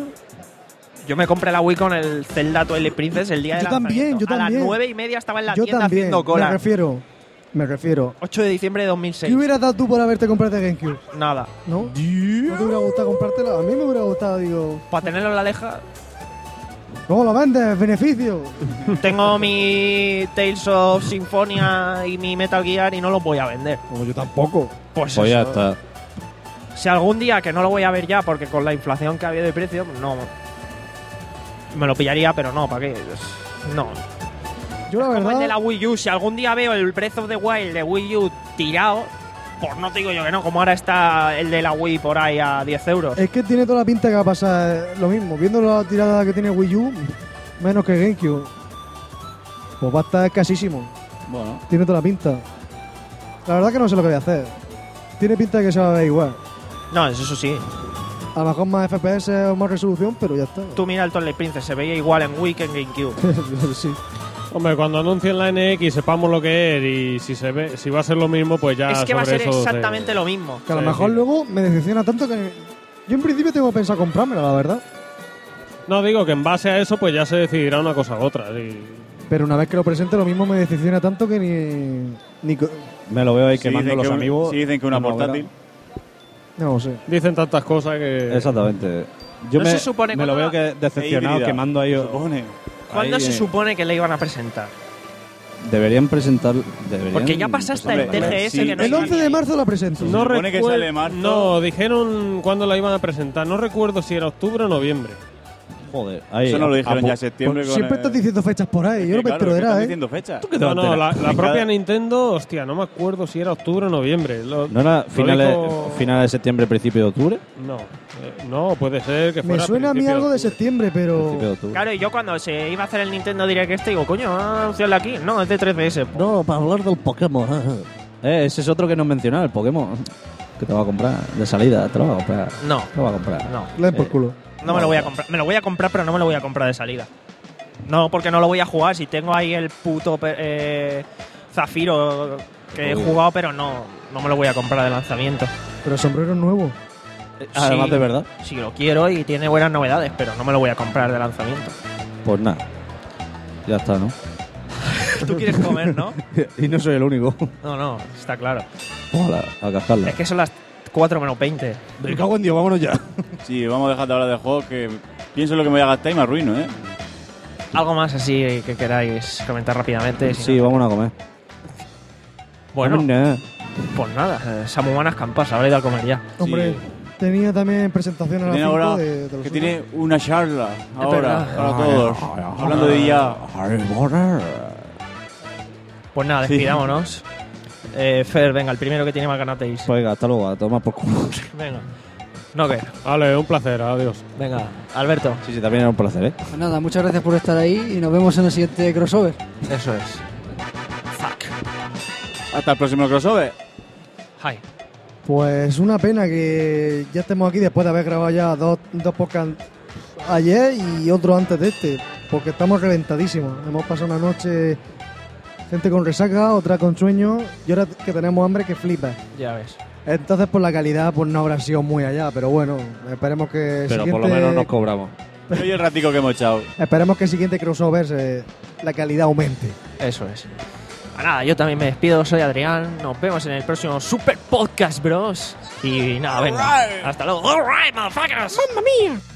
Yo me compré la Wii con el Zelda Twilight Princess el día de Yo también, lanzamiento. yo A las también. nueve y media estaba en la Yo tienda también, haciendo me cola. refiero. Me refiero. ocho de diciembre de dos mil seis. ¿Qué hubieras dado tú por haberte comprado de GameCube? Nada. ¿No? ¿No te hubiera gustado comprártela? A mí me hubiera gustado, digo. Para tenerlo en la leja, ¿Cómo lo vendes? ¿Beneficio? tengo mi Tales of Symphonia y mi Metal Gear y no los voy a vender. Como yo tampoco. Pues, Pues ya eso. está. Si algún día, que no lo voy a ver ya, porque con la inflación que ha habido de precio, no. Me lo pillaría, pero no, ¿para qué? No. Yo la Como el de verdad. la Wii U, si algún día veo el Breath of the Wild de Wii U tirado, pues no te digo yo que no, como ahora está el de la Wii por ahí a diez euros. Es que tiene toda la pinta que va a pasar lo mismo. Viendo la tirada que tiene Wii U, menos que GameCube, pues va a estar escasísimo. Bueno. Tiene toda la pinta. La verdad que no sé lo que voy a hacer. Tiene pinta de que se va a ver igual. No, eso sí. A lo mejor más F P S o más resolución, pero ya está. Tú mira el Twilight Princess, se veía igual en Wii que en GameCube. sí. Hombre, cuando anuncien la N X sepamos lo que es y si se ve, si va a ser lo mismo, pues ya es que va a sobre ser eso se- exactamente lo mismo. Que a lo Sí, mejor sí. luego me decepciona tanto que. Yo en principio tengo pensado comprármela, la verdad. No, digo que en base a eso, pues ya se decidirá una cosa u otra. sí. Pero una vez que lo presente, lo mismo me decepciona tanto que ni. ni co- Me lo veo ahí Si quemando dicen los que un- amigos. si dicen que una como portátil. no lo sé. Dicen tantas cosas que... Exactamente. Yo No me, se supone me lo cuándo veo que decepcionado híbrida, quemando ahí. se supone. ¿Cuándo ahí, se eh, supone que le iban a presentar? Deberían presentar. Deberían Porque ya pasa hasta el presentarla. T G S Sí. que no El hay once de nadie. marzo la presento. No supone que recuer- sale marzo. No, dijeron cuándo la iban a presentar. No recuerdo si era octubre o noviembre. Joder, ahí. Eso no lo dijeron a- ya a- en septiembre. Pues con siempre el- estás diciendo fechas por ahí. Yo no me Claro, entero de que están nada, ¿eh? diciendo fechas. ¿Tú qué te No, vas a no, enterar? la, la propia Nintendo, hostia, no me acuerdo si era octubre o noviembre. Lo- ¿No era lo finales, dijo- finales de septiembre, principio de octubre? No, eh, no, puede ser que Me fuera. suena a mí principio algo de octubre. septiembre, pero. Principio de octubre. Claro, y yo cuando se iba a hacer el Nintendo Direct este, digo, coño, vamos a anunciarlo aquí. No, es de tres D S. No, para hablar del Pokémon. Eh, ese es otro que nos mencionaba, el Pokémon. Que te va a comprar de salida, te lo va a comprar. No, Te lo va a comprar. no. Le den por Eh, culo. No me lo voy a comprar. Me lo voy a comprar, pero no me lo voy a comprar de salida. No, porque no lo voy a jugar. Si tengo ahí el puto eh, Zafiro que he Uy. jugado, pero no, no me lo voy a comprar de lanzamiento. Pero el sombrero es nuevo. Además Sí, de verdad. Sí, lo quiero y tiene buenas novedades, pero no me lo voy a comprar de lanzamiento. Pues nada. Ya está, ¿no? Tú quieres comer, ¿no? Y no soy el único. No, no, está claro. Hola, a cascarla. Es que son las cuatro menos veinte. Me cago en Dios, vámonos ya. Sí, vamos a dejar de hablar de juegos que pienso en lo que me voy a gastar y me arruino, ¿eh? Algo más así que queráis comentar rápidamente. si Sí, no- vámonos a comer. Bueno, Vámonos. pues nada, eh, Samumanas Campas, habrá ido a comer ya. Hombre, tenía también presentación a las Tiene cinco ahora de, de los que otros. tiene una charla ahora verdad. para todos. Hablando de I A. Harry Potter. Pues nada, Sí. despidámonos. Eh, Fer, venga, el primero que tiene más ganas de irse. Pues venga, hasta luego, a tomar por culo. Venga. No, que. Vale, un placer, adiós. Venga, Alberto. Sí, sí, también era un placer, ¿eh? Pues nada, muchas gracias por estar ahí y nos vemos en el siguiente crossover. Eso es. Fuck. Hasta el próximo crossover. Hi. Pues una pena que ya estemos aquí después de haber grabado ya dos, dos podcasts ayer y otro antes de este, porque estamos reventadísimos. Hemos pasado una noche, gente con resaca, otra con sueño y ahora que tenemos hambre que flipa. Ya ves. Entonces por la calidad pues no habrá sido muy allá, pero bueno, esperemos que el Pero por siguiente, lo menos nos cobramos. Oye, el ratico que hemos echado. esperemos que el siguiente crossover se- la calidad aumente. Eso es. Ah, nada, yo también me despido, soy Adrián. Nos vemos en el próximo Super Podcast, bros. Y nada, venga. Hasta luego. All right, motherfuckers. Mamma mía.